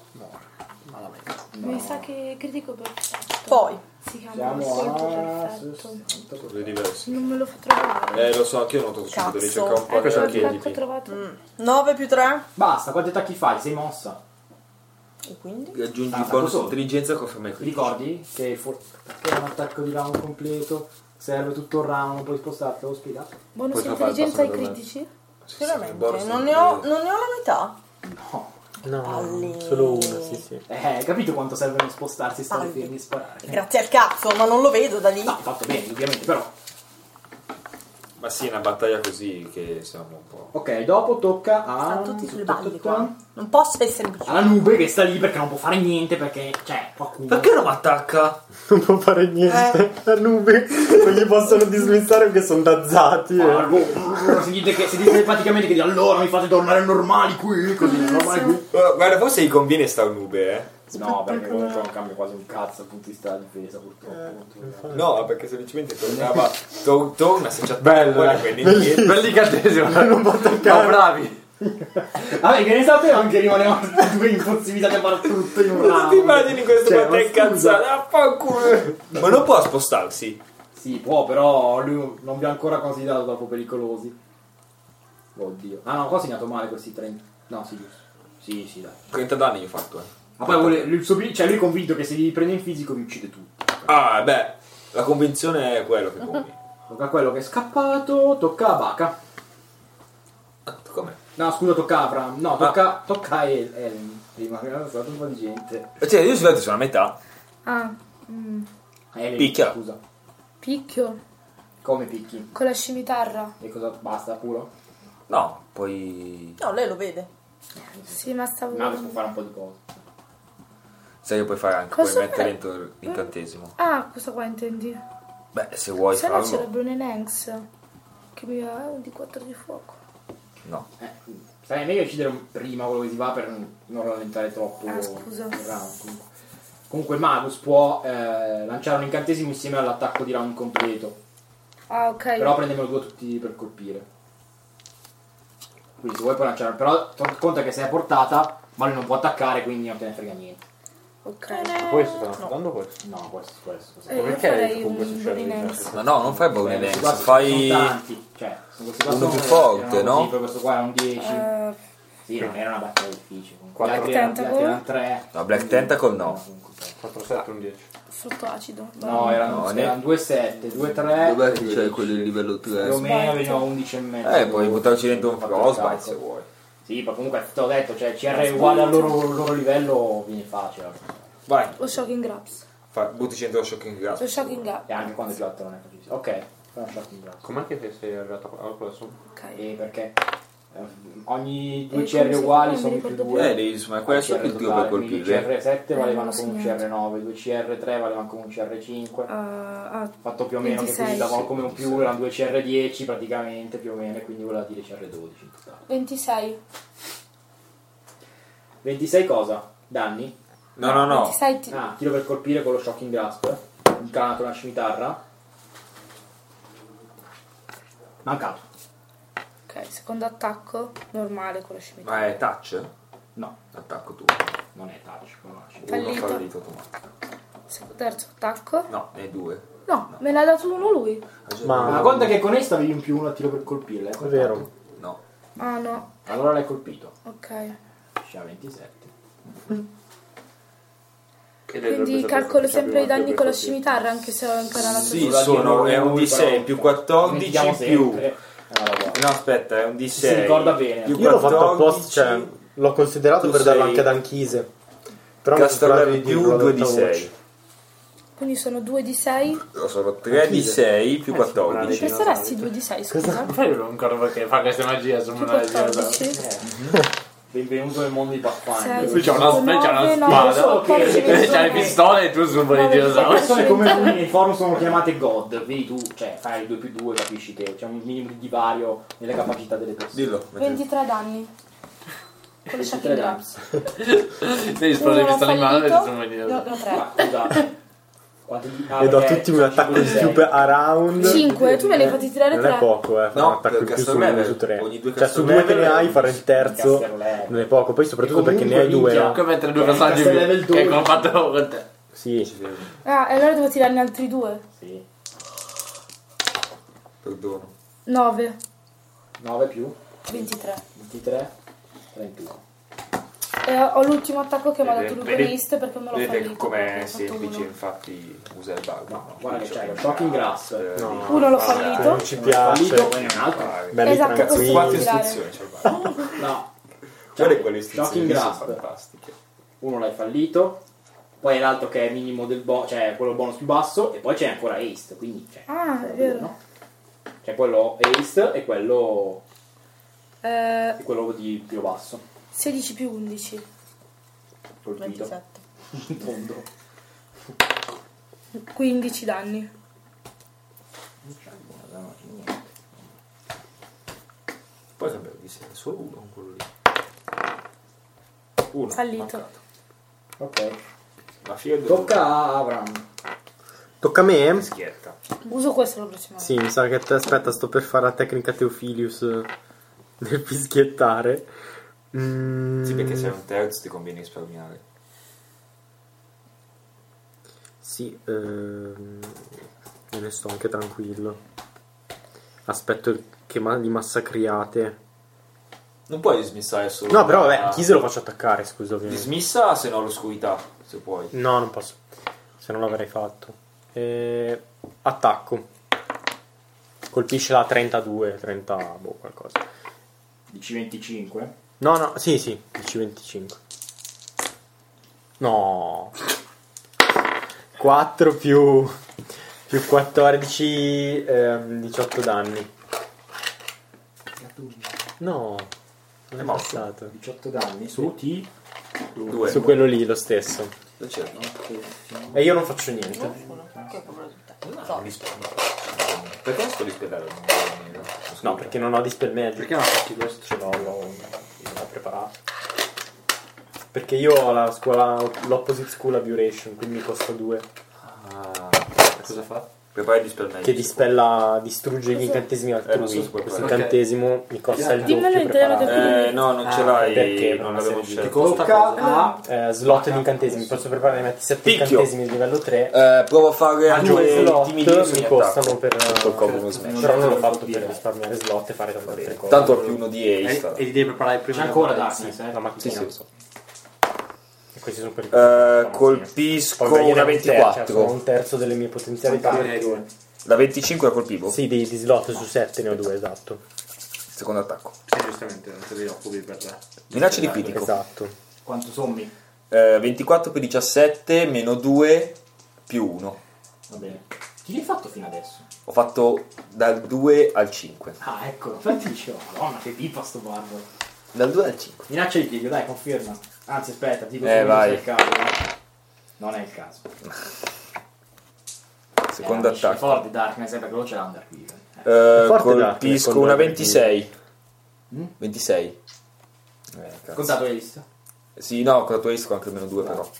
Mi sa che critico perfetto. Poi Si chiama Siamo colpo a perfetto. 60. Sono diversi. Non me lo fa trovare. Lo so, anch'io non ho trovato subito. Devi Cazzo. cercare un po' Ecco che il anche attacco trovato. 9 più 3 Basta, quanti attacchi fai? Sei mossa. e quindi aggiungi Ah, il bonus solo. intelligenza con ferma Ti ricordi che perché è un attacco di round completo? Serve tutto il round, non puoi spostarti, l'ho spiegato? Bonus Poi te lo fai intelligenza ai passare da me. critici? veramente non ne ho la metà. No. No, Palle. solo una, sì. Hai capito quanto serve non spostarsi e stare Palle. fermi e sparare? Grazie al cazzo, ma non lo vedo da lì. No, fatto bene, ovviamente, però. Ma sì, è una battaglia così che siamo un po'. Ok, dopo tocca a. Stanno tutti sulle balle qua. Non posso essere vicino. alla nube che sta lì perché non può fare niente perché. Cioè, qualcuno. Perché non mi attacca? Non può fare niente. La nube non gli possono dismissare perché sono dazzati. Se dite telepaticamente che allora mi fate tornare normali qui, così normali qui. Guarda, forse gli conviene sta nube, eh. No, perché comunque non cambia quasi un cazzo dal punto di vista della difesa, purtroppo. No, perché semplicemente tornava. Torna se c'è Bello, poi dai. prende indietro. Bell'icantesimo. Non può toccare. No, bravi. Vabbè, che ne sapeva anche rimanevamo due impossibilitati a fare tutto in un Cosa round. ti immagini questo Cioè, qua te ma scusa. incazzato? Affanculo. Ma non può spostarsi. Sì, può, però lui non vi ha ancora considerato troppo pericolosi. Oddio. Ah no, qua ho segnato male questi 30. No, sì, giusto. Sì, dai. 30 danni gli ho fatto, Ma poi lui è convinto che se li prende in fisico vi uccide tutti. Ah, beh, la convinzione è quello che conviene. Tocca a quello che è scappato, tocca a Baka. Tocca a me. No, scusa, tocca a Abram. No, tocca a Ellen. Prima, che era stato un po' di gente. Cioè, io sono a metà. Ah, Ellen, Picchia. scusa. picchio. Come picchi? Con la scimitarra. E cosa? Basta, puro? No, poi. No, lei lo vede. Sì, ma stavo... No, si può fare un po' di cose. Sai che puoi fare anche, Cosa puoi mettere fai? dentro l'incantesimo. Ah, questo qua intendi? Beh, se vuoi Se no farlo. c'era Brunenenx che mi ha un di 4 di fuoco. No. Sai, è meglio uccidere prima quello che si va per non rallentare troppo Ah, scusa. il round. Comunque il Magus può lanciare un incantesimo insieme all'attacco di round completo. Ah, ok. Però prendemelo due tutti per colpire. Quindi se vuoi puoi lanciare. Però conta che sei a portata, ma lui non può attaccare, quindi non te ne frega niente. Ok. Questo stanno dando questo. No, questo. Io Perché farei comunque un succede Brunenenx. Ma no, non fai Bone Questi Dance, qua fai. sono tanti. Cioè, questi qua uno sono- più forte, erano no? così, poi questo qua è un 10. Sì, non era una battaglia difficile. Black Gli altri erano Tentacle? 3. No, Black Tentacle no. 4, 7, un 10. Frutto acido. No, erano 2-7, 2-3. Dov'è che c'è quello di livello 3? Più o meno veniva 11,5. Puoi buttarci dentro un Frostbite se vuoi. Sì, ma comunque ti ho detto, cioè CR uguale al loro livello viene facile. Vai. Lo Shocking Grabs. Butti dentro lo Shocking Grasp. Lo Shocking Grabs. E anche quando è più alto non è facilissimo. Ok, fai una shocking grasp. Com'è che sei arrivato a quello su? Ok. E perché ogni due come CR si uguali chiama? sono Mi più ricordo 2. Devi, ma questo è il tiro per Quindi colpire. CR7 valevano come un non ho CR9, 2 CR3 valevano come un CR5. Fatto più o meno 26. che quindi davano come un più, erano 2 CR10 praticamente più o meno, quindi voleva dire CR12 in totale. 26. 26 cosa? Danni? No. 26 Tiro per colpire con lo Shocking Grasp, incanato una scimitarra. Mancato. Ok, secondo attacco normale con la scimitarra. Ma è touch? No, Attacco tu. non è touch, con la scimitarra. Uno Fallito. fallito automatico. Terzo attacco. No, ne hai 2. No, me ne ha dato uno lui. Ma- Ma conta che con esta avevi un più 1 a tiro per colpirla. È vero. No. Ah no, Allora l'hai colpito. ok. C'ha 27. Quindi calcolo sempre i danni con la scimitarra anche se ho incanato Sì, lui. è un D6 più 14 più... Guarda. No, aspetta, è un D6. Si ricorda bene. Più Io l'ho fatto 14, apposta, cioè, l'ho considerato tu per darlo sei- anche ad Anchise. Però mi Castello sembrava di più dirlo ad 2 alta D6. voce. Quindi sono 2 di 6. Sono 3 D6 più 14. Che saresti 2 di 6, scusa? Poi non ricordo perché fa questa magia su Più una magia. 14. Benvenuto nel mondo di Pathfinder. Qui c'è una Nove, spada. solo che le C'hai le persone- pistole e tu su un po' di Nove, Le dinosauri. persone come lui nei forum sono chiamate God, vedi tu, cioè fai 2+2, capisci che c'è un minimo di divario nelle capacità delle persone. Dillo. 23 danni. Con le 23 Shocking danni. Grabs. Devi esplodere le pistole in mano e su un po' di No, dinosauri. no, 3. Ma scusa, quanti E do a tutti un attacco in più per around. 5, tu me ne hai fatti tirare Non è 3. poco, fare un No, attacco in per più caster level, su 3. ogni due Cioè su caster 2 che ne level hai, fare il terzo caster level. non è poco. Poi soprattutto perché ne hai Comunque, 2, no? minchia. Come mettere due Cioè, personaggi Caster più level che 12. ho fatto con te. Sì. Ah, e allora devo tirarne altri 2. Sì, Perdono. 9, 9 più 23. 23, 31. E ho l'ultimo attacco che mi ha dato lui con Vedi- East perché me l'ho Vedete fallito. com'è perché ho fatto semplice, uno. infatti usa il bug. No, guarda che c'hai lo Shocking Grasp. No. Uno l'ho fallito. Non ci piace. Fallito, poi ne un altro. Belli Esatto, tranquilli. Quante Tirare. istruzioni c'è il bug? No. Guarda quelle istruzioni Shocking lì sono Grasp. fantastiche. Uno l'hai fallito, poi è l'altro che è minimo del cioè quello bonus più basso, e poi c'è ancora Haste, quindi c'è. Ah, è vero. No? C'è quello Haste e quello Eh, di più basso. 16 più 11. Colpito. 27. Tondo. 15 danni. Poi cambiare di serie, solo uno con quello lì. Uno. Fallito. mancato. Ok. La field Tocca a Avram. Tocca a me? schietta. Uso questo la prossima volta. Sì, mi sa che aspetta, sto per fare la tecnica Teofilius del fischiettare. Sì, perché se è un terzo ti conviene risparmiare. Sì, me ne sto anche tranquillo. Aspetto che li massacriate. Non puoi dismissare solo. No, però vabbè, chi se lo faccio attaccare, scusa, ovviamente. Dismissa se no l'oscurità, se puoi. No, non posso. Se non l'avrei fatto. Attacco. Colpisce la 32, 30, boh, qualcosa. Dici 25? No, sì, dici 25. No. 4 più 14, 18 danni. No, non è passato. 18 danni su T. Due. Su quello lì, lo stesso. Lo c'è. E io non faccio niente. Che problema tutte. Non rispondo. Perché sto rispettando? No, perché non ho Dispel Magic. Perché non fatti questo? Ce l'ho preparato. Perché io ho l'Opposite School Aberration, quindi mi costa 2. Ah, Cosa fa? Prepara Dispel Magic. che distrugge gli incantesimi non so altrui. se puoi Questo fare. incantesimo mi costa il Dimmelo doppio in italiano preparato. da No, non ce l'hai, perché? non Per l'avevo una serie di scelto. Tocca a Slot di incantesimi, posso preparare metti 7 Picchio. incantesimi di livello 3. Provo a fare A due slot intimidire mi costano per col covo smash. però non l'ho fatto per risparmiare slot e fare tante altre cose. Tanto ho più uno di Ace. E li devi preparare prima. c'è ancora da Darkness, la macchina. Sì, sì. E questi sono per i Colpisco Poi una vedere un terzo, sono 24. un terzo delle mie potenzialità. La 25 la colpivo. Sì, di slot su 7 ne ho 2, esatto. Secondo attacco. Sì, giustamente, non te li occupi per te. Minaccia di critico. Esatto. quanto sommi? 24 più 17 meno 2 più 1. Va bene. Chi l'hai fatto fino adesso? Ho fatto dal 2 al 5. Ah, ecco, infatti dicevo, madonna, che pipa sto barbaro. Dal 2 al 5. Minaccia di piglio, dai, conferma. Anzi, aspetta, dico vai. se è il caso. Non è il caso. Secondo È attacco. forte Darkness, perché lo c'è l'Underweaver. forte Colpisco Darkness, una con 26. Mm? 26. Cazzo. Contato hai visto? Sì, no, con la tua isco anche meno 2 però.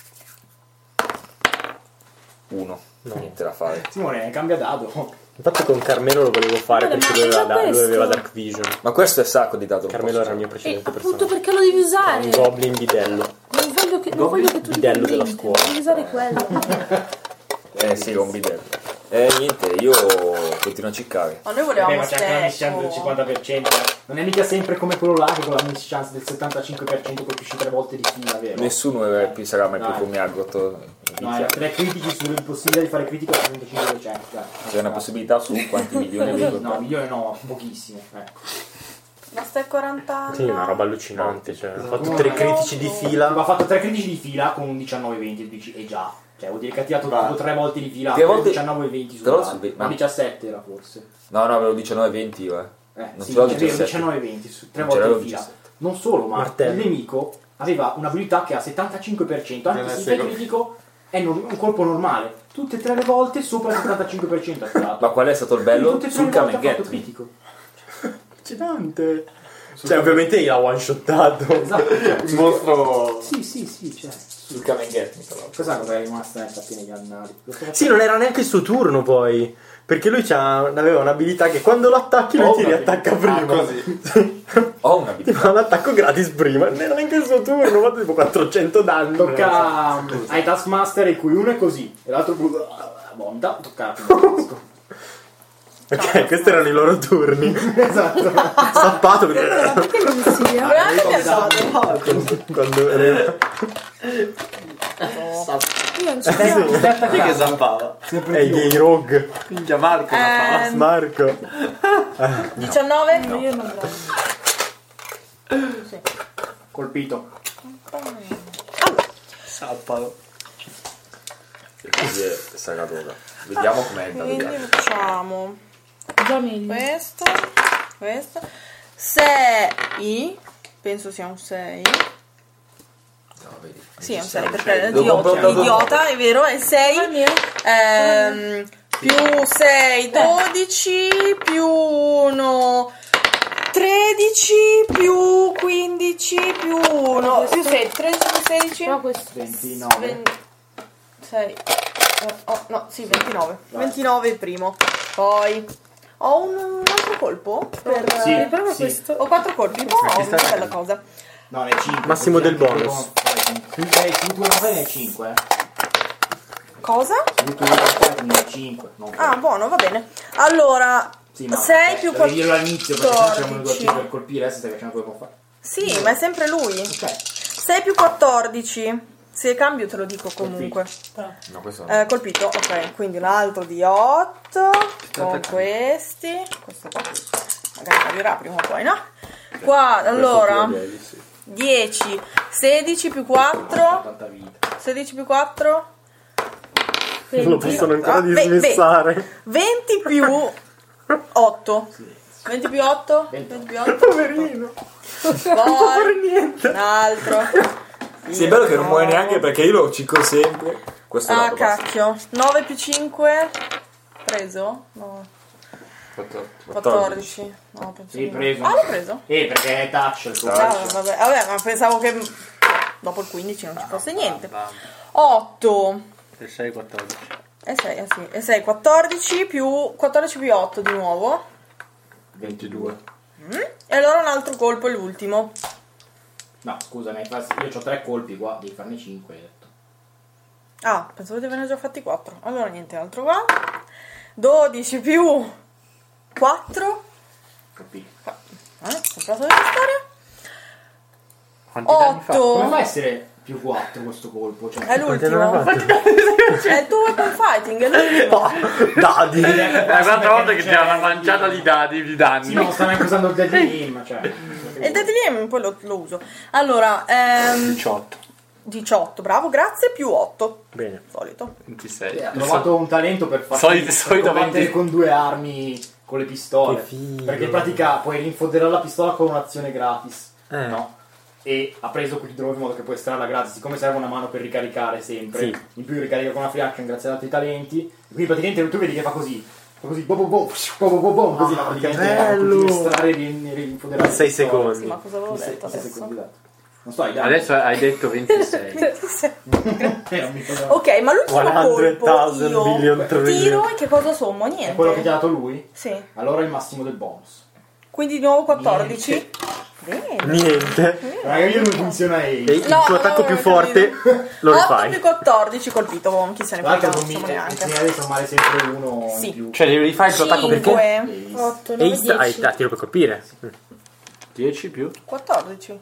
1. Niente da fare. Simone, cambia dado. Infatti con Carmelo lo volevo fare Guarda, perché ma lui aveva, cosa è lui aveva questo? Dark Vision. Ma questo è sacco di dato. Carmelo era il mio E precedente appunto personaggio. perché lo devi usare? Un goblin bidello. Non voglio che tu Bidello dica della niente, scuola. devi usare quello. Sì, un bidello. Niente, io continuo a ciccare. Ma noi volevamo Ma c'è anche una mischanza del stecco. 50%. Non è mica sempre come quello là che con la mischanza del 75% colpisci 3 volte di fila, vero? Nessuno sarà mai più Dai. come Agroth. No, è 3 critici sull'impossibile di fare critico al 75%. Dai. C'è una possibilità su quanti milioni avevo. No, milione no, pochissimo. Ecco. Ma stai 40 anni. Sì, una roba allucinante. Cioè, ho fatto Uno 3 è- critici di fila. Ha fatto 3 critici di fila con un 19-20 e dici, e già. Cioè, vuol dire che ha tirato tipo 3 volte di fila, 3 volte- 19-20 su 3 volte su 20, no, ma- 17 era forse. No, avevo 19-20 io, Non Sì, ce l'ho è vero, 17. 19-20 su 3 Non ce volte l'avevo di fila. 17. Non solo, ma Martello. il nemico aveva un'abilità che ha 75%, anche Deve se essere il critico è un colpo normale. Tutte e 3 le volte sopra il 75% ha tirato. Ma qual è stato il bello? Tutte e 3 Sul le volte Come ha fatto Get Me. critico. Allucinante. Cioè, ovviamente l'ha one shottato. Esatto. Il mostro. Sì, cioè. Sul Come Get Me, però. Cosa è rimasta nel tappino negli annali? Sì, non era neanche il suo turno poi. Perché lui aveva un'abilità che quando lo attacchi lui ti riattacca prima. così. Ho Ti un'abilità. fa un attacco gratis prima. Non era neanche il suo turno. Ha fatto tipo 400 danni. Tocca ai Taskmaster, in cui uno è così e l'altro bonda. Tocca a Ok, questi erano i loro turni. Esatto. Stappato. Perché consiglia? Veramente piaciuto. Quando Io non ci credo. Chi che zampava? è i gay rogue. Minchia Marco la fa. Marco. 19? Io non voglio. Colpito. Zampalo. E così sarà l'ora. Vediamo com'è il Quindi navigato. facciamo Già meglio. questo 6, penso sia un 6. No, vedi. Sì, è un 6 perché è Devo comprare un idiota, è vero, è 6. Più 6, 12, più 1, 13, più 15, più 1, più 6, 13, più 16, Però questo. 29. 6, no, sì, 29. 29 il primo. Poi ho un altro colpo per... Sì, Prova sì. questo. Ho 4 colpi, oh, una bella cosa. No, ne 5. Massimo del bonus. Tu ne 5, Cosa? Tu ne 5. Ah, buono, va bene. Allora, Sì, ma 6 più devi dirlo all'inizio perché sennò c'è uno 14. per colpire, adesso stai facendo quello che può fare. Sì, ma è sempre lui. Ok. 6 più 14. Se cambio te lo dico comunque. No, questo no. Colpito, ok. Quindi un altro di 8 con questi. Questo qua magari carirà prima o poi, no? Qua, allora, 10, 16 più 4. Tanta vita. 16 più 4. Non lo possono ancora Ah, dismissare. 20 più 8. 20 più 8. 20 più 8. Poverino. Poi un altro. Sì, è bello che non muore neanche perché io lo cicco sempre. Questo è Ah, l'altro, basta. cacchio. 9 più 5. Preso? No. 14. No, penso Sì, di no. preso. Ah, l'ho preso? Perché è touch il tuo. Ah, vabbè, ma pensavo che dopo il 15 non ci fosse niente. 8. 6, 14. E 6, 14 più 8 di nuovo. 22. E allora un altro colpo è l'ultimo. No, scusa, io ho 3 colpi qua, devi farne 5, hai detto. Ah, pensavo di averne già fatti 4. Allora niente altro qua. 12 più 4. Capito. Comprato della storia. Quanti danni fa? 8. Come fa a essere più 4 questo colpo? Cioè, È l'ultimo. È il tuo weapon fighting, è l'ultimo. Dadi. È la quarta volta che ti ha una manciata di dadi di danni. sì, ma non sta neanche usando il Deadly Aim, cioè. E il Deadly Aim poi lo uso. Allora, 18, bravo, grazie, più 8. Bene. Solito. 26. Ha trovato un talento per Solito combattere 20. con 2 armi con le pistole. Che figo. Perché in pratica puoi rinfoderare la pistola con un'azione gratis. Eh. No? E ha preso Quick Draw in modo che puoi estrarla gratis. Siccome serve una mano per ricaricare sempre, Sì. in più ricarica con una free action grazie ad altri talenti. Quindi praticamente tu vedi che fa così. Fa così, bom, bom, bom, bom, bom, bom, così praticamente bello. continui a estrarre e rinfoderare. In 6 Sì, secondi. ma cosa avevo detto Sei adesso? secondi, esatto. Non sto ai danni. Adesso hai detto 26. Non mi ricordo. Ok, ma l'ultimo colpo 100,000 io billion trillion. tiro e che cosa sommo? Niente. È quello che ti ha dato lui? Sì. Allora è il massimo del bonus. Quindi di nuovo 14. Bene. Niente. Raga, io non funziona E Aim. il No, tuo attacco no, più no, forte lo 8 rifai. più 14 colpito, chi se ne Tra frega, l'altro non mi so neanche. devi sommare sempre uno Sì. in più. Cioè devi rifare il tuo attacco perché? 5, 8, E 9, Ace hai 10. a tiro per colpire. 10 più? 14.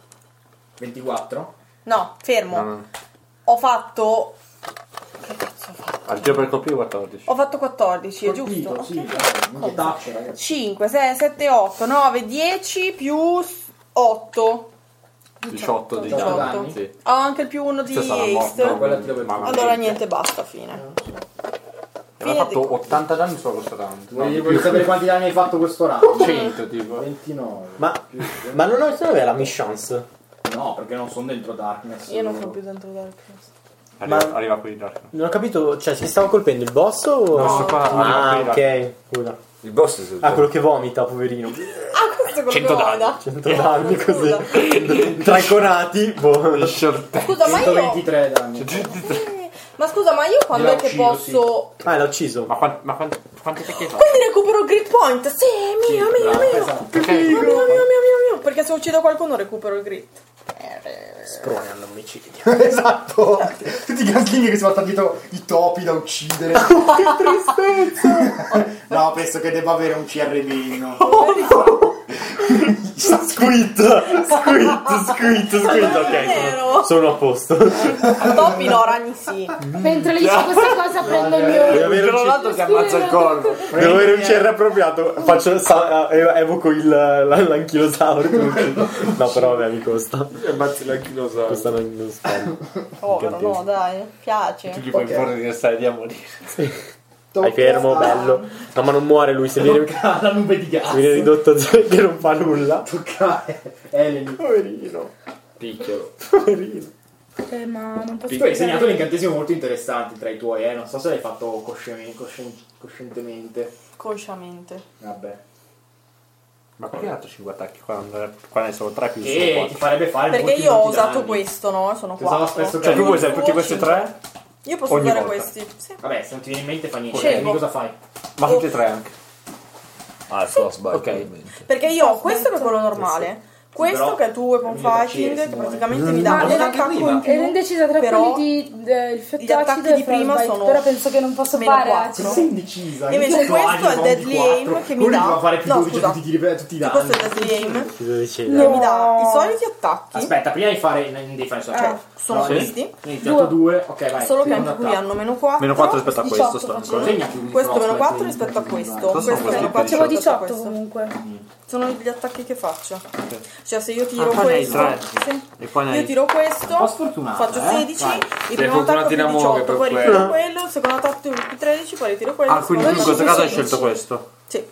24? No, fermo. No. Ho fatto... Che cazzo ho fatto? Al tiro per colpire 14. Ho fatto 14, è Colpito, giusto? sì. Ok. Non taccia, ragazzi. 5, 6, 7, 8, 9, 10 più 8. 18 di 18 danni. danni. Sì. Ho anche il più 1 di Questa sarà morta. haste. quella tiro per Ma- Allora niente, basta, fine. Aveva fatto 80 danni solo questo round. Voglio sapere quanti danni hai fatto questo round? 100 tipo. 29. Ma non aveva la mischance? No, perché non sono dentro Darkness. Io non sono più dentro Darkness. Arriva qui Dark. Non ho capito, cioè si stava colpendo il boss o... No, sto qua, Ah, arriva qui ok. Scusa. Il boss è sul Ah, quello che vomita, poverino. Ah, questo è quello 100 che danni. vada. 100 danni Scusa. così. Tra i conati, boh. Scusa, ma io... 123 danni. Ma scusa, ma io quando L'ha è che ucciso, posso... Ah, l'ha ucciso. Ma quanti attacchi hai fatto? Quindi recupero Grit Point. Sì, mio. Esatto. Mio. Perché se uccido qualcuno recupero il Grit. Sprone all'omicidio. Esatto. Tutti i gangling che si portano dietro i topi da uccidere. Che tristezza. No, penso che debba avere un CRB. No? Squid. Ok, sono a posto. Topi no, ragni sì. Mentre le dice questa cosa prendo il mio... Devo avere un Giornato che ammazza il corvo. Devo avere un CR appropriato. Faccio evoco l'anchilosauro. No, però vabbè, mi costa. Ammazzi l'anchilosauro. Costa non sparo. Povero, no, dai, piace. Tu gli puoi imporre di restare lì a morire. Hai fermo, bello. No, ma non muore lui, se viene Tocca la nube di gas. ridotto a zero che non fa nulla. Tocca Eleni. Poverino. Picchiolo. Poverino. Ma non posso Tu hai insegnato un incantesimo molto interessante tra i tuoi, non so se l'hai fatto coscientemente. Consciamente. Vabbè. Ma perché hai dato 5 attacchi qua ne sono 3 più Che solo ti 4? farebbe fare Perché molti io ho molti usato danni. questo, no? Sono Ti usava 4. spesso Cioè tu vuoi usare tutti Uno, questi cinque. 3? Io posso Ogni usare volta. questi. Sì. Vabbè, se non ti viene in mente fa niente. Scelgo. Quindi cosa fai? Ma tutti e 3 anche. Ah, il frostbite. Ok. ovviamente. Perché io ho questo che è quello normale. Questo però che è il tuo weapon mi dà fighting, che Simone. praticamente mi dà Ma un era attacco in più. Ero indecisa tra però quelli di il gli fiotto attacchi acido e di prima frostbite, sono però penso che non posso meno fare 4. acido. Sei indecisa. Invece Io questo agile è il con deadly 24. aim che mi Lui dà- doveva fare più no, 12 scusa. tutti i danni. Questo è il deadly aim Cosa dicevi? che mi dà i soliti attacchi. Aspetta, prima di fare non devi fare solo. Sono questi. Iniziato 2, ok, vai. Solo che secondo anche qui attacco. hanno meno 4. Meno 4 rispetto a 18 questo sto faccio. ancora. Segna più Questo meno frostbite 4 rispetto a questo. sono Questo questi meno 4 Facevo rispetto a 18 questo. comunque. Sono gli attacchi che faccio. Cioè se io tiro poi ne hai questo, tre. sì. E poi ne Io hai... tiro questo, Un po' sfortunata, faccio 16, Vai. il primo attacco più fortunati in amore 18, per poi quello. ritiro quello, il secondo attacco più 13, poi ritiro quello. Ah, quindi il tu in secondo questo caso hai attacco più scelto 16. questo. Sì.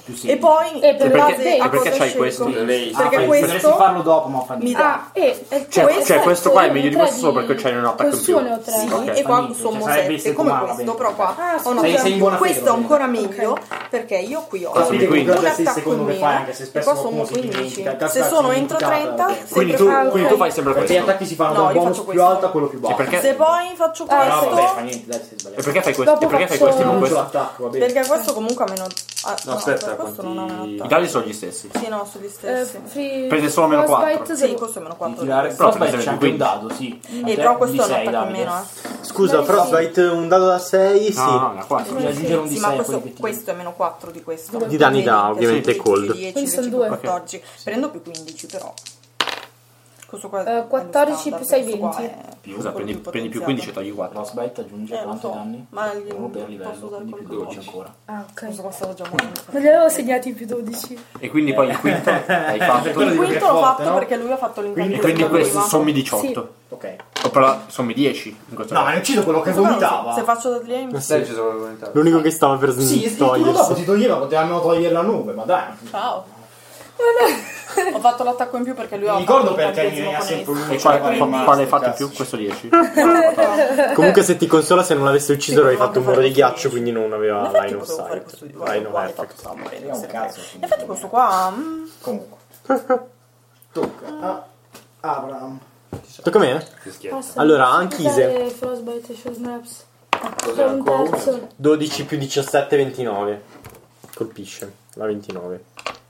E poi per in base perché- a perché cosa c'hai scelgo. questo? Perché potresti questo farlo dopo, ma fa mi niente. dà Cioè, questo qua è meglio di questo solo perché c'hai un attacco in più. Col suo 3. sì, Ok. e qua Niente, sommo cioè, sarebbe 7 come secumare, questo, bene. però qua ho una sei in buona fede, questo è va bene. ancora meglio perché io qui ho Quindi un il attacco secondo in che fai, meno anche se e spesso qua qualcuno sono si 15. dimentica, Se sono entro 30 Quindi sempre tu, fa- quindi tu fai sempre Perché gli questo. attacchi si fanno No, dal io bonus faccio più questo. alto a quello più basso. perché- se poi faccio No, vabbè, fa questo niente, dai, sei sbagliato. E perché fai questo? Dopo E perché fai faccio- questo e non Non c'ho questo? l'attacco, va bene. perché questo comunque ha meno No, aspetta, questo non ha meno quanti... I attacco. dadi sono gli stessi. Sì, no, sono gli stessi. Prende solo meno 4. Sì, questo è meno 4. Tirare Però Frostbite prende c'è anche un 15. dado, sì. Però questo è un attacco in meno, Scusa, Frostbite, un dado da 6, sì. No, no, 4. Bisogna aggiungere un Sì, D6 ma a questo, quelli che questo è meno 4 di questo. Di danni da, ovviamente, Sì, cold. 10, Quindi sono 10, due. 14. Prendo più 15 però. Questo qua 14 è più 6, questo qua 20. è Scusa, prendi più 15 e togli 4. Frostbite aggiunge lo quanti so, danni? ma Uno per posso livello, usare quindi più qualcosa? 12 ancora. Ah, Questo ok. qua stavo già morendo. Non li avevo segnati più 12. E quindi poi il quinto hai fatto. Quello Il dico che quinto è l'ho forte, fatto no? perché lui ha fatto E l'incantesimo quindi questo prima. sommi 18. Ok. O però sommi 10 in questo No, ma caso. ne uccido quello che Questo qua non so, vomitava. se faccio da lì L'unico che stava per Sì, il turno dopo togliersi. si toglieva, potevamo togliere la nube, ma dai. ciao. Ho fatto l'attacco in più perché lui Mi ha ricordo fatto perché l'incantesimo ne ha con sempre esso. uno. E cioè, quale hai fatto in più? Questo 10. Comunque se ti consola, se non l'avesse ucciso avrei fatto un muro di ghiaccio, quindi non In aveva effetti line of potevo fare sight. questo di Line of qua, effect. stava morendo, un se ne cazzo, frega. In effetti questo qua Comunque. Tocca a Abraham. Tocca a me? Allora, Anchise. Frostbite e Show Snaps. Cos'è Un terzo. 12 più 17, 29. Colpisce. La 29.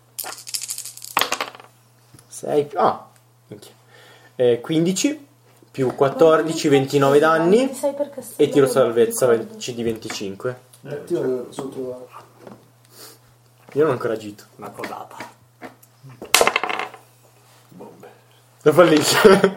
6 più... Ah! minchia. 15 più 14, 29 danni. E tiro salvezza di 25. Io sotto. Io non ho ancora agito. Una codata. Bombe. Lo fallisce.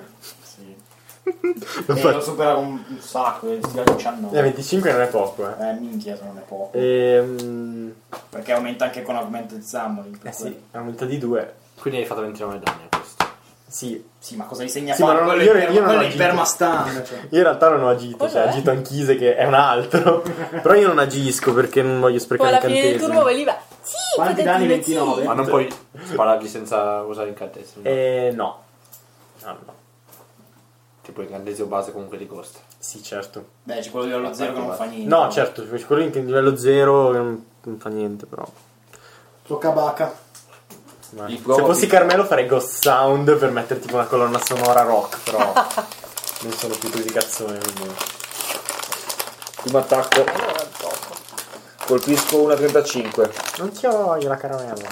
Lo supera un sacco, sia 19. 25 non è poco, Minchia, se non è poco. Perché aumenta anche con aumento il summon. sì, aumenta di 2. Quindi hai fatto 29 danni a questo. Sì. Sì, ma cosa insegna a Sì, ma fare? non- Quello io- è io non quello ho è agito. permastun. Cioè. Io in realtà non ho agito, cioè ho agito Anchise che è un altro. Però io non agisco perché non voglio poi sprecare alla fine del incantesimi. turno vai lì, va. Sì, Quanti danni? 29? Ma non puoi sparargli senza usare incantesimo. No. No. Tipo incantesimo base comunque di costa. Sì, certo. Beh, c'è quello di livello 0 che non fa niente. No, certo, quello in livello 0 non fa niente, però. Tocca a Bacca. Se fossi Carmelo farei Ghost Sound per mettere tipo una colonna sonora rock, però non sono più così cazzone. Quindi... Primo attacco. Colpisco una 35. Non ti voglio la caramella.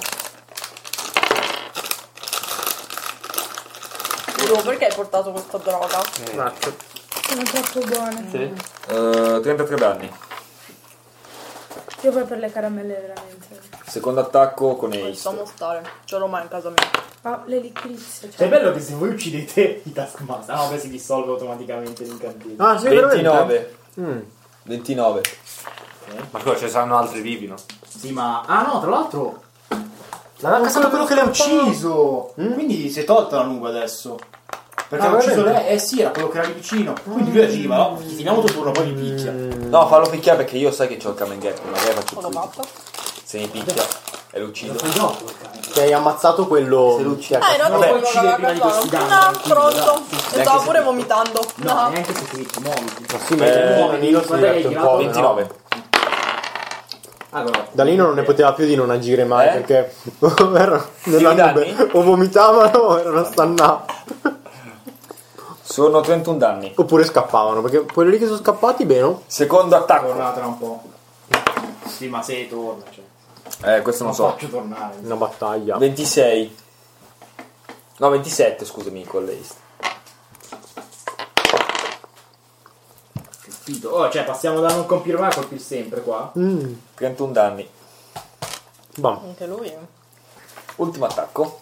Perché hai portato questa droga? Grazie. Sono troppo buone. Sì. 33 danni. Io poi per le caramelle veramente. Secondo attacco con Questo Ace. amo stare. Ce l'ho mai in casa mia. Ah, le liquirizze. Cioè, è bello che se voi uccidete i Taskmaster, no, beh, si dissolve automaticamente l'incantesimo. Ah, sì, 29. veramente? 29. Ma scusa, ci saranno altri vivi, no? Sì, ma... Ah, no, tra l'altro... L'aveva casato quello che l'ha ucciso! Quindi si è tolta la nube adesso. Perché ha ucciso lei. Eh sì, era quello che era lì vicino. Quindi lui agiva, no? Gli finiamo il turno, poi mi picchia. No, fallo picchiare perché io sai che c'ho il Kamen Gap. Magari faccio L'ho il fatto. Se mi picchia e lo uccido. Che hai ammazzato quello. No, Non puoi uccidere prima di questi danni. No, pronto. Dai. Stavo pure vomitando. No, No. neanche se clicchi, muoviti. Ma sì, ma Danilo si diverte un po'. 29. Allora, Danilo non ne poteva più di non agire mai perché erano nella danni? nube o vomitavano o erano stannati. Sono 31 danni. Oppure scappavano, perché quelli lì che sono scappati, bene. Secondo attacco. torna tra un po'. Sì, ma se torna, cioè. Questo non Non so. faccio tornare. Una battaglia. 26. No, 27, scusami, con l'Ace. Capito? Oh, cioè, passiamo da non colpire mai a colpire sempre qua. 31 danni. Bam. Anche lui. Ultimo attacco.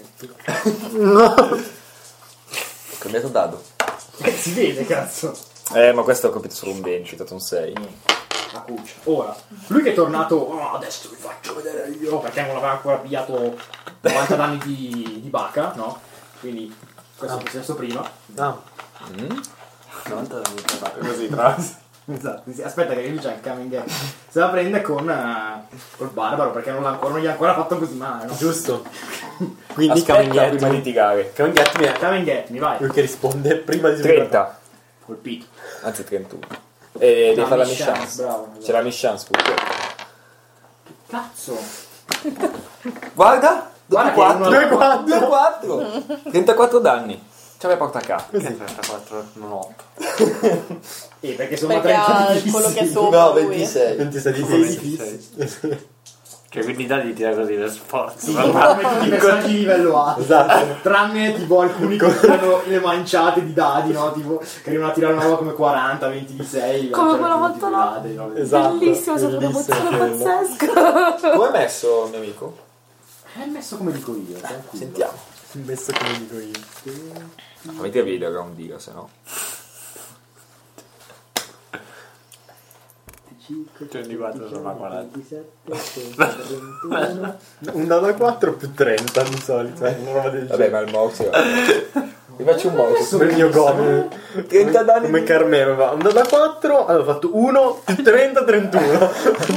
Ho cambiato dado. Si vede, cazzo. Ma questo ho colpito solo un 20, ho dato un 6. La cuccia. Ora, lui che è tornato, oh, adesso vi faccio vedere io, perché non aveva ancora pigliato 90 danni di Bacca, no? Quindi questo è successo prima. Ah. 90 danni di attacco così, tra Esatto, sì. Aspetta che lui c'ha il Coming At. Se la prende col barbaro perché non gli ha ancora fatto così male, no? Giusto. Quindi Aspetta, Coming At prima di litigare. Coming At mi è Coming At, mi vai. lui che risponde prima di 30. Colpito. Anzi 31. E devi No, fare la miss miss chance, chance. bravo. C'è la miss chance pure. Cazzo. Guarda! Guarda che 4 34 danni. Ci aveva porta a casa. 34, non 8. Perché sono Perché 30 ha di quello che è fissi. sopra No, lui. 26. 26 di 26. Che quindi dagli tira così per sforzo. Sì, come tutti i personaggi di livello A. Esatto. Tranne tipo alcuni che tirano le manciate di dadi, no? Tipo che arrivano a tirare una roba come 40, 20 di 6. Come quella volta là. Esatto. Bellissimo, è stato una Bellissimo pozione quello. pazzesca. Come è messo il mio amico? È messo come dico io, tranquillo. Sentiamo. Messo come dico io. Avete a vedere round diga, se no. 34 sono a 40. 31. Un dado a 4 più 30 di solito. Una roba del Vabbè, ma il mouse vi faccio un mouse. come il mio goblin. 30 danni. Come Carmelo va. Un dado a 4, allora ho fatto 1 più 30, 31.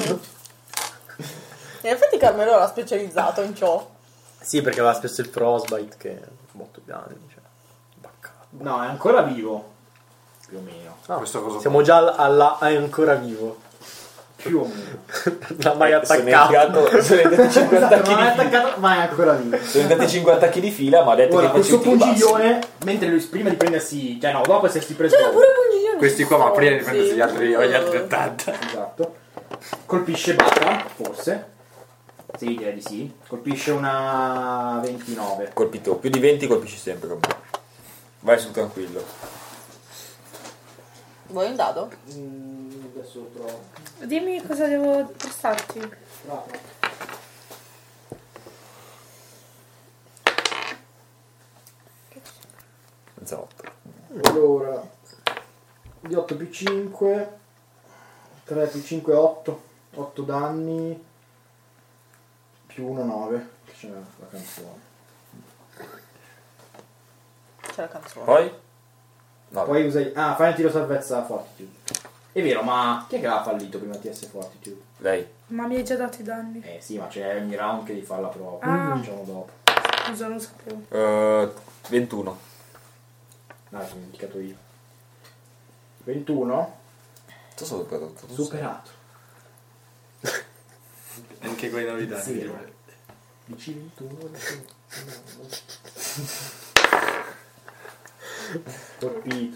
In effetti Carmelo era specializzato in ciò. Sì, perché aveva spesso il frostbite che è molto grande. Cioè. Baccato. No, è ancora vivo. Più o meno. No, Questo cosa siamo già alla è ancora vivo. Più o meno. Non ha mai Sono attaccato. entrato, sono entrati 50 Non è kg di fila. attaccato, ma è ancora vivo. Sono entrati 50 kg di fila, ma ha detto Ora, che questo facevi tiri bassi. pungiglione, mentre lui prima di prendersi, cioè no, dopo essersi preso, C'era pure Pungiglione. Questi qua, ma prima di prendersi Sì. gli altri 80. esatto, colpisce Bata, forse, sì, direi di sì, colpisce una 29. Colpito, più di 20 colpisci sempre con me. Vai su tranquillo. Vuoi un dado? Adesso lo trovo. Dimmi cosa devo prestarti. Bravo. Esatto. Allora, di 8 più 5, 3 più 5, 8, 8 danni, più 1, 9, che c'è la canzone. C'è la canzone. Poi? No, Poi usai, fai un tiro salvezza a Fortitude. È vero, ma chi è che l'ha fallito prima di TS Fortitude? lei. Ma mi hai già dato i danni. Sì, ma c'è ogni round che devi fare la prova, Ah. diciamo dopo. Scusa, non sapevo. 21. No, sono indicato io. 21, Tu sono prodotto. superato. Anche quei novità. Sì. DC 21. Colpito.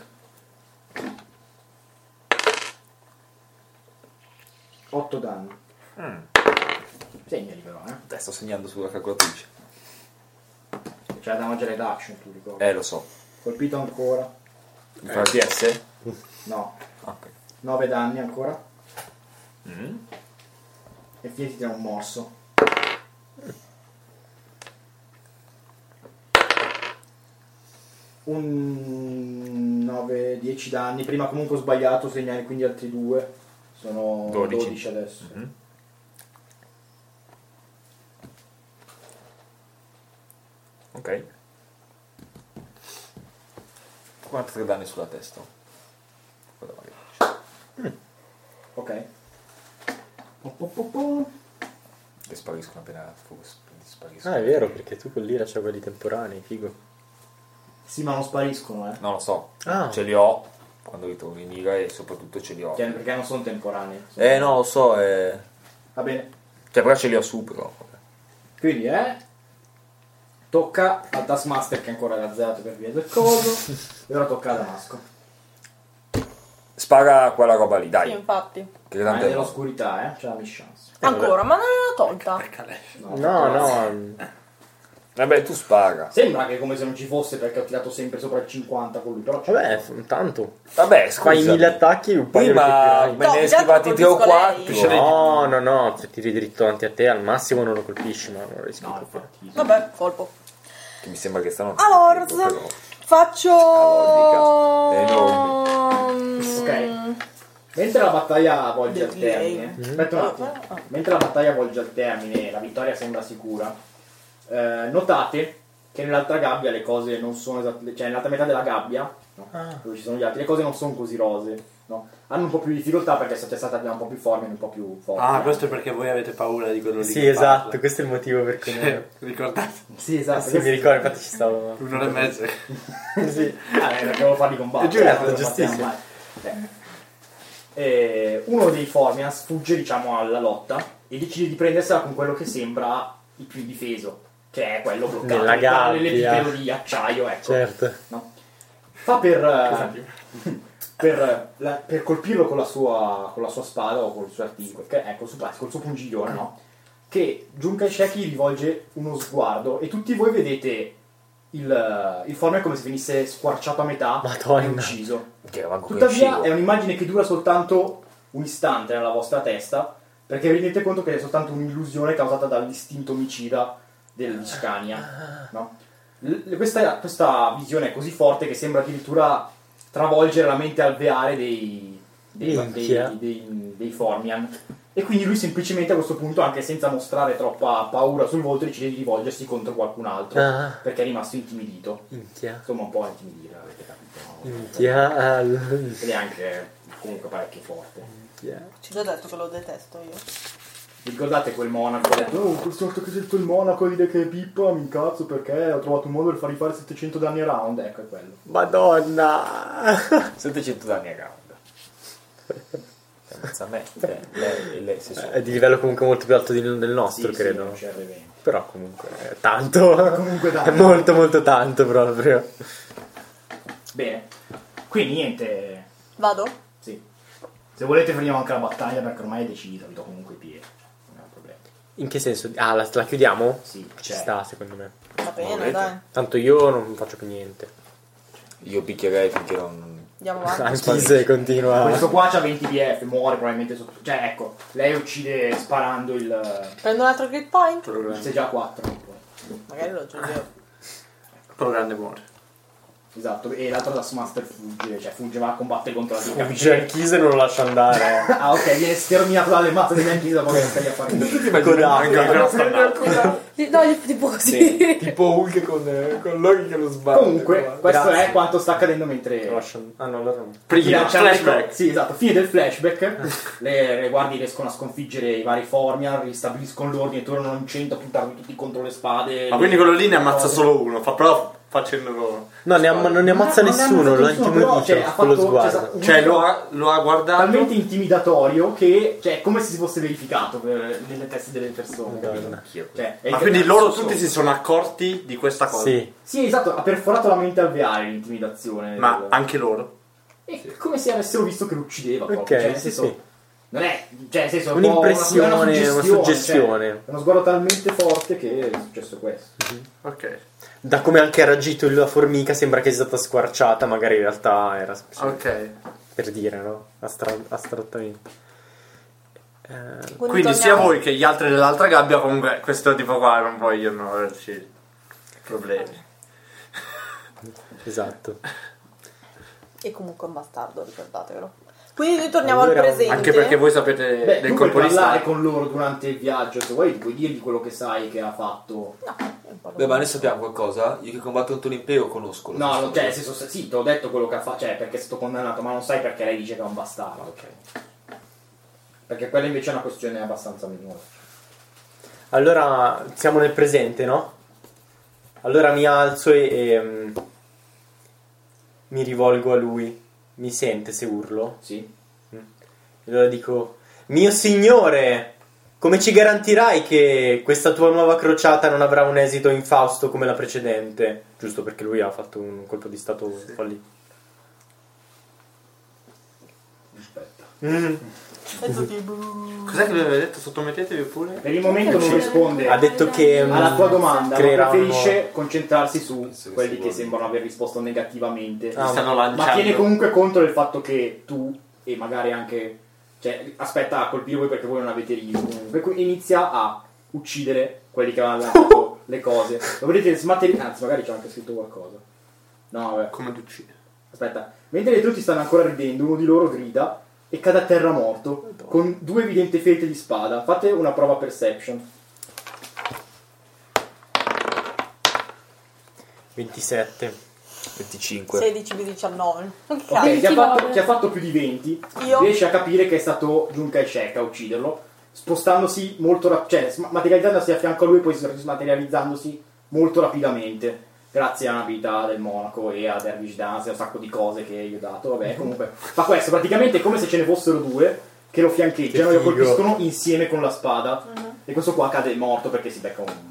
8 danni. Segnali però, Dai, sto segnando sulla calcolatrice. C'è la damage reduction, tu ricordi. Lo so. Colpito ancora. Mi fa DS? No. Ok. 9 danni ancora. E finiti da un morso. Un 9-10 danni. Prima comunque ho sbagliato, segnali quindi altri 2. Sono 12 adesso. Ok. 43 danni sulla testa. Guarda, magari. Ok. Che spariscono appena spariscono. Ah, è vero, perché tu con l'ira c'hai quelli temporanei, figo. Sì, ma non spariscono, Non lo so. Ah. Ce li ho quando ritorno in Ira e soprattutto ce li ho. Cioè, perché non sono temporanei. No, lo so. Va bene. Cioè, però ce li ho su, però. Quindi, tocca al Taskmaster che è ancora razzato per via del coso. E ora tocca a Damasco. Spara quella roba lì, dai. Sì, infatti. Che Ma è tanto è nell'oscurità, c'è la miss chance. Ancora, ma non l'ha tolta. No. Vabbè, tu spara. Sembra che come se non ci fosse perché ho tirato sempre sopra il 50 con lui, però c'è. Vabbè, tanto. Vabbè, Fai scusa. 1000 attacchi, un paio Prima di me ne hai già schivati 3 o colpisco lei. 4. No, se tiri dritto davanti a te al massimo non lo colpisci, ma non rischi No, proprio. infatti. Vabbè, colpo. Che mi sembra che stanno. Allora, però. faccio... È enorme. Ok. Mentre la battaglia volge al Delay. termine, aspetta un attimo. Mentre la battaglia volge al termine e la vittoria sembra sicura, notate che nell'altra gabbia le cose non sono esatte, cioè nell'altra metà della gabbia, no, dove ci sono gli altri, le cose non sono così rose. no? Hanno un po' più di difficoltà perché c'è stata un po' più forme, un po' più forte. Questo è perché voi avete paura di quello lì. Sì, che esatto, parla. questo è il motivo per cui... Ricordate? Sì, esatto. Sì, mi ricordo, infatti ci stavo... 1 ora e mezza. Sì. Perché volevo farli combattere. Giusto, non lo giustissimo. facciamo mai. Uno dei Formians fugge, diciamo, alla lotta e decide di prendersela con quello che sembra il più indifeso, che è quello bloccato Nella gabbia. l'epitelo di acciaio, ecco. Certo. No? Fa per colpirlo con la sua spada o col suo artiglio, col suo pungiglione, no? Che Junkai gli rivolge uno sguardo e tutti voi vedete il Formian come se venisse squarciato a metà e ucciso. Tuttavia è un'immagine che dura soltanto un istante nella vostra testa, perché vi rendete conto che è soltanto un'illusione causata dall'istinto omicida del Scania, no? Questa visione è così forte che sembra addirittura travolgere la mente alveare dei Formian, e quindi lui semplicemente a questo punto, anche senza mostrare troppa paura sul volto, decide di rivolgersi contro qualcun altro perché è rimasto intimidito. Insomma, un po' intimidire, avete capito? Ed è anche comunque parecchio forte. Ci ho detto che lo detesto io. Vi ricordate quel monaco che ha detto: questa volta che sento il monaco dire che è pippa mi incazzo perché ho trovato un modo per fargli fare 700 danni a round? Ecco, è quello. Madonna! 700 danni a round. A me, lei è di livello comunque molto più alto del nostro, sì, credo. Sì, però comunque è tanto. Comunque è molto molto tanto proprio. Bene, quindi niente. Vado? Sì. Se volete finiamo anche la battaglia perché ormai è deciso, vi do comunque i piedi. Non è un problema. In che senso? La chiudiamo? Sì, ci sta secondo me. Va bene, dai. Tanto io non faccio più niente. Io picchierei finché non... Andiamo avanti. Anche se continua. Questo qua c'ha 20 BF, muore probabilmente sotto. Cioè, ecco, lei uccide sparando il. Prendo un altro crit point? Sei già 4. Magari lo aggiungevo. Però grande muore. Esatto, e l'altro Taskmaster fugge, cioè fugge, va a combattere contro la dica. Genchise non lo lascia andare. Ok, viene sterminato dalle mazze di Genchise dopo che stai a fare. No, tipo così. Sì, tipo Hulk con l'occhio che lo sbatte. Comunque, questo è quanto sta accadendo mentre. Prima flashback. Sì, esatto, fine del flashback. Le guardie riescono a sconfiggere i vari Formian, ristabiliscono l'ordine, tornano in centro, puntano tutti contro le spade. Ma quindi quello lì ne ammazza solo uno, però facendo. No, non ne ammazza nessuno, lo intimidisce con lo sguardo. Cioè lo ha guardato. Talmente intimidatorio che è come se si fosse verificato nelle teste delle persone. Cioè, ma quindi loro tutti si sono accorti di questa cosa? Sì, esatto, ha perforato la mente alveare l'intimidazione. Ma anche loro? È come se avessero visto che lo uccideva. Ok, cioè, nel senso, sì. Non è, cioè, nel senso, un'impressione, una suggestione. Cioè, è uno sguardo talmente forte che è successo questo. Ok. Da come anche ha reagito la formica sembra che sia stata squarciata, magari in realtà era ok. Per dire, no? Astrattamente. Quindi sia voi che gli altri dell'altra gabbia, comunque questo tipo qua non vogliono averci problemi. Esatto. E comunque un bastardo, ricordatevelo. Quindi noi torniamo al presente. Anche perché voi sapete del tu colpo puoi di parlare stato con loro durante il viaggio, se vuoi puoi dirgli quello che sai che ha fatto. Beh, ma noi sappiamo qualcosa? Io che combatto contro l'impero conosco. No, cioè, nel senso, sì, ti ho detto quello che ha fatto, cioè, perché è stato condannato, ma non sai perché lei dice che è un bastardo. Ok. Perché quella invece è una questione abbastanza minore. Allora, siamo nel presente, no? Allora mi alzo e mi rivolgo a lui. Mi sente se urlo? Sì. E allora dico: mio signore, come ci garantirai che questa tua nuova crociata non avrà un esito infausto come la precedente? Giusto perché lui ha fatto un colpo di stato fallito. Aspetta. Cos'è che lui aveva detto? Sottomettetevi pure? Per il momento non risponde. Ha detto che alla tua domanda, ma preferisce creeranno... concentrarsi su quelli che sembrano aver risposto negativamente. Stanno lanciando. Ma tiene comunque conto del fatto che tu, e magari anche, cioè, aspetta a colpire voi perché voi non avete riso comunque, inizia a uccidere quelli che avevano lanciato le cose. Lo vedete smaterializzare, anzi magari c'è anche scritto qualcosa. No, vabbè. Come ti uccide? Aspetta, mentre tutti stanno ancora ridendo, uno di loro grida e cade a terra morto, con 2 evidenti ferite di spada. Fate una prova perception. 27. 25. 16 di 19. Ok, chi ha fatto più di 20 Io? riesce a capire che è stato Jun Kai-shek a ucciderlo, spostandosi molto materializzandosi a fianco a lui e poi smaterializzandosi molto rapidamente grazie a un'abilità del monaco e a Dervish Dance e a un sacco di cose che gli ho dato. Vabbè, comunque fa questo, praticamente è come se ce ne fossero due che lo fiancheggiano e lo colpiscono insieme con la spada e questo qua cade morto perché si becca un...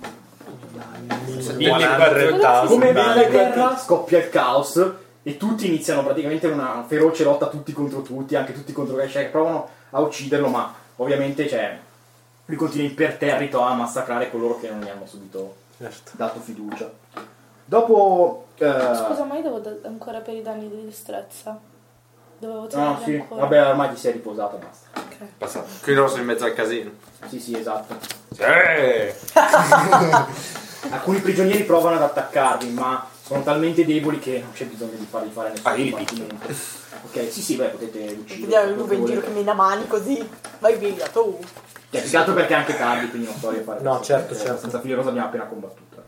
Come vede terra scoppia il caos e tutti iniziano praticamente una feroce lotta tutti contro tutti, anche tutti contro Kai-shek, provano a ucciderlo, ma ovviamente lui continua imperterrito a massacrare coloro che non gli hanno subito dato fiducia. Dopo Scusa, ma io devo ancora per i danni di destrezza? Dovevo tirarli sì, ancora. vabbè, ormai ti sei riposata, basta. Ok. Passato. Qui loro sono in mezzo al casino. Sì, esatto. Sì. Alcuni prigionieri provano ad attaccarvi, ma sono talmente deboli che non c'è bisogno di fargli fare nessun io li combattimento. Ok, sì, beh, potete uccidere. Vediamo il lupo in giro che mi dà mani così. Vai via, tu. Più che altro perché anche tardi, quindi non sto a fare. No, questo, certo, perché certo. Senza filo rosa abbiamo appena combattuto.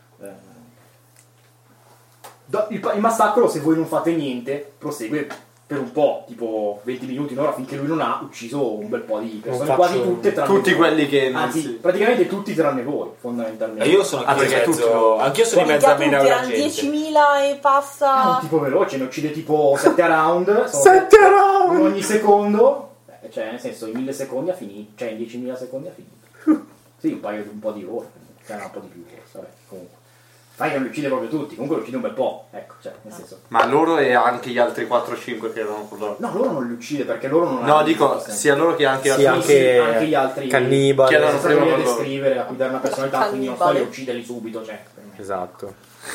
Il massacro, se voi non fate niente, prosegue per un po', tipo 20 minuti, un'ora, finché lui non ha ucciso un bel po' di persone, quasi tutte tranne tutti voi. quelli che non Anzi, si... praticamente tutti tranne voi, fondamentalmente. E io sono anche perché in mezzo. tutti- Anch'io sono in mezzo a meno alla erano gente. 10.000 e Ah, un passa. tipo veloce, ne uccide tipo 7 round. 7 round! In ogni secondo. Cioè, nel senso, in 1000 secondi ha finito. Cioè, in 10.000 secondi ha finito. Sì, un po' di ore. Cioè, un po' di più forse, vabbè, comunque. Fai che non li uccide proprio tutti, comunque li uccide un bel po'. Ecco, cioè, nel senso. Ma loro e anche gli altri 4-5 che erano con loro. No, loro non li uccide perché loro non No, hanno dico senso. sia loro che anche Sì, anche gli altri cannibali. Che erano senza prima dover con loro. descrivere, a cui dare una personalità, quindi non sto Cannibale. a ucciderli subito, cioè. Per me. Esatto.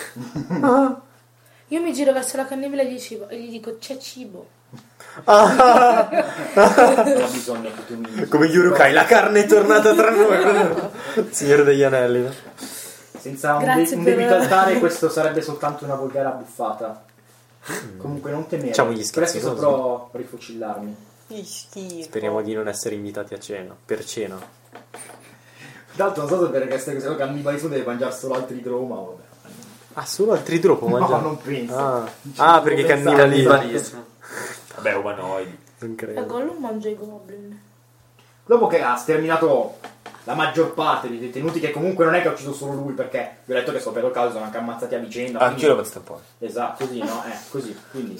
Io mi giro verso la cannibale e gli dico c'è cibo. Non ha bisogno che tu mi Come Yurukai, la carne è tornata tra noi. Signore degli Anelli. No? senza un, Grazie un per- debito altare questo sarebbe soltanto una volgare abbuffata. Comunque non temere, Facciamo gli scherzi, presto saprò rifocillarmi. Che schifo. Speriamo di non essere invitati a cena. Per cena. D'altro non so se per questo cannibalismo deve mangiare solo altri draw, ma vabbè. Ah, solo altri drop No, mangiare? non penso. Ah, perché cannibalismo. Cannibalismo. Vabbè, umanoidi. Non E credo. Gollum mangia i goblin. Dopo che ha sterminato la maggior parte dei detenuti, che comunque non è che ha ucciso solo lui, perché vi ho detto che scoperto il caso sono anche ammazzati a vicenda. Anch'io l'ho ammazzato un po'. Esatto, così, no? Così, quindi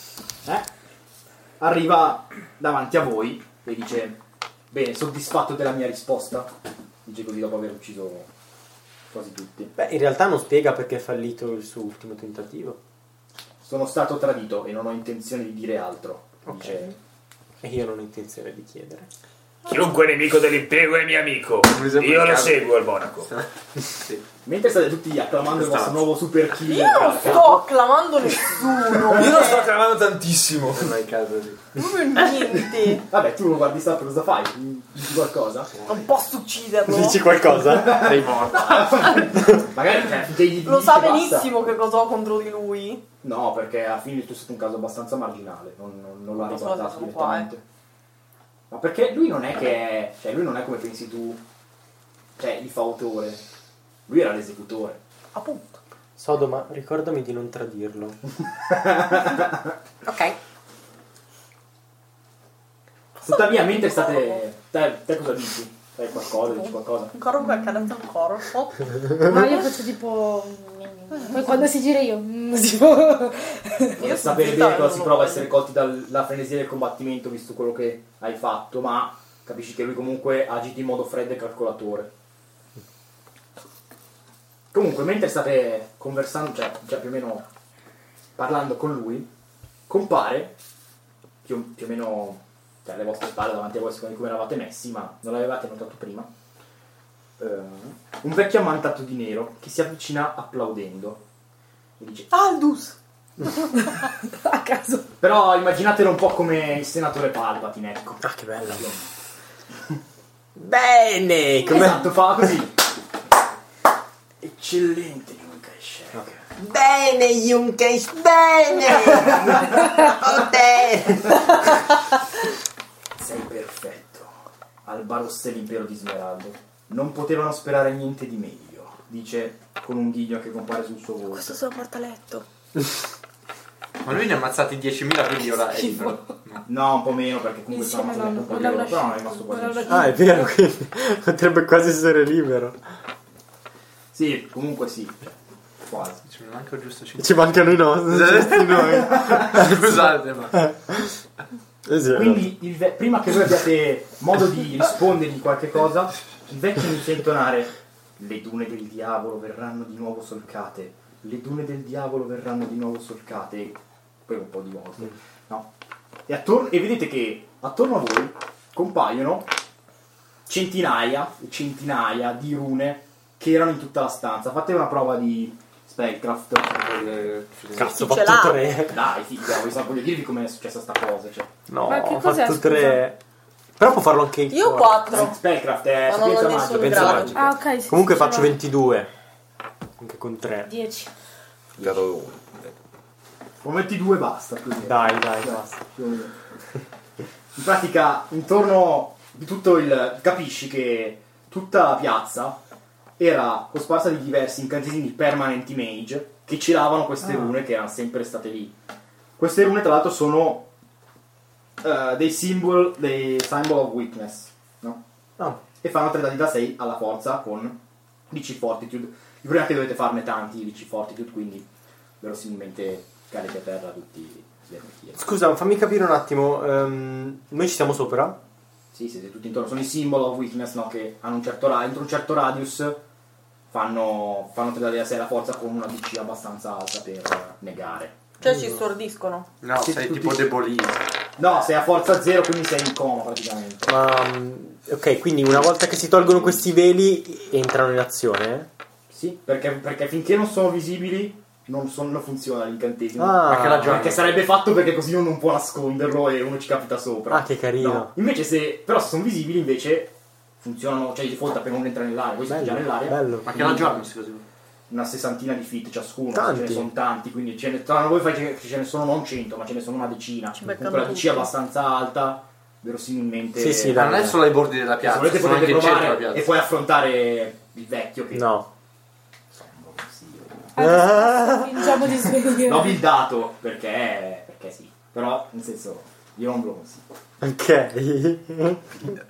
arriva davanti a voi e dice: bene, soddisfatto della mia risposta? Dice così dopo aver ucciso quasi tutti. Beh, in realtà non spiega perché è fallito il suo ultimo tentativo. Sono stato tradito e non ho intenzione di dire altro. Dice. E io non ho intenzione di chiedere. Chiunque è nemico dell'impero è mio amico. Mi sembra Io lo chiaro. seguo il monaco. Mentre state tutti acclamando il vostro nuovo super killer, Io non sto acclamando nessuno. Io lo sto acclamando tantissimo. Non è il caso di... Proprio niente. vabbè, tu lo guardi stato, cosa fai? Dici qualcosa? Non posso ucciderlo. Dici qualcosa? Sei morto. Magari finché gli Lo dici sa basta. benissimo che cosa ho contro di lui. No, perché alla fine tu sei stato un caso abbastanza marginale, non l'ha Non so, riguardato sono qua, direttamente. Ma perché lui non è che. Cioè, lui non è come pensi tu. Cioè, gli fa autore. Lui era l'esecutore. Appunto. Sodoma, ricordami di non tradirlo. Ok. Tuttavia, mentre state. Te cosa dici? Fai qualcosa, dici qualcosa? Ancora un accarezza un corpo. Ma io faccio tipo. Poi quando si gira io. Tipo. Vorrei sapere bene cosa si prova a essere colti dalla frenesia del combattimento, visto quello che hai fatto, ma capisci che lui comunque agiti in modo freddo e calcolatore. Comunque, mentre state conversando, cioè più o meno parlando con lui, compare più o meno, cioè alle vostre spalle, davanti a voi, secondo come eravate messi, ma non l'avevate notato prima, un vecchio ammantato di nero che si avvicina applaudendo e dice: Aldus. A caso. però immaginatelo un po' come il senatore Palpatine, ecco. Ah, che bello. Bene, come... Esatto, fa così. Eccellente, Jun Kai-shek. Bene, Junkers, bene! Sei perfetto. Alba Rossa e l'impero di Smeraldo non potevano sperare niente di meglio, dice con un ghiglio che compare sul suo volto. Questo se lo porta a letto. Ma lui ne ha ammazzati 10.000, quindi ora è libero. No, un po' meno perché comunque Insieme sono un po' di loro, però non è rimasto quasi nessuno. Ah, è vero, quindi potrebbe quasi essere libero. Sì, comunque sì, cioè, quasi. Ci manca giusto 5. Ci mancano i nostri. Scusate, ma... Sì, Quindi prima che voi abbiate modo di rispondergli qualche cosa, il vecchio inizia a intonare: le dune del diavolo verranno di nuovo solcate, le dune del diavolo verranno di nuovo solcate, poi un po' di volte, no? E vedete che attorno a voi compaiono centinaia e centinaia di rune che erano in tutta la stanza. Fate una prova di spellcraft. Cazzo, ho Chi ce fatto l'ha? 3. Dai, voglio dirvi com'è successa sta cosa, cioè. No, Ma che ho cos'è, fatto scusa? 3. Però può farlo anche Io 4. Spellcraft è Ma non ho sapienza nessun magica. grado. magica. Ah, ok. Sì, Comunque sì, faccio ce l'ho. 22. Anche con 3. 10. Grado 1. Con 22 basta, più o meno. Dai, basta. Più o meno. In pratica, intorno di tutto capisci che tutta la piazza era cosparsa di diversi incantesimi permanent mage che celavano queste rune che erano sempre state lì. Queste rune, tra l'altro, sono dei symbol of weakness, no? E fanno 3 dadi da 6 alla forza con DC Fortitude. Il problema è che dovete farne tanti DC Fortitude, quindi verosimilmente cadete a terra tutti gli armatieri. Scusa, fammi capire un attimo. Noi ci siamo sopra? Sì, siete tutti intorno. Sono i symbol of weakness, no? Che hanno entro un certo radius fanno 3 dadi da 6 alla forza con una DC abbastanza alta per negare. Cioè ci stordiscono. No, Sì, sei tutti- tipo debolino. No, sei a forza 0, quindi sei in coma praticamente. Ma ok, quindi una volta che si tolgono questi veli entrano in azione? Sì, perché finché non sono visibili non funziona l'incantesimo. Ah, Ma che ragione? Perché sarebbe fatto perché così uno non può nasconderlo e uno ci capita sopra. Ah, che carino. No. Invece però se sono visibili invece funzionano, cioè di default appena uno entra nell'area, voi siete già nell'area. bello. Ma che ragione questi così? Una 60ina di feet ciascuno, Tanti. ce ne sono tanti, quindi tra voi fai che ce ne sono non 100, ma ce ne sono una decina. beccano Comunque la DC tutti. è abbastanza alta, verosimilmente. Sì, sì, Ma dai. non è solo ai bordi della Se piazza, volete sono anche potete in centro della provare piazza. e poi affrontare il vecchio che No. Fingiamo di svenire. l'ho buildato perché sì, però nel senso io non ve lo consiglio. Ok.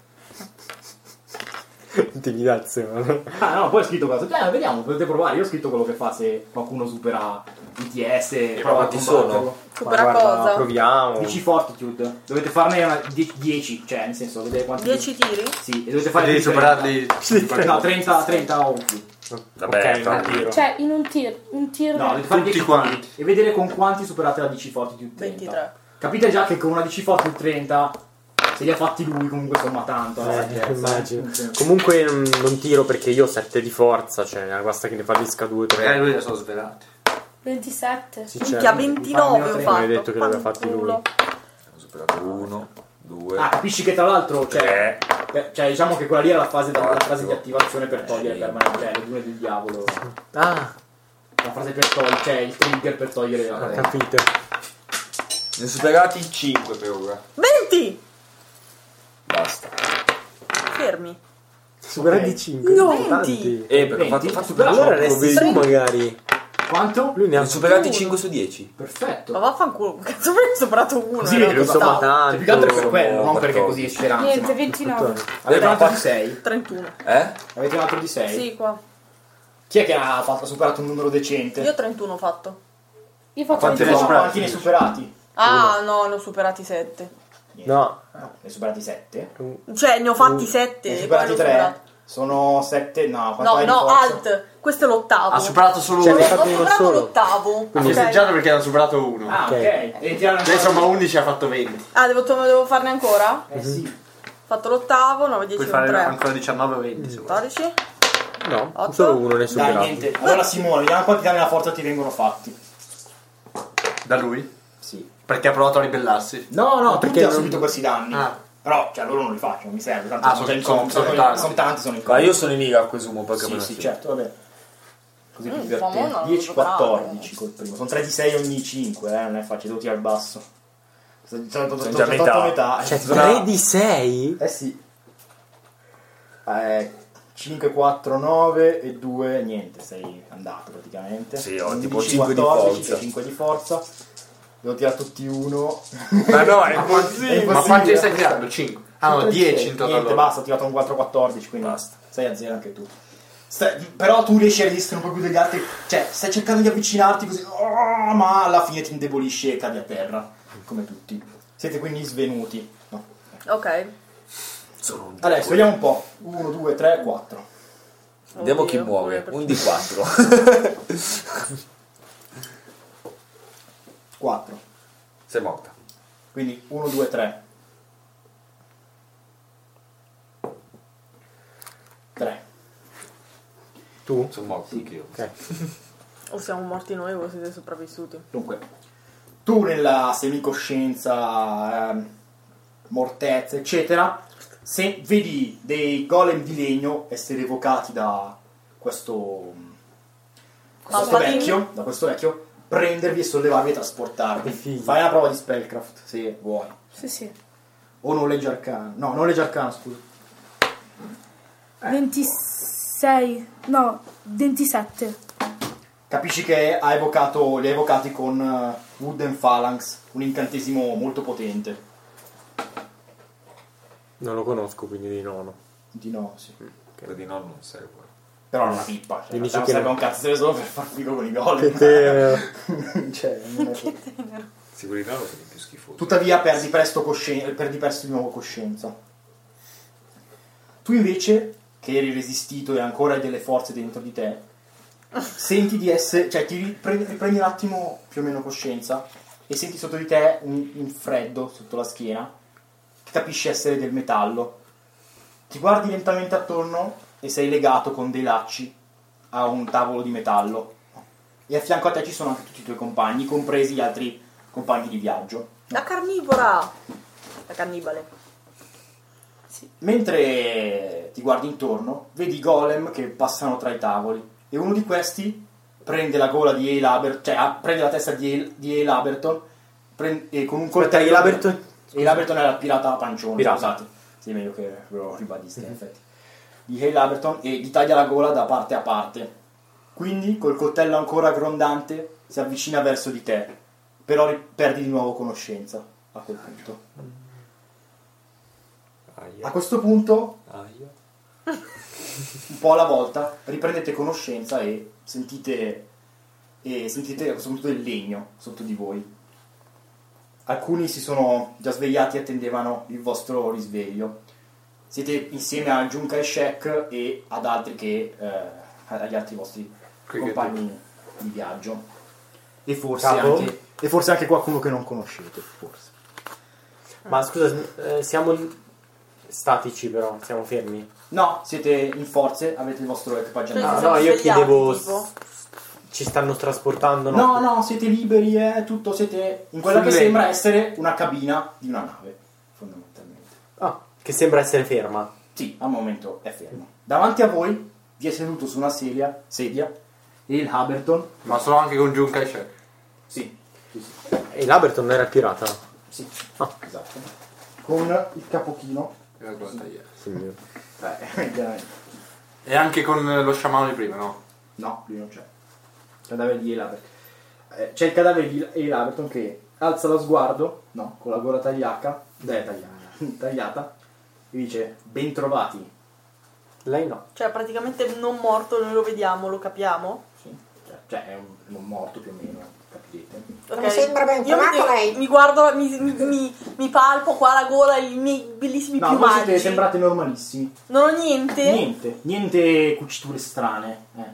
Intimidazione. Ah no, poi ho scritto cosa. Vediamo, potete provare. Io ho scritto quello che fa se qualcuno supera ITS e prova a quanti combatterlo. Supera Ma guarda, cosa? proviamo. 10 Fortitude. Dovete farne una 10, cioè nel senso, vedete quanti 10 tiri? Sì, e dovete fare Devi più superarli. 30. No, 30 o più. Vabbè, Ok, tanti. un tiro. Cioè, in un tir. No, dovete fare Tutti 10 quanti. tiri e vedere con quanti superate la DC Fortitude 30. 23. Capite già che con una DC Fortitude 30, se li ha fatti lui comunque somma tanto. Immagino. Comunque non tiro perché io ho 7 di forza, cioè basta che ne fallisca 2 o 3. Lui ne sono svelati. 27. Sì, Minchia, certo. 29 ho fatto. hai detto che l'aveva fatti lui. Fanculo. Ho superato 1, 2. Ah, capisci che tra l'altro, cioè diciamo che quella lì era la fase Quattro. di attivazione per togliere permanente, le dune del diavolo. Ah, La frase per togliere, cioè il trigger per togliere la ho capito. Ne ho superati 5 per ora. 20! Basta. Fermi. Superati Ok. 5. No, tanti. Perché ho 20? fatto Superato. Allora resti tu magari. Quanto? Lui ne Ne ha ho superati 5 su 10. Perfetto. Ma vaffanculo, cazzo me ne ho superato uno. Così ero vedi cosa insomma, fa. tanto. Cioè, più che altro per quello, non Per perché cosa. così è speranza. Niente, ma- 29. Avete un altro di ma- 6? 31. Avete un altro di 6? Sì, qua. Chi è che ha superato un numero decente? Io 31 ho fatto. Io faccio Quanti ne 29. superati? Quanti ne hai superati? Ah, no, ne ho superati 7. No. Ne hai superati 7? Cioè, ne ho fatti 7 Ne hai e poi superati ne ho 3? superati. Sono 7? No, quanto No, hai di no, forza? alt. Questo è l'ottavo. Ha superato solo Cioè, uno. ne hai Ho fatto uno superato solo. l'ottavo. Ha Ok. festeggiato perché hanno superato uno. Ah, Ok. ok. Devi tirare Cioè, insomma, 11 ha fatto 20. Ah, devo farne ancora? sì. Ho fatto l'ottavo, 9, 10, Puoi 1, fare 3. ancora 19 o 20 se vuoi. 14. No, 8. solo uno ne è Dai, superato. niente. Allora Simone, vediamo quanti danni alla forza ti vengono fatti. Da lui? Sì. Perché ha provato a ribellarsi. No, no, perché perché ha non- subito questi danni. Ah. Però, cioè, loro non li faccio, non mi serve. Tanto Ah, sono sono- già in coma, sono sono tanti. sono tanti, sono in Ma coma. io sono in liga a presumo, poi Sì, sì, certo, vabbè. Così più Famona, divertente. non 10, so bravo. 14 col primo. Sono 3 di 6 ogni 5, non è facile, devo tirare il basso. Sono già già metà. metà. Cioè, Sono- 3 di 6? Eh sì. 5, 4, 9 e 2, niente, sei andato praticamente. Sì, ho 11, tipo 5 di 14, forza. 5 di forza. Devo tirare tutti uno. Ma no, è È impossibile. Ma impossibile. quanti stai tirando? 5. Ah no, 10 in totale. Niente, basta, ho tirato un 4, 14, quindi basta. 6 a 0 anche tu. Però tu riesci a resistere un po' più degli altri. Cioè, stai cercando di avvicinarti così, ma alla fine ti indebolisci e cadi a terra, come tutti. Siete quindi svenuti. No. Ok. Adesso vediamo un po'. 1, 2, 3, 4. Vediamo chi Oddio, muore. pure Un di 4. 4. Sei morta. Quindi 1, 2, 3. 3. Tu? Sono morto anch'io. Ok. O siamo morti noi o siete sopravvissuti? Dunque, tu nella semicoscienza, mortezza, eccetera, se vedi dei golem di legno essere evocati da questo vecchio, prendervi e sollevarvi e trasportarvi. Figo. Fai una prova di spellcraft se vuoi. Sì. O knowledge arcana. No, knowledge arcana, scusa. 26. No, 27. Capisci che li ha evocati con Wooden Phalanx, un incantesimo molto potente. Non lo conosco, quindi di no. Di no, sì. Quello di no non serve. Però non una pippa, cioè, Dici non che serve no. un cazzo, serve solo per far figo con i golem. Che te... Cioè, non è... Sicuri no, sono più schifosi. Tuttavia perdi presto di nuovo coscienza. Tu invece, che eri resistito e ancora hai delle forze dentro di te, senti di essere, cioè ti riprendi un attimo più o meno coscienza e senti sotto di te un freddo sotto la schiena che capisci essere del metallo. Ti guardi lentamente attorno e sei legato con dei lacci a un tavolo di metallo e a fianco a te ci sono anche tutti i tuoi compagni, compresi gli altri compagni di viaggio. La carnivora! La cannibale. Mentre ti guardi intorno, vedi i golem che passano tra i tavoli e uno di questi prende la gola di Hale Aberton, cioè prende la testa di Hale Aberton e con un coltello... Hale Aberton era il pirata pancione, scusate. Sì, meglio che ve lo ribadiste, in effetti. Di Hale Aberton e gli taglia la gola da parte a parte. Quindi, col coltello ancora grondante, si avvicina verso di te, però perdi di nuovo conoscenza a quel punto. A questo punto, un po' alla volta, riprendete conoscenza e sentite a questo punto del legno sotto di voi. Alcuni si sono già svegliati e attendevano il vostro risveglio. Siete insieme a Junkai Shek e ad altri agli altri vostri compagni di viaggio. E forse anche qualcuno che non conoscete, forse. Ma scusa, siamo statici però, siamo fermi? No, siete in forze, avete il vostro equipaggiamento. No, io chiedevo... tipo? Ci stanno trasportando? No, siete liberi, tutto, siete in quella che sembra essere una cabina di una nave, fondamentalmente. Ah, che sembra essere ferma. Sì, al momento è ferma. Davanti a voi vi è seduto su una sedia il Haberton. Ma sono anche con Junkai Shek. Sì. E l'Aberton non era il pirata? Sì, esatto. Con il capochino. Signore. Chiaramente. E anche con lo sciamano di prima, no? No, qui non c'è. Il cadavere di Hale Aberton. C'è il cadavere di Hale Aberton che alza lo sguardo, no, con la gola tagliata, e dice: ben trovati. Lei no. Cioè, praticamente non morto, noi lo vediamo, lo capiamo. Sì, cioè è non morto più o meno, capite? Ok. Mi sembra ben trovato lei. Mi guardo, mi palpo qua la gola, i miei bellissimi No, voi piumaggi. sembrate normalissimi. Non ho niente. Niente cuciture strane.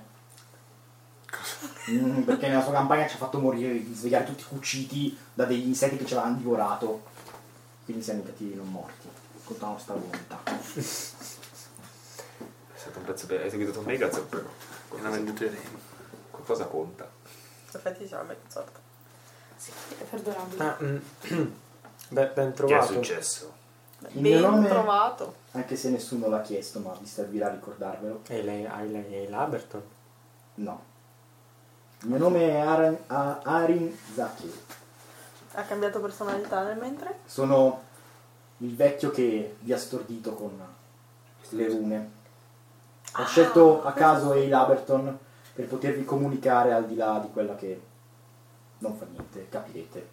Perché nella sua campagna ci ha fatto morire, svegliare tutti cuciti da degli insetti che ci avevano divorato. Quindi siamo cattivi non morti. Contiamo sta volontà. È stato un pezzo bene, hai seguito me, grazie per Non ha venduto i reni. qualcosa conta. In effetti siamo ben sorta. Sì, è perdonabile. Ben Che è trovato. successo? Il mio Ben nome, trovato. anche se nessuno l'ha chiesto, ma vi servirà a ricordarvelo. E lei è l'Aberton? No. Il mio nome è Arin Zaki. Ha cambiato personalità nel mentre? Sono il vecchio che vi ha stordito con le rune. Ho scelto a caso Hale Aberton per potervi comunicare al di là di quella che non fa niente, capirete.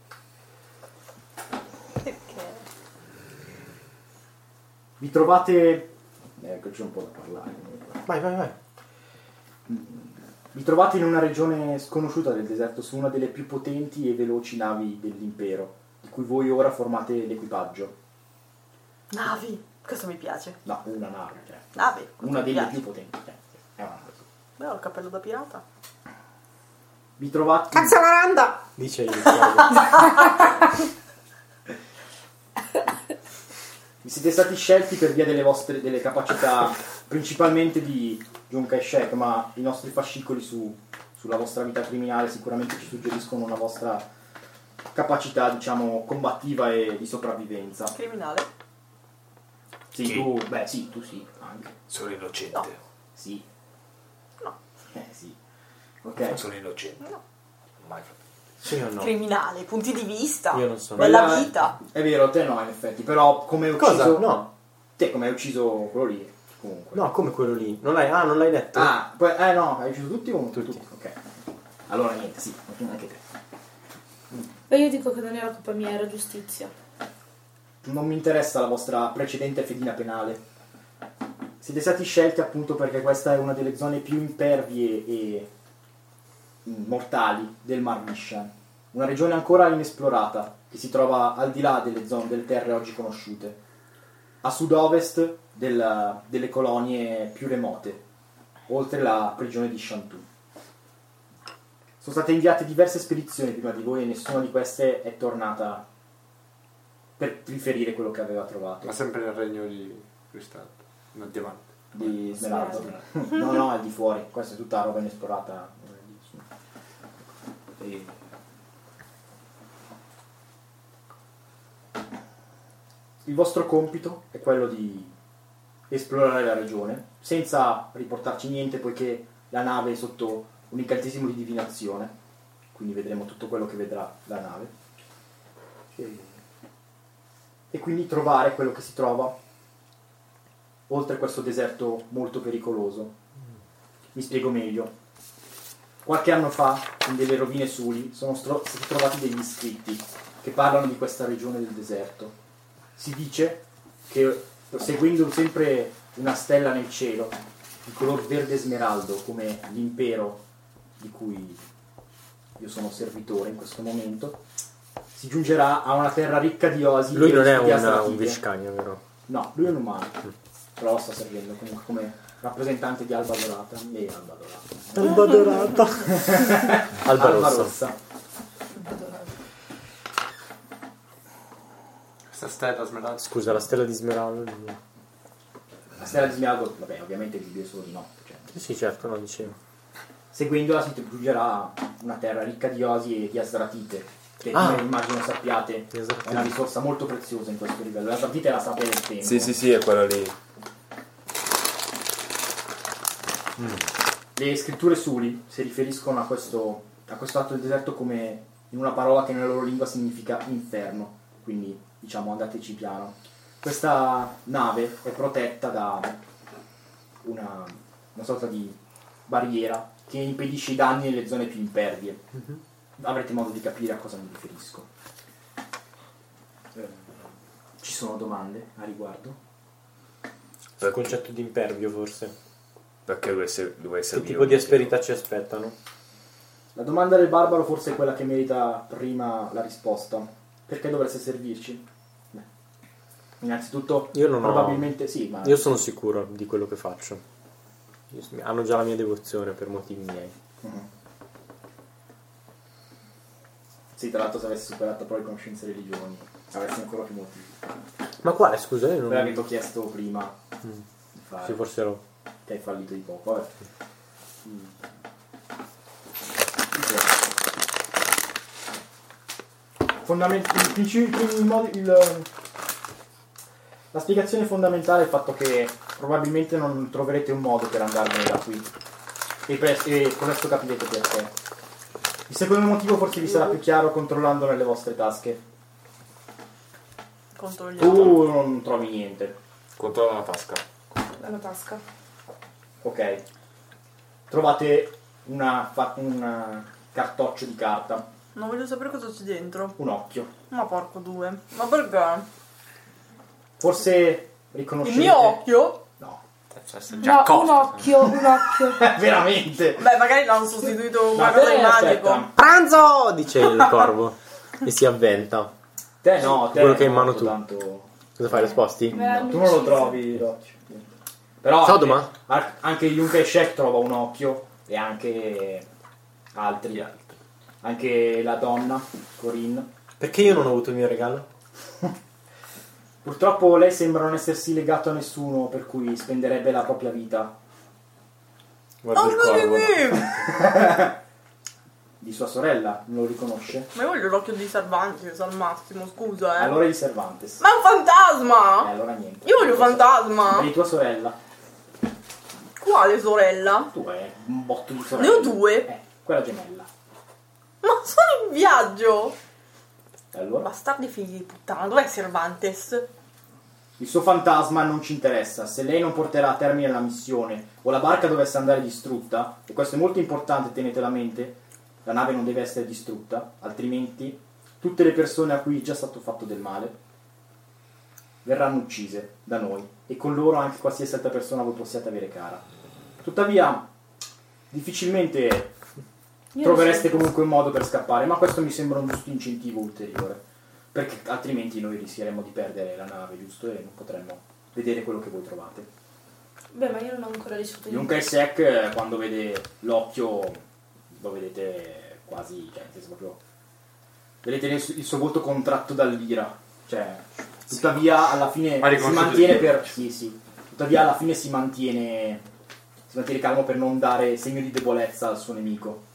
Perché? Vi trovate... ecco, c'è un po' da parlare. Vai. Vi trovate in una regione sconosciuta del deserto su una delle più potenti e veloci navi dell'impero, di cui voi ora formate l'equipaggio. Navi, questo mi piace. No, una nave, cioè. Navi, Una mi delle piace. più potenti. È una nave. Beh, ho il cappello da pirata. Vi trovate... Cazzalaranda! Dice io. Vi siete stati scelti per via delle capacità principalmente di Junkai Shek, ma i nostri fascicoli sulla vostra vita criminale sicuramente ci suggeriscono una vostra capacità, diciamo, combattiva e di sopravvivenza. Criminale? Sì, Sì. Tu sì, anche. Sono innocente. No. Sì. No. Sì. Ok. Sono innocente. No. Mai fatto. Sì o no? Criminale, punti di vista. Io non sono. Della Quella- vita. È vero, te no, in effetti, però come hai ucciso... Cosa? No. Te come hai ucciso quello lì, comunque. No, come quello lì? Non l'hai letto? Ah, no, hai ucciso tutti o tutti? Ok. Allora niente, sì, anche te. E io dico che non era colpa mia, era giustizia. Non mi interessa la vostra precedente fedina penale. Siete stati scelti appunto perché questa è una delle zone più impervie e mortali del Mar Vishan. Una regione ancora inesplorata che si trova al di là delle zone delle terre oggi conosciute, a sud-ovest delle colonie più remote, oltre la prigione di Shantu. Sono state inviate diverse spedizioni prima di voi e nessuna di queste è tornata per riferire quello che aveva trovato. Ma sempre nel regno di cristallo. No, diamante. Di Smeraldo. No, è di fuori. Questa è tutta roba inesplorata. E... Il vostro compito è quello di esplorare la regione senza riportarci niente, poiché la nave è sotto un incantesimo di divinazione, quindi vedremo tutto quello che vedrà la nave, e quindi trovare quello che si trova oltre questo deserto molto pericoloso. Mi spiego meglio. Qualche anno fa, in delle rovine Suli, sono stati trovati degli scritti che parlano di questa regione del deserto. Si dice che, seguendo sempre una stella nel cielo, di color verde smeraldo, come l'impero di cui io sono servitore in questo momento, si giungerà a una terra ricca di oasi. Lui non è di un Asratide. Vishkania, vero? No, lui è un umano, però sta servendo comunque come rappresentante di Alba Dorata. Alba Dorata. Alba Alba Rossa. Rossa. Questa stella smeralda. Scusa, la stella di Smeraldo. La stella di Smeraldo, vabbè, ovviamente vive solo di notte. Cioè. Sì, certo, no, dicevo. Seguendola si giungerà a una terra ricca di oasi e di asratite, che come immagino sappiate Di asratite. è una risorsa molto preziosa in questo livello. L'asratite è la sabbia del tempo. Sì, è quella lì. Le scritture Suli si riferiscono a questo atto del deserto come in una parola che nella loro lingua significa inferno, quindi diciamo andateci piano. Questa nave è protetta da una sorta di barriera che impedisce i danni nelle zone più impervie. Avrete modo di capire a cosa mi riferisco. Ci sono domande a riguardo? Il concetto di impervio, forse. Perché dovesse Che tipo di asperità ci aspettano? La domanda del barbaro forse è quella che merita prima la risposta. Perché dovreste servirci? Beh, innanzitutto, Io non probabilmente sì, ma Io sono sicuro di quello che faccio. Hanno già la mia devozione per motivi miei. sì, tra l'altro se avessi superato poi conoscenze e religioni avresti ancora più motivi. Ma quale, scusa? Io non... Quella che ti ho chiesto prima di fare, Sì, forse ero... che hai fallito di poco. Vabbè. La spiegazione fondamentale è il fatto che probabilmente non troverete un modo per andarvene da qui e presto capirete perché. Il secondo motivo forse vi sarà più chiaro controllando nelle vostre tasche. Controlliamo. Tu non trovi niente. Controlla la tasca. Dalla tasca. Ok. Trovate un cartoccio di carta. Non voglio sapere cosa c'è dentro. Un occhio. Ma porco due. Ma perché? Forse Il riconoscete... mio occhio? No. No, un occhio. Veramente. Beh, magari l'hanno sostituito con Ma qualcosa te, di magico. aspetta. Pranzo! Dice il corvo e si avventa. Te no, te Quello che hai in no, mano tu. Tanto... Cosa fai? Lo sposti? No, tu non lo trovi l'occhio. Però Sodoma? anche Yunkei Shek trova un occhio e anche altri. Anche la donna, Corinne. Perché io non ho avuto il mio regalo? Purtroppo lei sembra non essersi legato a nessuno, per cui spenderebbe la propria vita. Guarda il corvo. Di sua sorella, non lo riconosce? Ma io voglio l'occhio di Cervantes al massimo, scusa, Allora è di Cervantes. Ma è un fantasma! Allora niente. Io voglio fantasma! È di tua sorella. Quale sorella? Tu hai un botto di sorelle. Ne ho due. Quella gemella. Ma sono in viaggio! E allora? Bastardi figli di puttana, dov'è Cervantes? Il suo fantasma non ci interessa. Se lei non porterà a termine la missione o la barca dovesse andare distrutta, e questo è molto importante, tenetelo a mente, la nave non deve essere distrutta, altrimenti tutte le persone a cui è già stato fatto del male verranno uccise da noi e con loro anche qualsiasi altra persona voi possiate avere cara. Tuttavia, difficilmente trovereste comunque un modo per scappare, ma questo mi sembra un giusto incentivo ulteriore, perché altrimenti noi rischieremmo di perdere la nave, giusto? E non potremmo vedere quello che voi trovate. Beh, ma io non ho ancora ricevuto Yunkei Sek, quando vede l'occhio, lo vedete quasi, cioè, nel senso proprio, vedete il suo volto contratto dall'ira, cioè, tuttavia alla fine si mantiene per... Sì. Tuttavia alla fine si mantiene calmo per non dare segno di debolezza al suo nemico.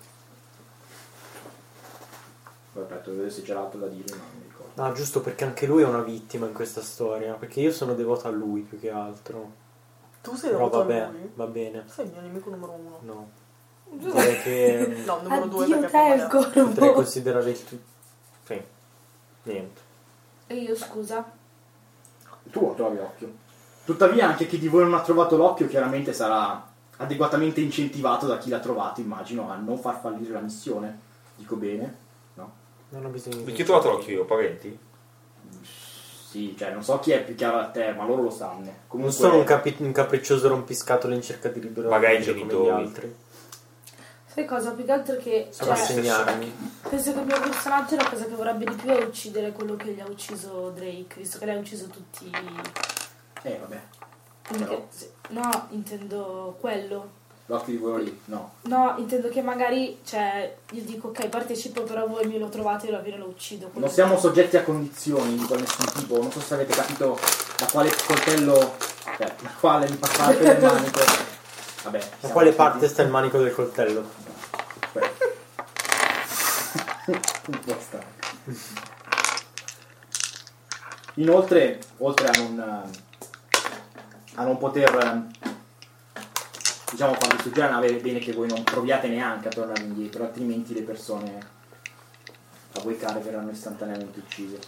Aspetta, vedo se c'era altro da dire, ma non mi ricordo. No, giusto, perché anche lui è una vittima in questa storia, perché io sono devoto a lui più che altro. Tu sei Però devoto a vabbè, lui? va bene. Sei il mio nemico numero uno. No. Direi che No, numero due Addio perché te il poi- potrei corvo. considerare il tu. Sì. Niente. E io scusa. Tu lo trovi l'occhio. Tuttavia anche chi di voi non ha trovato l'occhio chiaramente sarà adeguatamente incentivato da chi l'ha trovato, immagino, a non far fallire la missione. Dico bene? No? Non ho bisogno Di chi ho trovato l'occhio io? Parenti? Sì, cioè non so chi è più chiaro a te, ma loro lo sanno. Non Comunque sono un capriccioso rompiscatole in cerca di liberare Magari i come gli genitori. altri. Sai cosa? Più che altro che... Sono a cioè, segnarmi. penso che il mio personaggio la cosa che vorrebbe di più è uccidere quello che gli ha ucciso Drake, visto che lei ha ucciso tutti... vabbè. Quindi no, intendo quello. L'occhio di quello lì, no. No, intendo che magari, cioè, io dico ok, partecipo, però voi me lo trovate e alla fine lo uccido. Non siamo soggetti a condizioni di nessun tipo. Non so se avete capito da quale coltello, da quale parte del manico. Vabbè. Da quale parte sta il manico del coltello? Un po' strano. Inoltre, oltre a non poter, diciamo, farvi studiare la nave, è bene che voi non proviate neanche a tornare indietro, altrimenti le persone a voi care verranno istantaneamente uccise.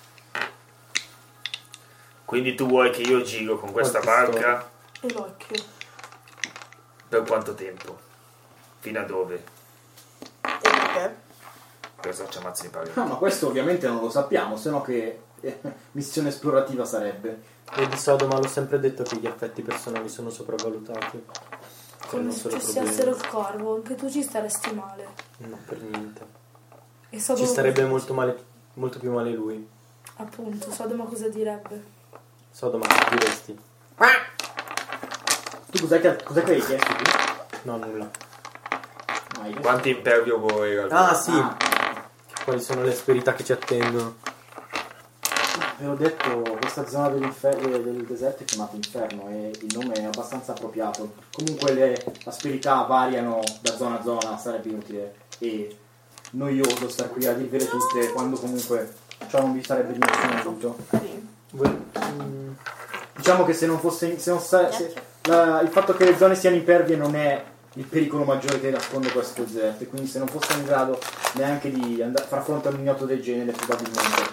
Quindi tu vuoi che io giro con questa barca E l'occhio. per quanto tempo? Fino a dove? E perché? Per farci ammazzi di pari. No, ma questo ovviamente non lo sappiamo, se no che missione esplorativa sarebbe. E di Sodoma l'ho sempre detto che gli affetti personali sono sopravvalutati. Come se uccisassero il corvo, anche tu ci staresti male. No, per niente. E Sodoma Ci starebbe molto più male lui. Appunto, Sodoma cosa direbbe? Sodoma, che diresti? Tu cos'è che hai chiesto tu? No, nulla. No, hai chiesto- Quanti impervio vuoi in realtà? Ah, sì. Quali sono le asperità che ci attendono? Ve l'ho detto, questa zona del deserto è chiamata Inferno e il nome è abbastanza appropriato. Comunque le asperità variano da zona a zona, sarebbe inutile e noioso star qui a dirvele tutte quando comunque ciò non vi sarebbe di nessun aiuto. Diciamo che se non fosse il fatto che le zone siano impervie non è il pericolo maggiore che nasconde questo deserto, e quindi se non fosse in grado neanche di far fronte a un ignoto del genere, probabilmente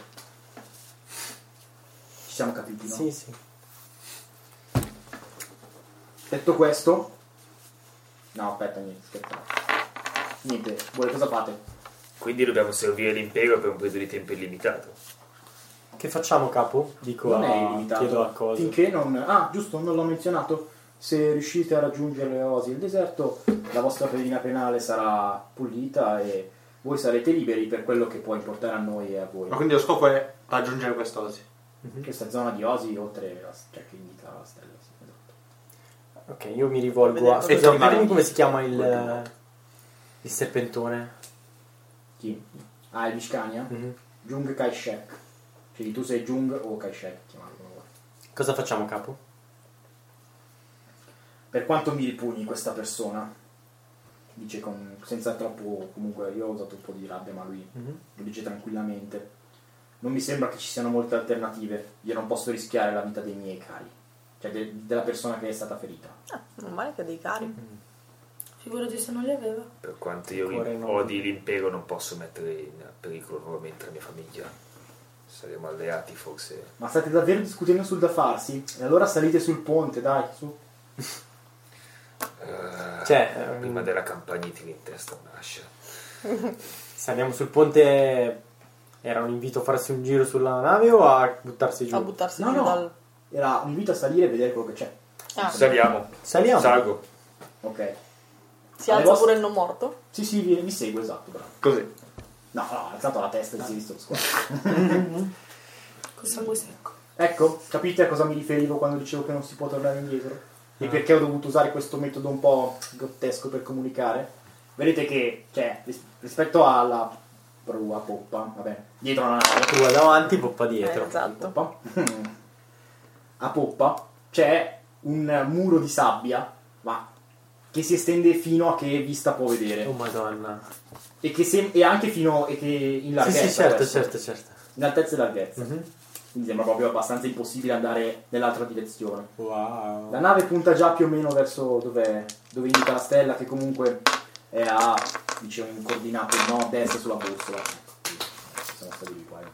ci siamo capiti, no? Sì, sì. Detto questo, no, aspetta, niente, aspetta. Niente, voi cosa fate? Quindi dobbiamo servire l'impero per un periodo di tempo illimitato. Che facciamo, capo? Dico Non è illimitato. chiedo a cosa. Finché non... Ah, giusto, non l'ho menzionato. Se riuscite a raggiungere le oasi del deserto, la vostra pedina penale sarà pulita e voi sarete liberi per quello che può importare a noi e a voi. Ma quindi lo scopo è raggiungere quest'osi. Questa zona di osi, oltre la, cioè che indica la stella. Sì, esatto. Ok, io mi rivolgo a... Vedete- Ricordami come si chiama il serpentone. Chi? Ah, il Vishkania? Mhm. Jung Kai-shek. Quindi tu sei Jung o Kai-shek, chiamato come vuoi. Cosa facciamo, capo? Per quanto mi ripugni questa persona, dice senza troppo, comunque io ho usato un po' di rabbia, ma lui lo dice tranquillamente. Non mi sembra che ci siano molte alternative. Io non posso rischiare la vita dei miei cari, cioè della persona che è stata ferita. Non male che dei cari. Figurati se non li aveva. Per quanto io Cuore no. odi l'impero, non posso mettere in pericolo nuovamente la mia famiglia. Saremo alleati, forse. Ma state davvero discutendo sul da farsi? E allora salite sul ponte, dai, su. Cioè, Prima della campagna tiri in testa un'ascia. se andiamo sul ponte, era un invito a farsi un giro sulla nave o a buttarsi giù? A buttarsi No, giù no. dal... Era un invito a salire e vedere quello che c'è. Ah, Saliamo. Saliamo. Salgo. Ok. si alza vostre- pure il non morto. Sì, sì, vi segue, esatto, bravo. Così. No, ha alzato la testa e si è visto lo squadro. Col sangue secco. Ecco, capite a cosa mi riferivo quando dicevo che non si può tornare indietro? E perché ho dovuto usare questo metodo un po' grottesco per comunicare? Vedete che, cioè, rispetto alla prua poppa, vabbè, dietro la nave, Tu vai davanti, poppa dietro. Esatto. poppa, a poppa c'è un muro di sabbia, ma che si estende fino a che vista può vedere. Oh madonna. E che e anche fino e che in Sì, larghezza. sì, certo, adesso. certo. In altezza e larghezza. Mhm. Quindi sembra proprio abbastanza impossibile andare nell'altra direzione. Wow. La nave punta già più o meno verso dove indica la stella, che comunque è a, dice, un coordinato nord-est sulla bussola. Siamo stati di qua,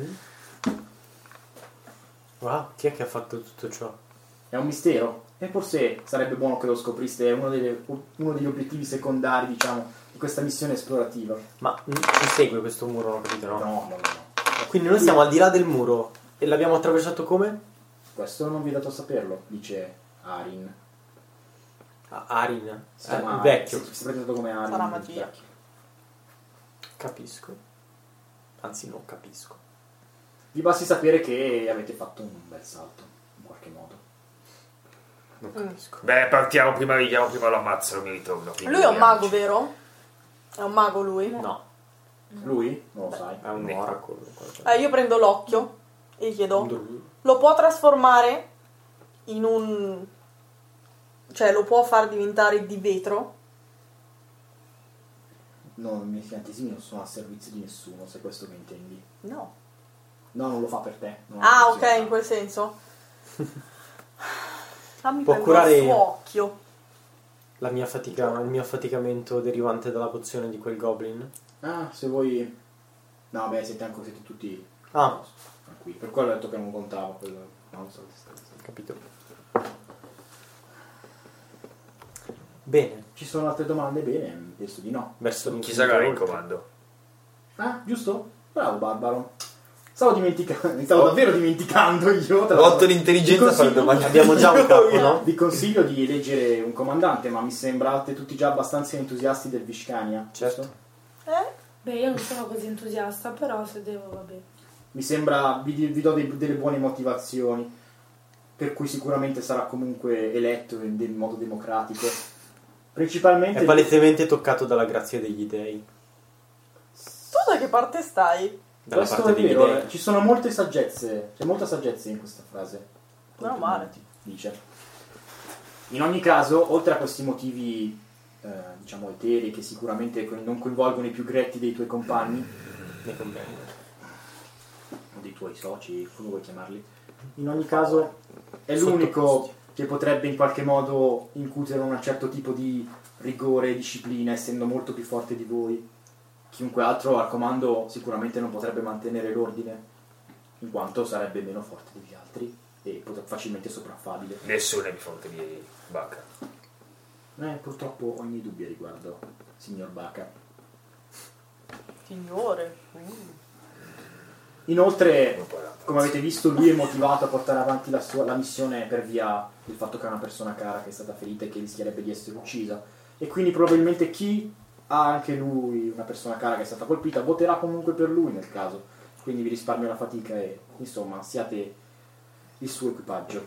Wow, chi è che ha fatto tutto ciò? È un mistero. E forse sarebbe buono che lo scopriste, è uno degli obiettivi secondari, diciamo, di questa missione esplorativa. Ma ci segue questo muro, non ho capito, no? No. Quindi noi siamo al di là del muro e l'abbiamo attraversato come? Questo non vi è dato a saperlo, dice Arin. Arin, Si chiama- il vecchio. Si è presentato come Arin. Sarà il magia. vecchio. Capisco. Anzi, non capisco. Vi basti sapere che avete fatto un bel salto, in qualche modo. Non capisco. Beh, partiamo prima, vediamo prima lo ammazzano, mi ritorno. quindi Lui è un mago, vediamoci. vero? È un mago lui? No, Lui? Non lo sai. è un Ecco. oracolo. Io prendo l'occhio e gli chiedo: Un druido. lo può trasformare in un... cioè lo può far diventare di vetro? No, i miei fiantesimi non sono a servizio di nessuno, se è questo che intendi. No. No, non lo fa per te. non Ah, ha ok, funzione. in quel senso. Mi Può prendo curare- il suo occhio. La mia fatica, il mio affaticamento derivante dalla pozione di quel goblin. Ah, se vuoi... No, beh, siete tutti... Ah. Tranquilli. Per quello ho detto che non contava quello. No, non so. Capito. Bene, Ci sono altre domande? Bene, penso di no. verso Chi l'infinito sarà in oltre. comando? Ah, giusto? Bravo, Barbaro. Stavo davvero dimenticando io. tra 8 l'altro. l'intelligenza Vi per consiglio- domani. Abbiamo già un capo, no? Vi consiglio di eleggere un comandante, ma mi sembrate tutti già abbastanza entusiasti del Vishkania. Certo. giusto? Beh, io non sono così entusiasta, però se devo, vabbè. Mi sembra, vi do delle buone motivazioni, per cui sicuramente sarà comunque eletto in modo democratico. Principalmente... È palesemente toccato dalla grazia degli dei. Tu da che parte stai? Dalla Questo parte è degli vero, dei. ci sono molte saggezze, c'è molta saggezza in questa frase. Meno male. Dice. In ogni caso, oltre a questi motivi, diciamo, eterei, che sicuramente non coinvolgono i più gretti dei tuoi compagni, Ne convengo. o dei tuoi soci, come vuoi chiamarli, in ogni caso è l'unico che potrebbe in qualche modo incutere un certo tipo di rigore e disciplina, essendo molto più forte di voi. Chiunque altro al comando sicuramente non potrebbe mantenere l'ordine, in quanto sarebbe meno forte degli altri e facilmente sopraffabile. Nessuno è di fronte di Bacca. Purtroppo ho i miei dubbi a riguardo, signor Bacca. Signore. Inoltre, come avete visto, lui è motivato a portare avanti la missione per via del fatto che è una persona cara che è stata ferita e che rischierebbe di essere uccisa. E quindi probabilmente chi ha anche lui una persona cara che è stata colpita voterà comunque per lui nel caso. Quindi vi risparmio la fatica e, insomma, siate il suo equipaggio.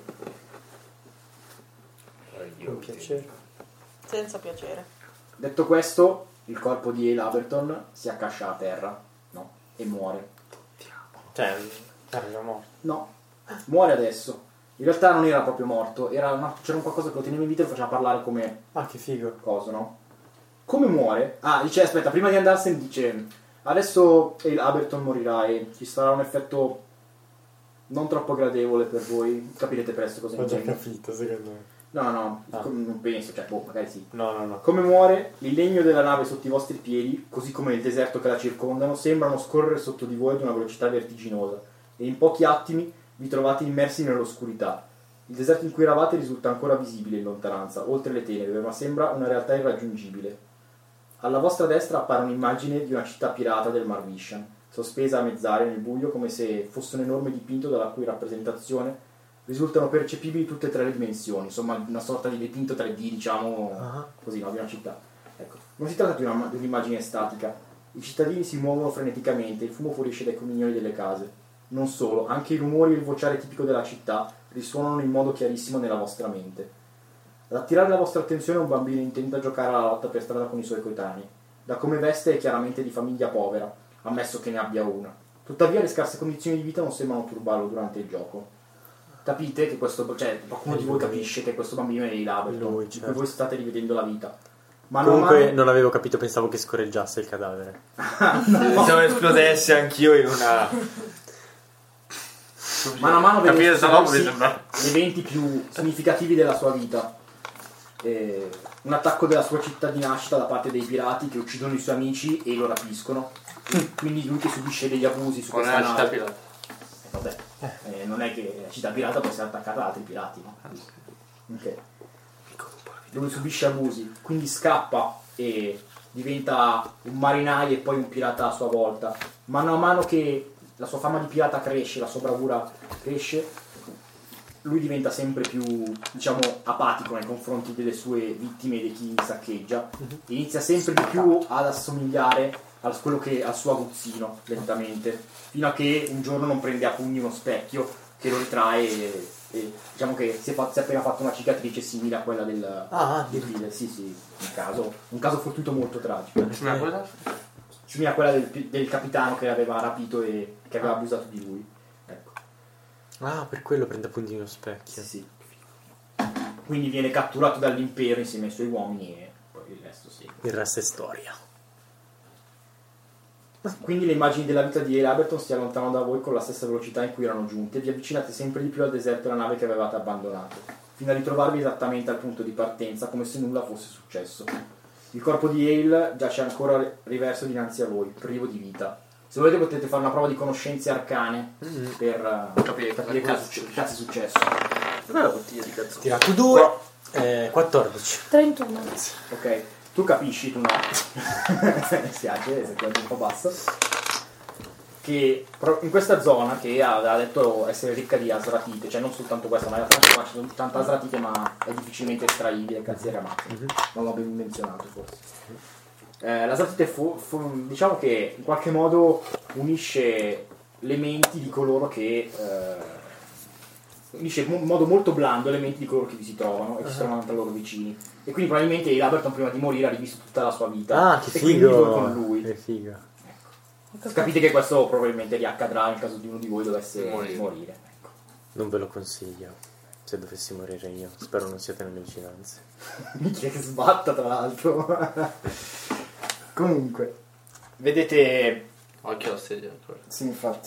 Con piacere. Senza piacere. Detto questo, il corpo di Hale Aberton si accascia a terra, no? E muore. Cioè, era morto. No, muore adesso. In realtà non era proprio morto, c'era un qualcosa che lo teneva in vita e lo faceva parlare come... Ah, che figo. Cosa, no? Come muore? Ah, dice, aspetta, prima di andarsene dice... Adesso Hale Aberton morirà e ci sarà un effetto non troppo gradevole per voi. Capirete presto cosa Ho già intendo. capito, secondo me. No, non penso, cioè, magari sì. No. Come muore, il legno della nave sotto i vostri piedi, così come il deserto che la circondano, sembrano scorrere sotto di voi ad una velocità vertiginosa e in pochi attimi vi trovate immersi nell'oscurità. Il deserto in cui eravate risulta ancora visibile in lontananza, oltre le tenebre, ma sembra una realtà irraggiungibile. Alla vostra destra appare un'immagine di una città pirata del Mar Vishan, sospesa a mezz'aria nel buio come se fosse un enorme dipinto dalla cui rappresentazione risultano percepibili tutte e tre le dimensioni, insomma una sorta di dipinto 3D, diciamo, così, no, di una città. Ecco. Non si tratta di un'immagine statica. I cittadini si muovono freneticamente, il fumo fuoriesce dai comignoli delle case. Non solo, anche i rumori e il vociare tipico della città risuonano in modo chiarissimo nella vostra mente. Ad attirare la vostra attenzione è un bambino intento a giocare alla lotta per strada con i suoi coetanei. Da come veste è chiaramente di famiglia povera, ammesso che ne abbia una. Tuttavia le scarse condizioni di vita non sembrano turbarlo durante il gioco. Capite che qualcuno di voi capisce che questo bambino è Hale Aberton, di cui voi state rivedendo la vita. Comunque non avevo capito, pensavo che scorreggiasse il cadavere. Pensavo esplodesse anch'io in una... Mano a mano vedete gli eventi più significativi della sua vita. Un attacco della sua città di nascita da parte dei pirati che uccidono i suoi amici e lo rapiscono. Quindi lui che subisce degli abusi su questa nave. città pirata. Vabbè, non è che la città pirata può essere attaccata da altri pirati, no? Ok. Lui subisce abusi, quindi scappa e diventa un marinaio e poi un pirata a sua volta. Mano a mano che la sua fama di pirata cresce, la sua bravura cresce, lui diventa sempre più, diciamo, apatico nei confronti delle sue vittime e di chi saccheggia. Inizia sempre di più ad assomigliare al suo aguzzino, lentamente, fino a che un giorno non prende a pugni uno specchio che lo ritrae e diciamo che si è appena fatto una cicatrice simile a quella del Bill. Sì, un caso fortuito molto tragico. Simile a quella del capitano che l'aveva rapito e che aveva abusato di lui. Ecco. Ah, per quello prende appunti uno specchio. Sì. Quindi viene catturato dall'impero insieme ai suoi uomini e poi il resto sì. Il resto è storia. Quindi le immagini della vita di Hale Aberton si allontanano da voi con la stessa velocità in cui erano giunte e vi avvicinate sempre di più al deserto della nave che avevate abbandonato, fino a ritrovarvi esattamente al punto di partenza come se nulla fosse successo. Il corpo di Hale giace ancora riverso dinanzi a voi, privo di vita. Se volete potete fare una prova di conoscenze arcane per capire cosa è successo. Dov'è la bottiglia di cazzo? Tirato 2, 14. 31. Ok, tu capisci, tu no. Spiace, è un po' basso. Che in questa zona, che aveva detto essere ricca di azratite, cioè non soltanto questa, ma c'è tanta azratite, ma è difficilmente estraibile, calziere amate. Non l'ho ben menzionato forse. L'azratite diciamo che in qualche modo unisce le menti di coloro che unisce in modo molto blando le menti di coloro che vi si trovano e che si trovano tra loro vicini. E quindi probabilmente Hale Aberton prima di morire ha rivisto tutta la sua vita. Ah, che e quindi voi figo! con lui. Che figo. Capite che questo probabilmente riaccadrà nel caso di uno di voi dovesse morire. Ecco. Non ve lo consiglio, se dovessi morire io. Spero non siate nelle vicinanze. Minchia che sbatta tra l'altro. Comunque, vedete... Occhio alla sedia. Sì, infatti.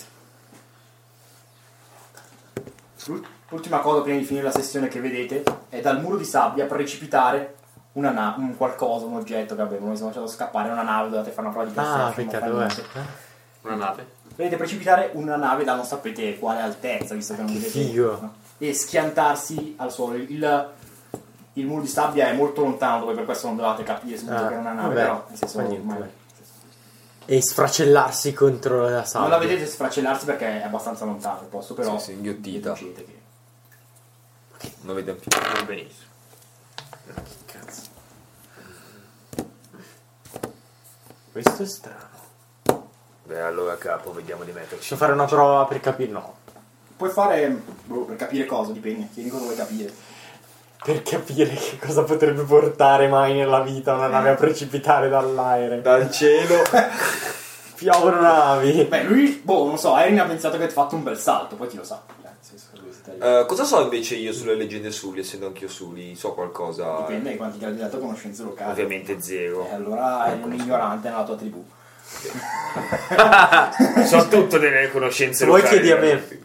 L'ultima cosa prima di finire la sessione che vedete è dal muro di sabbia precipitare una nave, un qualcosa, un oggetto che avevano, mi sono lasciato scappare, una nave, dovete fare una prova di perception. Peccato, Una nave? Vedete precipitare una nave da non sapete quale altezza, visto che non vedete. Figo. No? e schiantarsi al suolo. Il muro di sabbia è molto lontano, dove per questo non dovete capire subito che è una nave, però nel senso ormai- E sfracellarsi contro la sabbia. non la vedete sfracellarsi perché è abbastanza lontano il posto, però Sì, inghiottita. deducete che Non vediamo più. Va benissimo. Cazzo. Questo è strano. Beh, allora capo, vediamo di metterci. Posso fare una prova per capire? No. puoi fare per capire cosa, dipende, chiedi cosa vuoi capire. Per capire che cosa potrebbe portare mai nella vita una nave a precipitare dall'aereo. Dal cielo. Piovono navi. Beh, lui, non so, Erin ha pensato che ti ha fatto un bel salto, poi chi lo sa. Nel senso che lui siete- Cosa so invece io sulle leggende Sully, essendo anch'io Sully? So qualcosa? Dipende di quanti gradi di dato conoscenze locali. Ovviamente zero. Allora è un ignorante nella tua tribù. So tutto delle conoscenze Se vuoi locali. chiedi a me.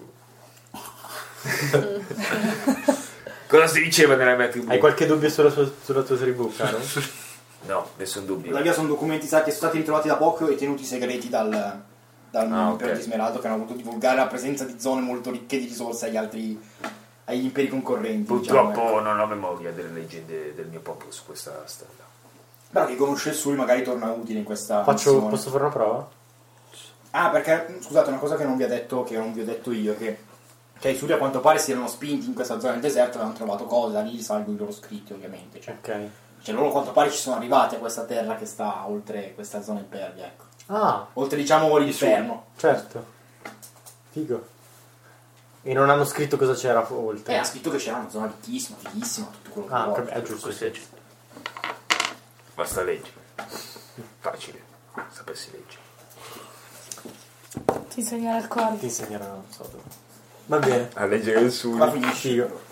Cosa si diceva nella mia tribù? Hai qualche dubbio sulla tua tribù, caro? No, nessun dubbio. La via sono documenti che sono stati ritrovati da poco e tenuti segreti dal impero ok. di Smeraldo, che hanno voluto divulgare la presenza di zone molto ricche di risorse agli imperi concorrenti. Purtroppo diciamo, ecco. non ho memoria delle leggende del mio popolo su questa strada. Però chi conosce il Sul magari torna utile in questa missione. Posso fare una prova? Ah, perché, scusate, una cosa che non vi ho detto io, che i Suri a quanto pare si erano spinti in questa zona del deserto e hanno trovato cose, da lì salgo i loro scritti ovviamente. Cioè loro a quanto pare ci sono arrivati a questa terra che sta oltre questa zona impervia, ecco. Ah, Oltre diciamo l'inferno. certo. Figo. E non hanno scritto cosa c'era oltre. Ha scritto che c'era una zona ricchissima, fighissima, tutto quello che vuoi. è giusto. Così sì. Basta leggere. Facile. Sapessi leggere. Ti insegnare il corpo. Ti insegnerò, non so dove. Va bene. A leggere il Sully. Ma finisci. Figo.